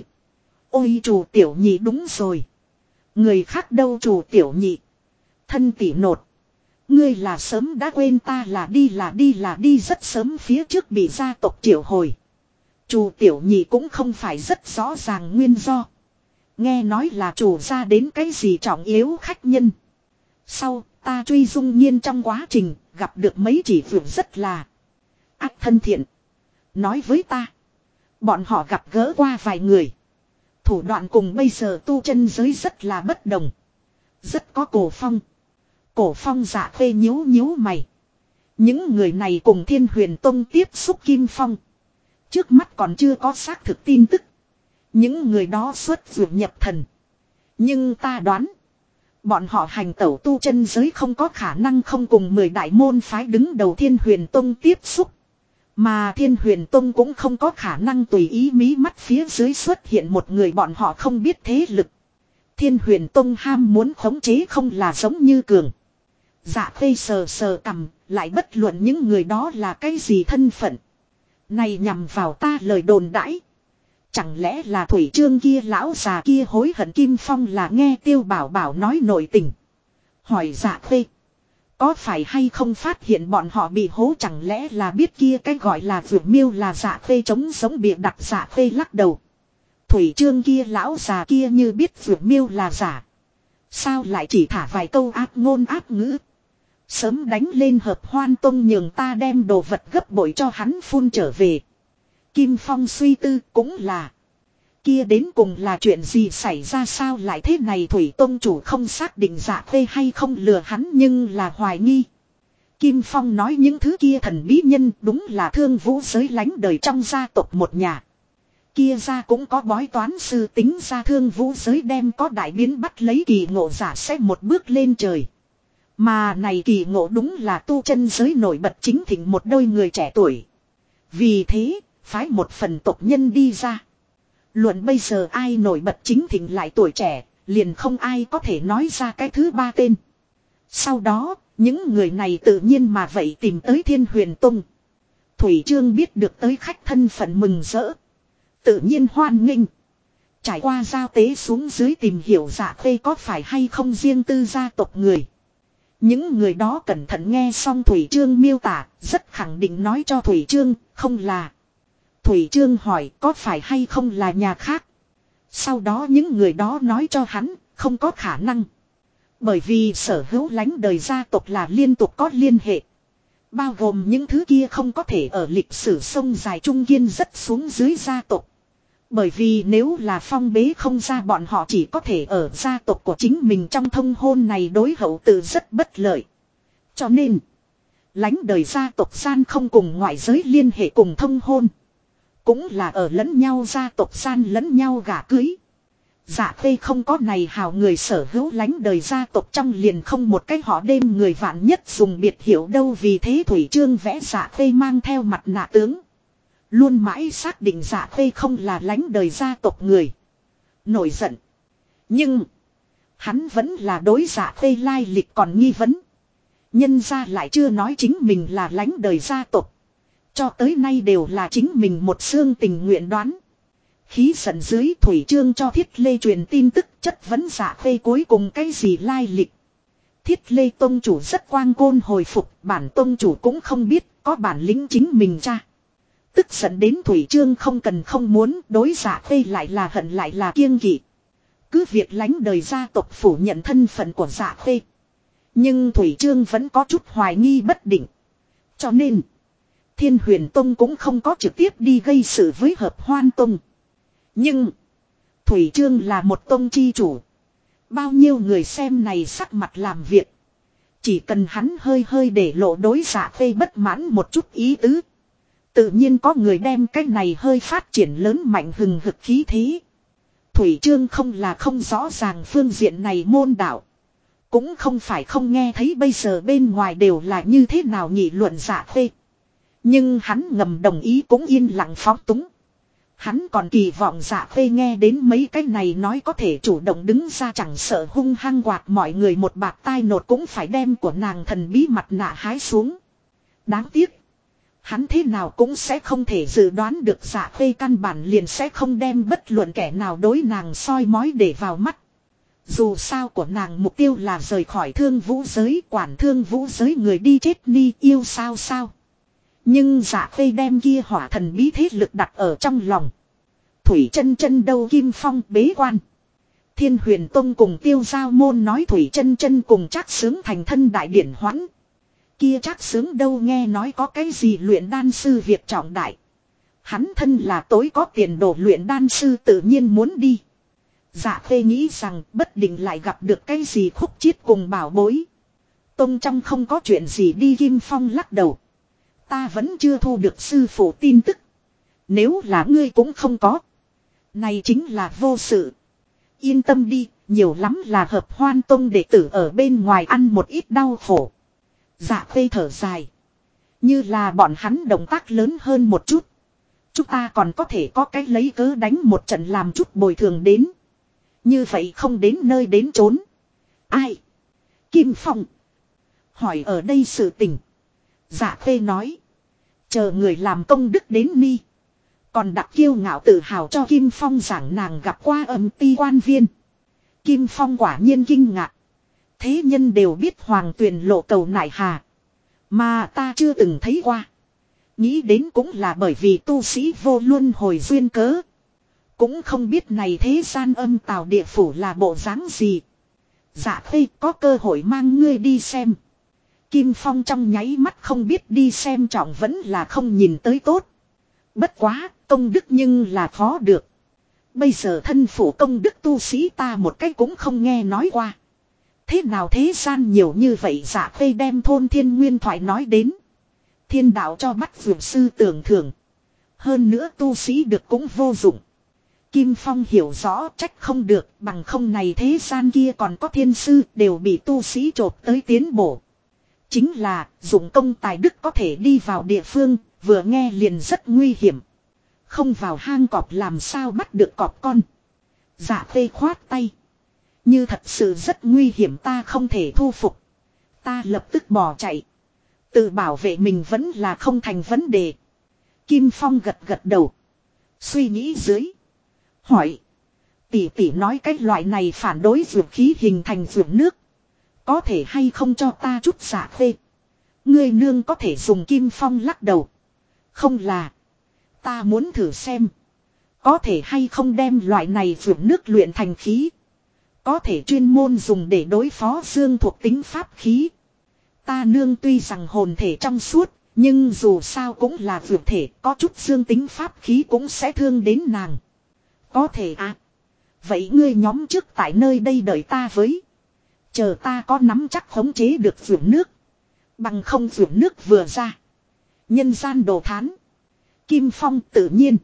Ôi chủ tiểu nhị đúng rồi. Người khác đâu chủ tiểu nhị. Thân tỷ nột. Ngươi là sớm đã quên ta là đi rất sớm phía trước bị gia tộc triệu hồi. Chủ tiểu nhị cũng không phải rất rõ ràng nguyên do. Nghe nói là chủ gia đến cái gì trọng yếu khách nhân. Sau ta truy dung nhiên trong quá trình gặp được mấy chỉ vượt rất là ác thân thiện. Nói với ta. Bọn họ gặp gỡ qua vài người. Thủ đoạn cùng bây giờ tu chân giới rất là bất đồng. Rất có cổ phong. Cổ phong dạ khê nhíu nhíu mày. Những người này cùng Thiên Huyền Tông tiếp xúc Kim Phong. Trước mắt còn chưa có xác thực tin tức. Những người đó xuất vượt nhập thần. Nhưng ta đoán. Bọn họ hành tẩu tu chân giới không có khả năng không cùng 10 đại môn phái đứng đầu Thiên Huyền Tông tiếp xúc. Mà Thiên Huyền Tông cũng không có khả năng tùy ý mí mắt phía dưới xuất hiện một người bọn họ không biết thế lực. Thiên Huyền Tông ham muốn khống chế không là giống như cường. Dạ khê sờ sờ cằm, lại bất luận những người đó là cái gì thân phận. Này nhằm vào ta lời đồn đãi. Chẳng lẽ là Thủy Trương kia lão già kia hối hận Kim Phong là nghe Tiêu Bảo Bảo nói nội tình. Hỏi dạ khê. Có phải hay không phát hiện bọn họ bị hố chẳng lẽ là biết kia cái gọi là vượt miêu là dạ khê chống sống bịa đặt dạ khê lắc đầu. Thủy Trương kia lão già kia như biết vượt miêu là giả. Sao lại chỉ thả vài câu ác ngôn ác ngữ. Sớm đánh lên hợp Hoan Tông nhường ta đem đồ vật gấp bội cho hắn phun trở về. Kim Phong suy tư cũng là. Kia đến cùng là chuyện gì xảy ra sao lại thế này Thủy Tông chủ không xác định dạ khê hay không lừa hắn nhưng là hoài nghi. Kim Phong nói những thứ kia thần bí nhân đúng là Thương Vũ giới lánh đời trong gia tộc một nhà. Kia ra cũng có bói toán sư tính ra Thương Vũ giới đem có đại biến bắt lấy kỳ ngộ giả sẽ một bước lên trời. Mà này kỳ ngộ đúng là tu chân giới nổi bật chính thịnh một đôi người trẻ tuổi. Vì thế, phái một phần tộc nhân đi ra. Luận bây giờ ai nổi bật chính thịnh lại tuổi trẻ, liền không ai có thể nói ra cái thứ ba tên. Sau đó, những người này tự nhiên mà vậy tìm tới Thiên Huyền Tông. Thủy Trương biết được tới khách thân phận mừng rỡ. Tự nhiên hoan nghênh. Trải qua giao tế xuống dưới tìm hiểu dạ khê có phải hay không riêng tư gia tộc người. Những người đó cẩn thận nghe xong Thủy Trương miêu tả, rất khẳng định nói cho Thủy Trương, không là. Thủy Trương hỏi có phải hay không là nhà khác. Sau đó những người đó nói cho hắn, không có khả năng. Bởi vì sở hữu lánh đời gia tộc là liên tục có liên hệ. Bao gồm những thứ kia không có thể ở lịch sử sông dài trung kiên rất xuống dưới gia tộc. Bởi vì nếu là phong bế không ra bọn họ chỉ có thể ở gia tộc của chính mình trong thông hôn này đối hậu tự rất bất lợi. Cho nên, lánh đời gia tộc gian không cùng ngoại giới liên hệ cùng thông hôn. Cũng là ở lẫn nhau gia tộc gian lẫn nhau gả cưới. Dạ khê không có này hào người sở hữu lánh đời gia tộc trong liền không một cái họ đêm người vạn nhất dùng biệt hiệu đâu vì thế Thủy Trương vẽ dạ khê mang theo mặt nạ tướng. Luôn mãi xác định dạ khê không là lánh đời gia tộc người. Nổi giận. Nhưng. Hắn vẫn là đối dạ khê lai lịch còn nghi vấn. Nhân ra lại chưa nói chính mình là lánh đời gia tộc. Cho tới nay đều là chính mình một xương tình nguyện đoán. Khí giận dưới Thủy Trương cho Thiết Lê truyền tin tức chất vấn dạ khê cuối cùng cái gì lai lịch. Thiết Lê tông chủ rất quang côn hồi phục, bản tông chủ cũng không biết, có bản lĩnh chính mình cha. Tức giận đến Thủy Trương không cần không muốn, đối dạ khê lại là hận lại là kiêng kỵ. Cứ việc lánh đời gia tộc phủ nhận thân phận của dạ khê. Nhưng Thủy Trương vẫn có chút hoài nghi bất định. Cho nên, Thiên Huyền Tông cũng không có trực tiếp đi gây sự với Hợp Hoan Tông. Nhưng, Thủy Trương là một tông chi chủ. Bao nhiêu người xem này sắc mặt làm việc. Chỉ cần hắn hơi hơi để lộ đối dạ khê bất mãn một chút ý tứ. Tự nhiên có người đem cái này hơi phát triển lớn mạnh hừng hực khí thế. Thủy Trương không là không rõ ràng phương diện này môn đạo. Cũng không phải không nghe thấy bây giờ bên ngoài đều là như thế nào nghị luận dạ khê. Nhưng hắn ngầm đồng ý cũng yên lặng phóng túng. Hắn còn kỳ vọng Dạ Khê nghe đến mấy cái này nói có thể chủ động đứng ra chẳng sợ hung hăng quạt mọi người một bạt tai nột cũng phải đem của nàng thần bí mặt nạ hái xuống. Đáng tiếc. Hắn thế nào cũng sẽ không thể dự đoán được Dạ Khê căn bản liền sẽ không đem bất luận kẻ nào đối nàng soi mói để vào mắt. Dù sao của nàng mục tiêu là rời khỏi thương vũ giới, quản thương vũ giới người đi chết ni yêu sao sao. Nhưng Dạ Khê đem kia hỏa thần bí thế lực đặt ở trong lòng. Thủy chân chân đâu Kim Phong bế quan. Thiên Huyền Tông cùng Tiêu Giao Môn nói Thủy chân chân cùng Trác Xướng thành thân đại điển hoãn. Kia Trác Xướng đâu nghe nói có cái gì luyện đan sư việc trọng đại. Hắn thân là tối có tiền đồ luyện đan sư tự nhiên muốn đi. Dạ Khê nghĩ rằng bất định lại gặp được cái gì khúc chiết cùng bảo bối. Tông trong không có chuyện gì đi Kim Phong lắc đầu. Ta vẫn chưa thu được sư phụ tin tức. Nếu là ngươi cũng không có. Này chính là vô sự. Yên tâm đi, nhiều lắm là hợp Hoan Tông đệ tử ở bên ngoài ăn một ít đau khổ. Dạ Khê thở dài. Như là bọn hắn động tác lớn hơn một chút. Chúng ta còn có thể có cách lấy cớ đánh một trận làm chút bồi thường đến. Như vậy không đến nơi đến chốn. Ai? Kim Phong. Hỏi ở đây sự tình. Dạ Khê nói. Chờ người làm công đức đến ni. Còn đặc kiêu ngạo tự hào cho Kim Phong giảng nàng gặp qua âm ti quan viên. Kim Phong quả nhiên kinh ngạc. Thế nhân đều biết Hoàng Tuyền lộ cầu nại hà. Mà ta chưa từng thấy qua. Nghĩ đến cũng là bởi vì tu sĩ vô luân hồi duyên cớ. Cũng không biết này thế gian âm tào địa phủ là bộ dáng gì. Dạ Khê có cơ hội mang ngươi đi xem. Kim Phong trong nháy mắt không biết đi xem trọng vẫn là không nhìn tới tốt. Bất quá, công đức nhưng là khó được. Bây giờ thân phủ công đức tu sĩ ta một cách cũng không nghe nói qua. Thế nào thế gian nhiều như vậy Dạ Khê đem thôn thiên nguyên thoại nói đến. Thiên đạo cho bắt vượt sư tưởng thưởng. Hơn nữa tu sĩ được cũng vô dụng. Kim Phong hiểu rõ trách không được bằng không này thế gian kia còn có thiên sư đều bị tu sĩ chộp tới tiến bổ. Chính là dụng công tài đức có thể đi vào địa phương vừa nghe liền rất nguy hiểm. Không vào hang cọp làm sao bắt được cọp con. Dạ Khê khoát tay. Như thật sự rất nguy hiểm ta không thể thu phục. Ta lập tức bỏ chạy. Tự bảo vệ mình vẫn là không thành vấn đề. Kim Phong gật gật đầu. Suy nghĩ dưới. Hỏi. Tỷ tỷ nói cái loại này phản đối dược khí hình thành dược nước. Có thể hay không cho ta chút Dạ Khê. Ngươi nương có thể dùng Kim Phong lắc đầu. Không là. Ta muốn thử xem. Có thể hay không đem loại này dược nước luyện thành khí. Có thể chuyên môn dùng để đối phó dương thuộc tính pháp khí. Ta nương tuy rằng hồn thể trong suốt. Nhưng dù sao cũng là dược thể. Có chút dương tính pháp khí cũng sẽ thương đến nàng. Có thể à. Vậy ngươi nhóm trước tại nơi đây đợi ta với. Chờ ta có nắm chắc khống chế được dược nước. Bằng không dược nước vừa ra. Nhân gian đồ thán. Kim Phong tự nhiên.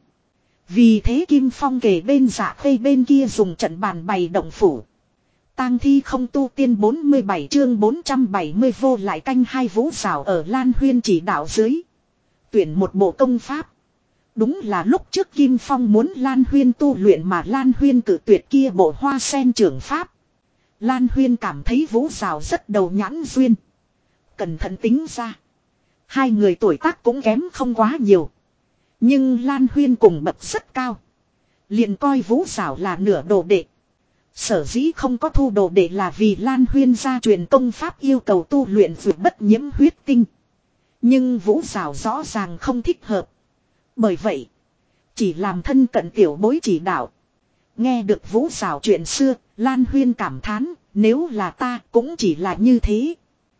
Vì thế Kim Phong kề bên Dạ Khê bên kia dùng trận bàn bày động phủ. Tang thi không tu tiên 47 chương 470 vô lại canh hai vũ xảo ở Lan Huyên chỉ đạo dưới. Tuyển một bộ công pháp. Đúng là lúc trước Kim Phong muốn Lan Huyên tu luyện mà Lan Huyên cử tuyệt kia bộ hoa sen trưởng pháp. Lan Huyên cảm thấy vũ xảo rất đầu nhãn duyên. Cẩn thận tính ra. Hai người tuổi tác cũng kém không quá nhiều. Nhưng Lan Huyên cùng bậc rất cao. Liền coi vũ xảo là nửa đồ đệ. Sở dĩ không có thu đồ đệ là vì Lan Huyên gia truyền công pháp yêu cầu tu luyện vượt bất nhiễm huyết tinh. Nhưng vũ xảo rõ ràng không thích hợp. Bởi vậy, chỉ làm thân cận tiểu bối chỉ đạo. Nghe được vũ xảo chuyện xưa, Lan Huyên cảm thán, nếu là ta cũng chỉ là như thế.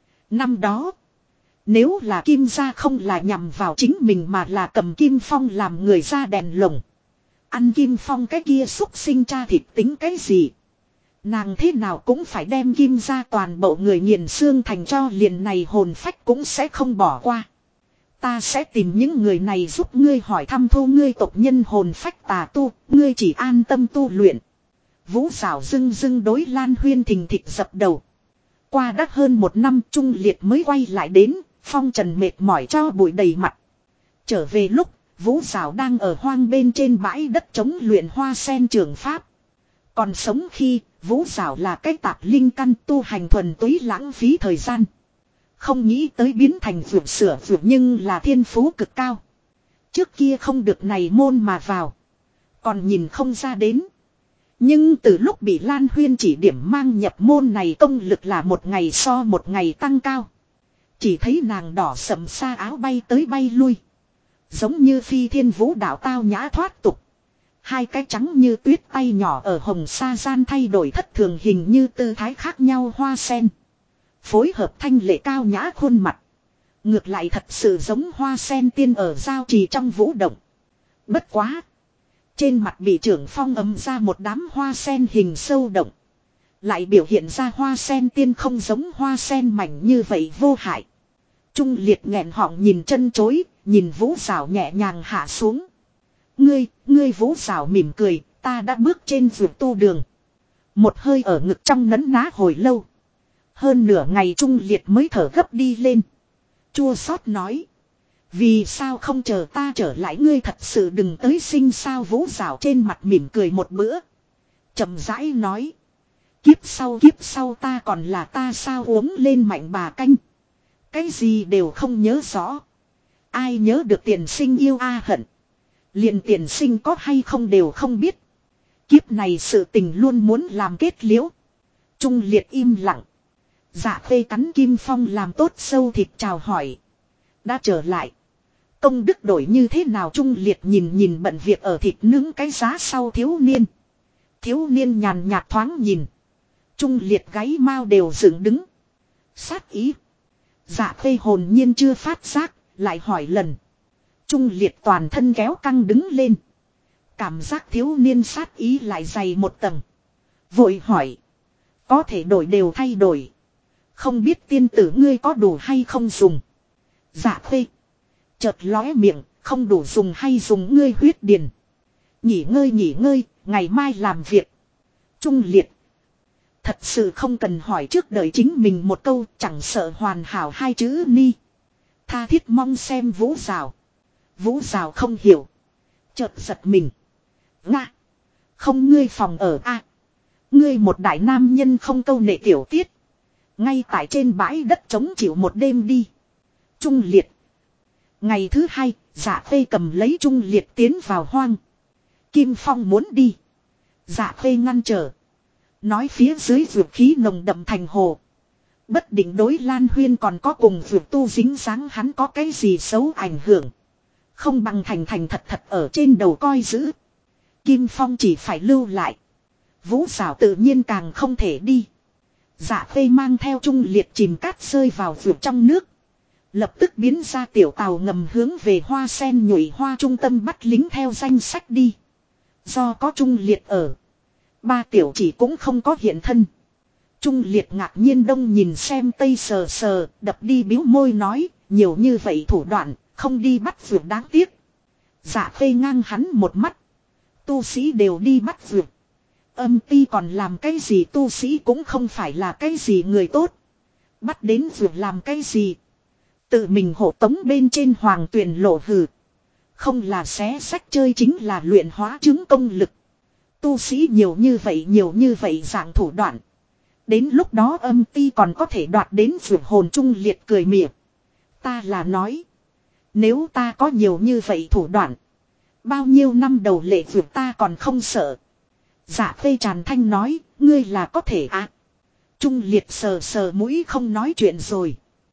Năm đó, nếu là Kim gia không là nhằm vào chính mình mà là cầm Kim Phong làm người ra đèn lồng. Ăn Kim Phong cái kia xúc sinh cha thịt tính cái gì. Nàng thế nào cũng phải đem Kim gia toàn bộ người nghiền xương thành cho liền này hồn phách cũng sẽ không bỏ qua. Ta sẽ tìm những người này giúp ngươi hỏi thăm thu ngươi tộc nhân hồn phách tà tu, ngươi chỉ an tâm tu luyện. Vũ xảo dưng dưng đối Lan Huyên thình thịch dập đầu. Qua đã hơn một năm Trung Liệt mới quay lại đến, phong trần mệt mỏi cho bụi đầy mặt. Trở về lúc, Vũ Giảo đang ở hoang bên trên bãi đất chống luyện hoa sen trường pháp. Còn sống khi, Vũ Giảo là cái tạp linh căn tu hành thuần túy lãng phí thời gian. Không nghĩ tới biến thành vượt sửa vượt nhưng là thiên phú cực cao. Trước kia không được này môn mà vào. Còn nhìn không ra đến. Nhưng từ lúc bị Lan Huyên chỉ điểm mang nhập môn này công lực là một ngày so một ngày tăng cao. Chỉ thấy nàng đỏ sậm xa áo bay tới bay lui. Giống như phi thiên vũ đạo tao nhã thoát tục. Hai cái trắng như tuyết tay nhỏ ở hồng sa gian thay đổi thất thường hình như tư thái khác nhau hoa sen. Phối hợp thanh lệ cao nhã khuôn mặt. Ngược lại thật sự giống hoa sen tiên ở giao trì trong vũ động. Bất quá. Trên mặt bị trưởng phong ấm ra một đám hoa sen hình sâu động. Lại biểu hiện ra hoa sen tiên không giống hoa sen mảnh như vậy vô hại. Trung liệt nghẹn họng nhìn chân chối, nhìn Vũ Giảo nhẹ nhàng hạ xuống. Ngươi Vũ Giảo mỉm cười, ta đã bước trên vượt tu đường. Một hơi ở ngực trong nấn ná hồi lâu. Hơn nửa ngày Trung liệt mới thở gấp đi lên. Chua xót nói. Vì sao không chờ ta trở lại, ngươi thật sự đừng tới sinh sao. Vũ Giảo trên mặt mỉm cười một bữa. Chậm rãi nói. Kiếp sau ta còn là ta sao, uống lên mạnh bà canh. Cái gì đều không nhớ rõ. Ai nhớ được tiền sinh yêu a hận. Liền tiền sinh có hay không đều không biết. Kiếp này sự tình luôn muốn làm kết liễu. Trung liệt im lặng. Dạ Khê cắn Kim Phong làm tốt sâu thịt chào hỏi. Đã trở lại. Công đức đổi như thế nào? Trung liệt nhìn bận việc ở thịt nướng cái giá sau thiếu niên. Thiếu niên nhàn nhạt thoáng nhìn. Trung liệt gáy mau đều dựng đứng. Sát ý. Dạ Khê hồn nhiên chưa phát giác, lại hỏi lần. Trung liệt toàn thân kéo căng đứng lên. Cảm giác thiếu niên sát ý lại dày một tầng. Vội hỏi. Có thể đổi đều thay đổi. Không biết tiên tử ngươi có đủ hay không dùng. Dạ Khê. Chợt lóe miệng, không đủ dùng hay dùng ngươi huyết điền. Nghỉ ngơi, ngày mai làm việc. Trung liệt. Thật sự không cần hỏi trước đợi chính mình một câu, chẳng sợ hoàn hảo hai chữ ni. Tha thiết mong xem Vũ Giảo. Vũ Giảo không hiểu. Chợt giật mình. Nga. Không, ngươi phòng ở a. Ngươi một đại nam nhân không câu nệ tiểu tiết. Ngay tại trên bãi đất trống chịu một đêm đi. Trung liệt. Ngày thứ hai, Dạ Khê cầm lấy Trung liệt tiến vào hoang. Kim Phong muốn đi. Dạ Khê ngăn trở. Nói phía dưới vượt khí nồng đậm thành hồ. Bất định đối Lan Huyên còn có cùng vượt tu dính dáng, hắn có cái gì xấu ảnh hưởng. Không bằng thành thật ở trên đầu coi giữ. Kim Phong chỉ phải lưu lại. Vũ Giảo tự nhiên càng không thể đi. Dạ Khê mang theo Trung liệt chìm cát rơi vào vượt trong nước. Lập tức biến ra tiểu tàu ngầm hướng về hoa sen nhụy hoa trung tâm bắt lính theo danh sách đi. Do có Trung liệt ở. Ba tiểu chỉ cũng không có hiện thân. Trung liệt ngạc nhiên đông nhìn xem tây sờ sờ, đập đi biếu môi nói, nhiều như vậy thủ đoạn, không đi bắt vượt đáng tiếc. Dạ Khê ngang hắn một mắt. Tu sĩ đều đi bắt vượt. Âm ti còn làm cái gì, tu sĩ cũng không phải là cái gì người tốt. Bắt đến vượt làm cái gì. Tự mình hộ tống bên trên hoàng tuyển lộ hừ. Không là xé sách chơi chính là luyện hóa chứng công lực. Tu sĩ nhiều như vậy dạng thủ đoạn. Đến lúc đó âm ti còn có thể đoạt đến vượt hồn. Trung liệt cười mỉa. Ta là nói. Nếu ta có nhiều như vậy thủ đoạn. Bao nhiêu năm đầu lệ vượt ta còn không sợ. Dạ Khê tràn thanh nói. Ngươi là có thể à. Trung liệt sờ sờ mũi không nói chuyện rồi.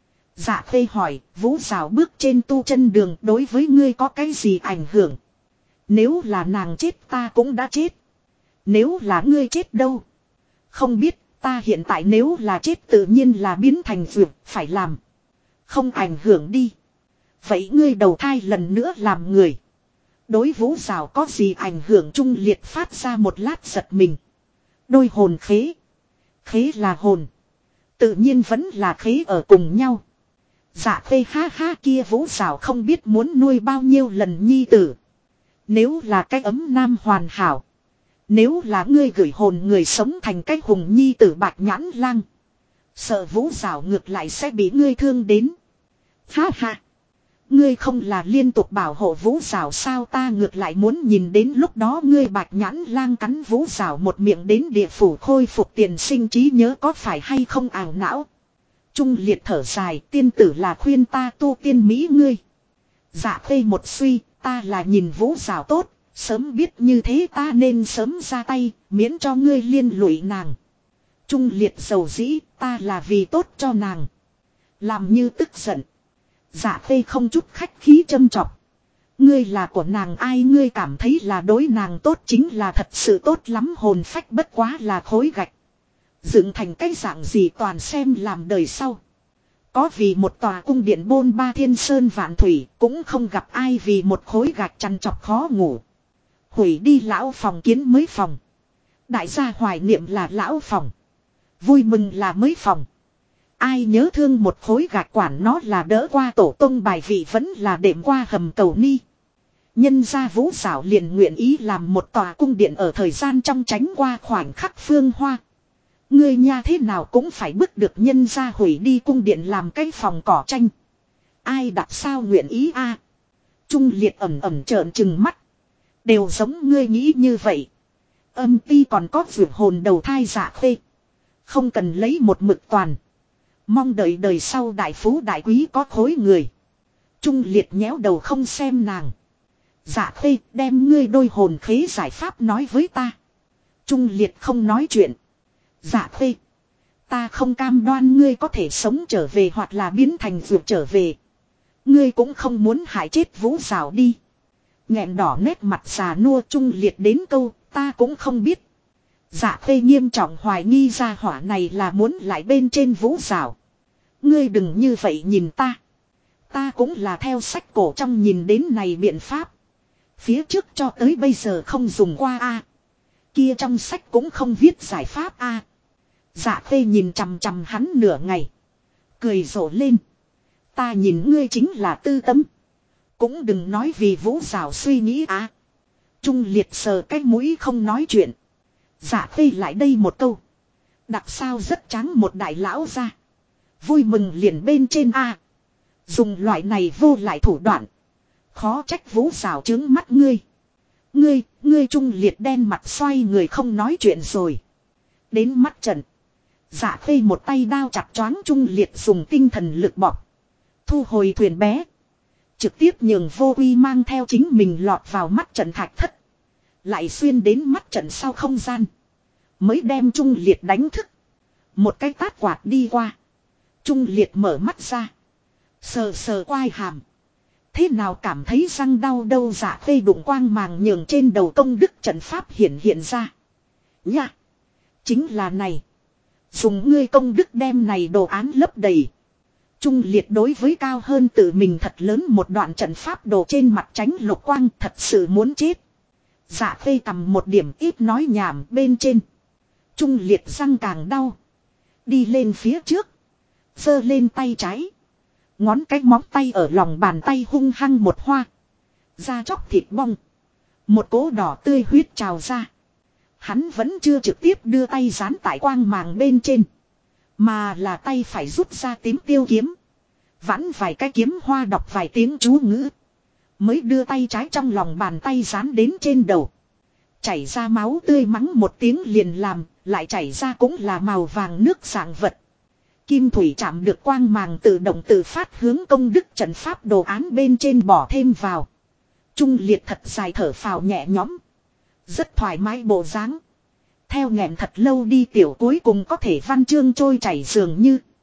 Dạ Khê hỏi. Vũ Giảo bước trên tu chân đường đối với ngươi có cái gì ảnh hưởng. Nếu là nàng chết ta cũng đã chết. Nếu là ngươi chết đâu. Không biết, ta hiện tại nếu là chết tự nhiên là biến thành vượt, phải làm. Không ảnh hưởng đi. Vậy ngươi đầu thai lần nữa làm người. Đối Vũ Giảo có gì ảnh hưởng? Trung liệt phát ra một lát giật mình. Đôi hồn khế. Khế là hồn. Tự nhiên vẫn là khế ở cùng nhau. Dạ Khê ha ha, kia Vũ Giảo không biết muốn nuôi bao nhiêu lần nhi tử. Nếu là cái ấm nam hoàn hảo. Nếu là ngươi gửi hồn người sống thành cái hùng nhi tử bạch nhãn lang. Sợ Vũ Giảo ngược lại sẽ bị ngươi thương đến. Ha ha. Ngươi không là liên tục bảo hộ Vũ Giảo sao, ta ngược lại muốn nhìn đến lúc đó ngươi Bạch Nhãn Lang cắn Vũ Giảo một miệng đến địa phủ khôi phục tiền sinh trí nhớ có phải hay không ảo não. Trung Liệt thở dài, tiên tử là khuyên ta tu tiên mỹ ngươi. Dạ Khê một suy, ta là nhìn Vũ Giảo tốt, sớm biết như thế ta nên sớm ra tay, miễn cho ngươi liên lụy nàng. Trung Liệt dầu dĩ, ta là vì tốt cho nàng. Làm như tức giận. Dạ Khê không chút khách khí châm chọc. Ngươi là của nàng ai, ngươi cảm thấy là đối nàng tốt chính là thật sự tốt lắm, hồn phách bất quá là khối gạch. Dựng thành cái dạng gì toàn xem làm đời sau. Có vì một tòa cung điện bôn ba thiên sơn vạn thủy, cũng không gặp ai vì một khối gạch chăn chọc khó ngủ. Hủy đi lão phòng kiến mới phòng. Đại gia hoài niệm là lão phòng. Vui mừng là mới phòng. Ai nhớ thương một khối gạch quản nó là đỡ qua tổ tông bài vị vẫn là đệm qua hầm cầu ni. Nhân gia Vũ Giảo liền nguyện ý làm một tòa cung điện ở thời gian trong tránh qua khoảnh khắc phương hoa. Ngươi nha thế nào cũng phải bức được nhân gia hủy đi cung điện làm cái phòng cỏ tranh. Ai đặt sao nguyện ý a? Trung Liệt ẩm ẩm trợn trừng mắt. Đều giống ngươi nghĩ như vậy. Âm ti còn có vượt hồn đầu thai Dạ Khê. Không cần lấy một mực toàn. Mong đợi đời sau đại phú đại quý có khối người. Trung Liệt nhéo đầu không xem nàng. Dạ Khê đem ngươi đôi hồn khế giải pháp nói với ta. Trung Liệt không nói chuyện. Dạ Khê. Ta không cam đoan ngươi có thể sống trở về hoặc là biến thành vượt trở về. Ngươi cũng không muốn hại chết Vũ Giảo đi. Nghẹn đỏ nét mặt già nua Trung Liệt đến câu ta cũng không biết. Dạ Khê nghiêm trọng hoài nghi ra hỏa này là muốn lại bên trên Vũ Giảo. Ngươi đừng như vậy nhìn ta. Ta cũng là theo sách cổ trong nhìn đến này biện pháp. Phía trước cho tới bây giờ không dùng qua a. Kia trong sách cũng không viết giải pháp a. Dạ Khê nhìn chằm chằm hắn nửa ngày. Cười rộ lên. Ta nhìn ngươi chính là tư tâm. Cũng đừng nói vì Vũ Giảo suy nghĩ á. Trung Liệt sờ cái mũi không nói chuyện. Dạ Khê lại đây một câu. Đặc sao rất trắng một đại lão ra. Vui mừng liền bên trên a. Dùng loại này vô lại thủ đoạn. Khó trách Vũ Giảo trướng mắt ngươi. Ngươi Trung Liệt đen mặt xoay người không nói chuyện rồi. Đến mắt trận. Dạ Khê một tay đao chặt choáng Trung Liệt dùng tinh thần lực bọc. Thu hồi thuyền bé. Trực tiếp nhường Vô Uy mang theo chính mình lọt vào mắt trận thạch thất. Lại xuyên đến mắt trận sau không gian. Mới đem Trung Liệt đánh thức. Một cái tát quạt đi qua. Trung Liệt mở mắt ra. Sờ sờ quai hàm. Thế nào cảm thấy răng đau đâu. Dạ Khê đụng quang màng nhường trên đầu công đức trận pháp hiện ra. Nha. Chính là này. Dùng ngươi công đức đem này đồ án lấp đầy. Trung Liệt đối với cao hơn tự mình thật lớn một đoạn trận pháp đồ trên mặt tránh lục quang thật sự muốn chết. Dạ Khê cầm một điểm ít nói nhảm bên trên. Trung Liệt răng càng đau. Đi lên phía trước. Giơ lên tay trái. Ngón cái móng tay ở lòng bàn tay hung hăng một hoa. Da chóc thịt bong. Một cỗ đỏ tươi huyết trào ra. Hắn vẫn chưa trực tiếp đưa tay dán tại quang màng bên trên. Mà là tay phải rút ra tím tiêu kiếm. Vãn vài cái kiếm hoa đọc vài tiếng chú ngữ. Mới đưa tay trái trong lòng bàn tay dán đến trên đầu. Chảy ra máu tươi mắng một tiếng liền làm. Lại chảy ra cũng là màu vàng nước dạng vật. Kim thủy chạm được quang màng tự động tự phát hướng công đức trận pháp đồ án bên trên bỏ thêm vào. Trung Liệt thật dài thở phào nhẹ nhõm. Rất thoải mái bộ dáng. Theo nghẹn thật lâu đi tiểu cuối cùng có thể văn chương trôi chảy dường như.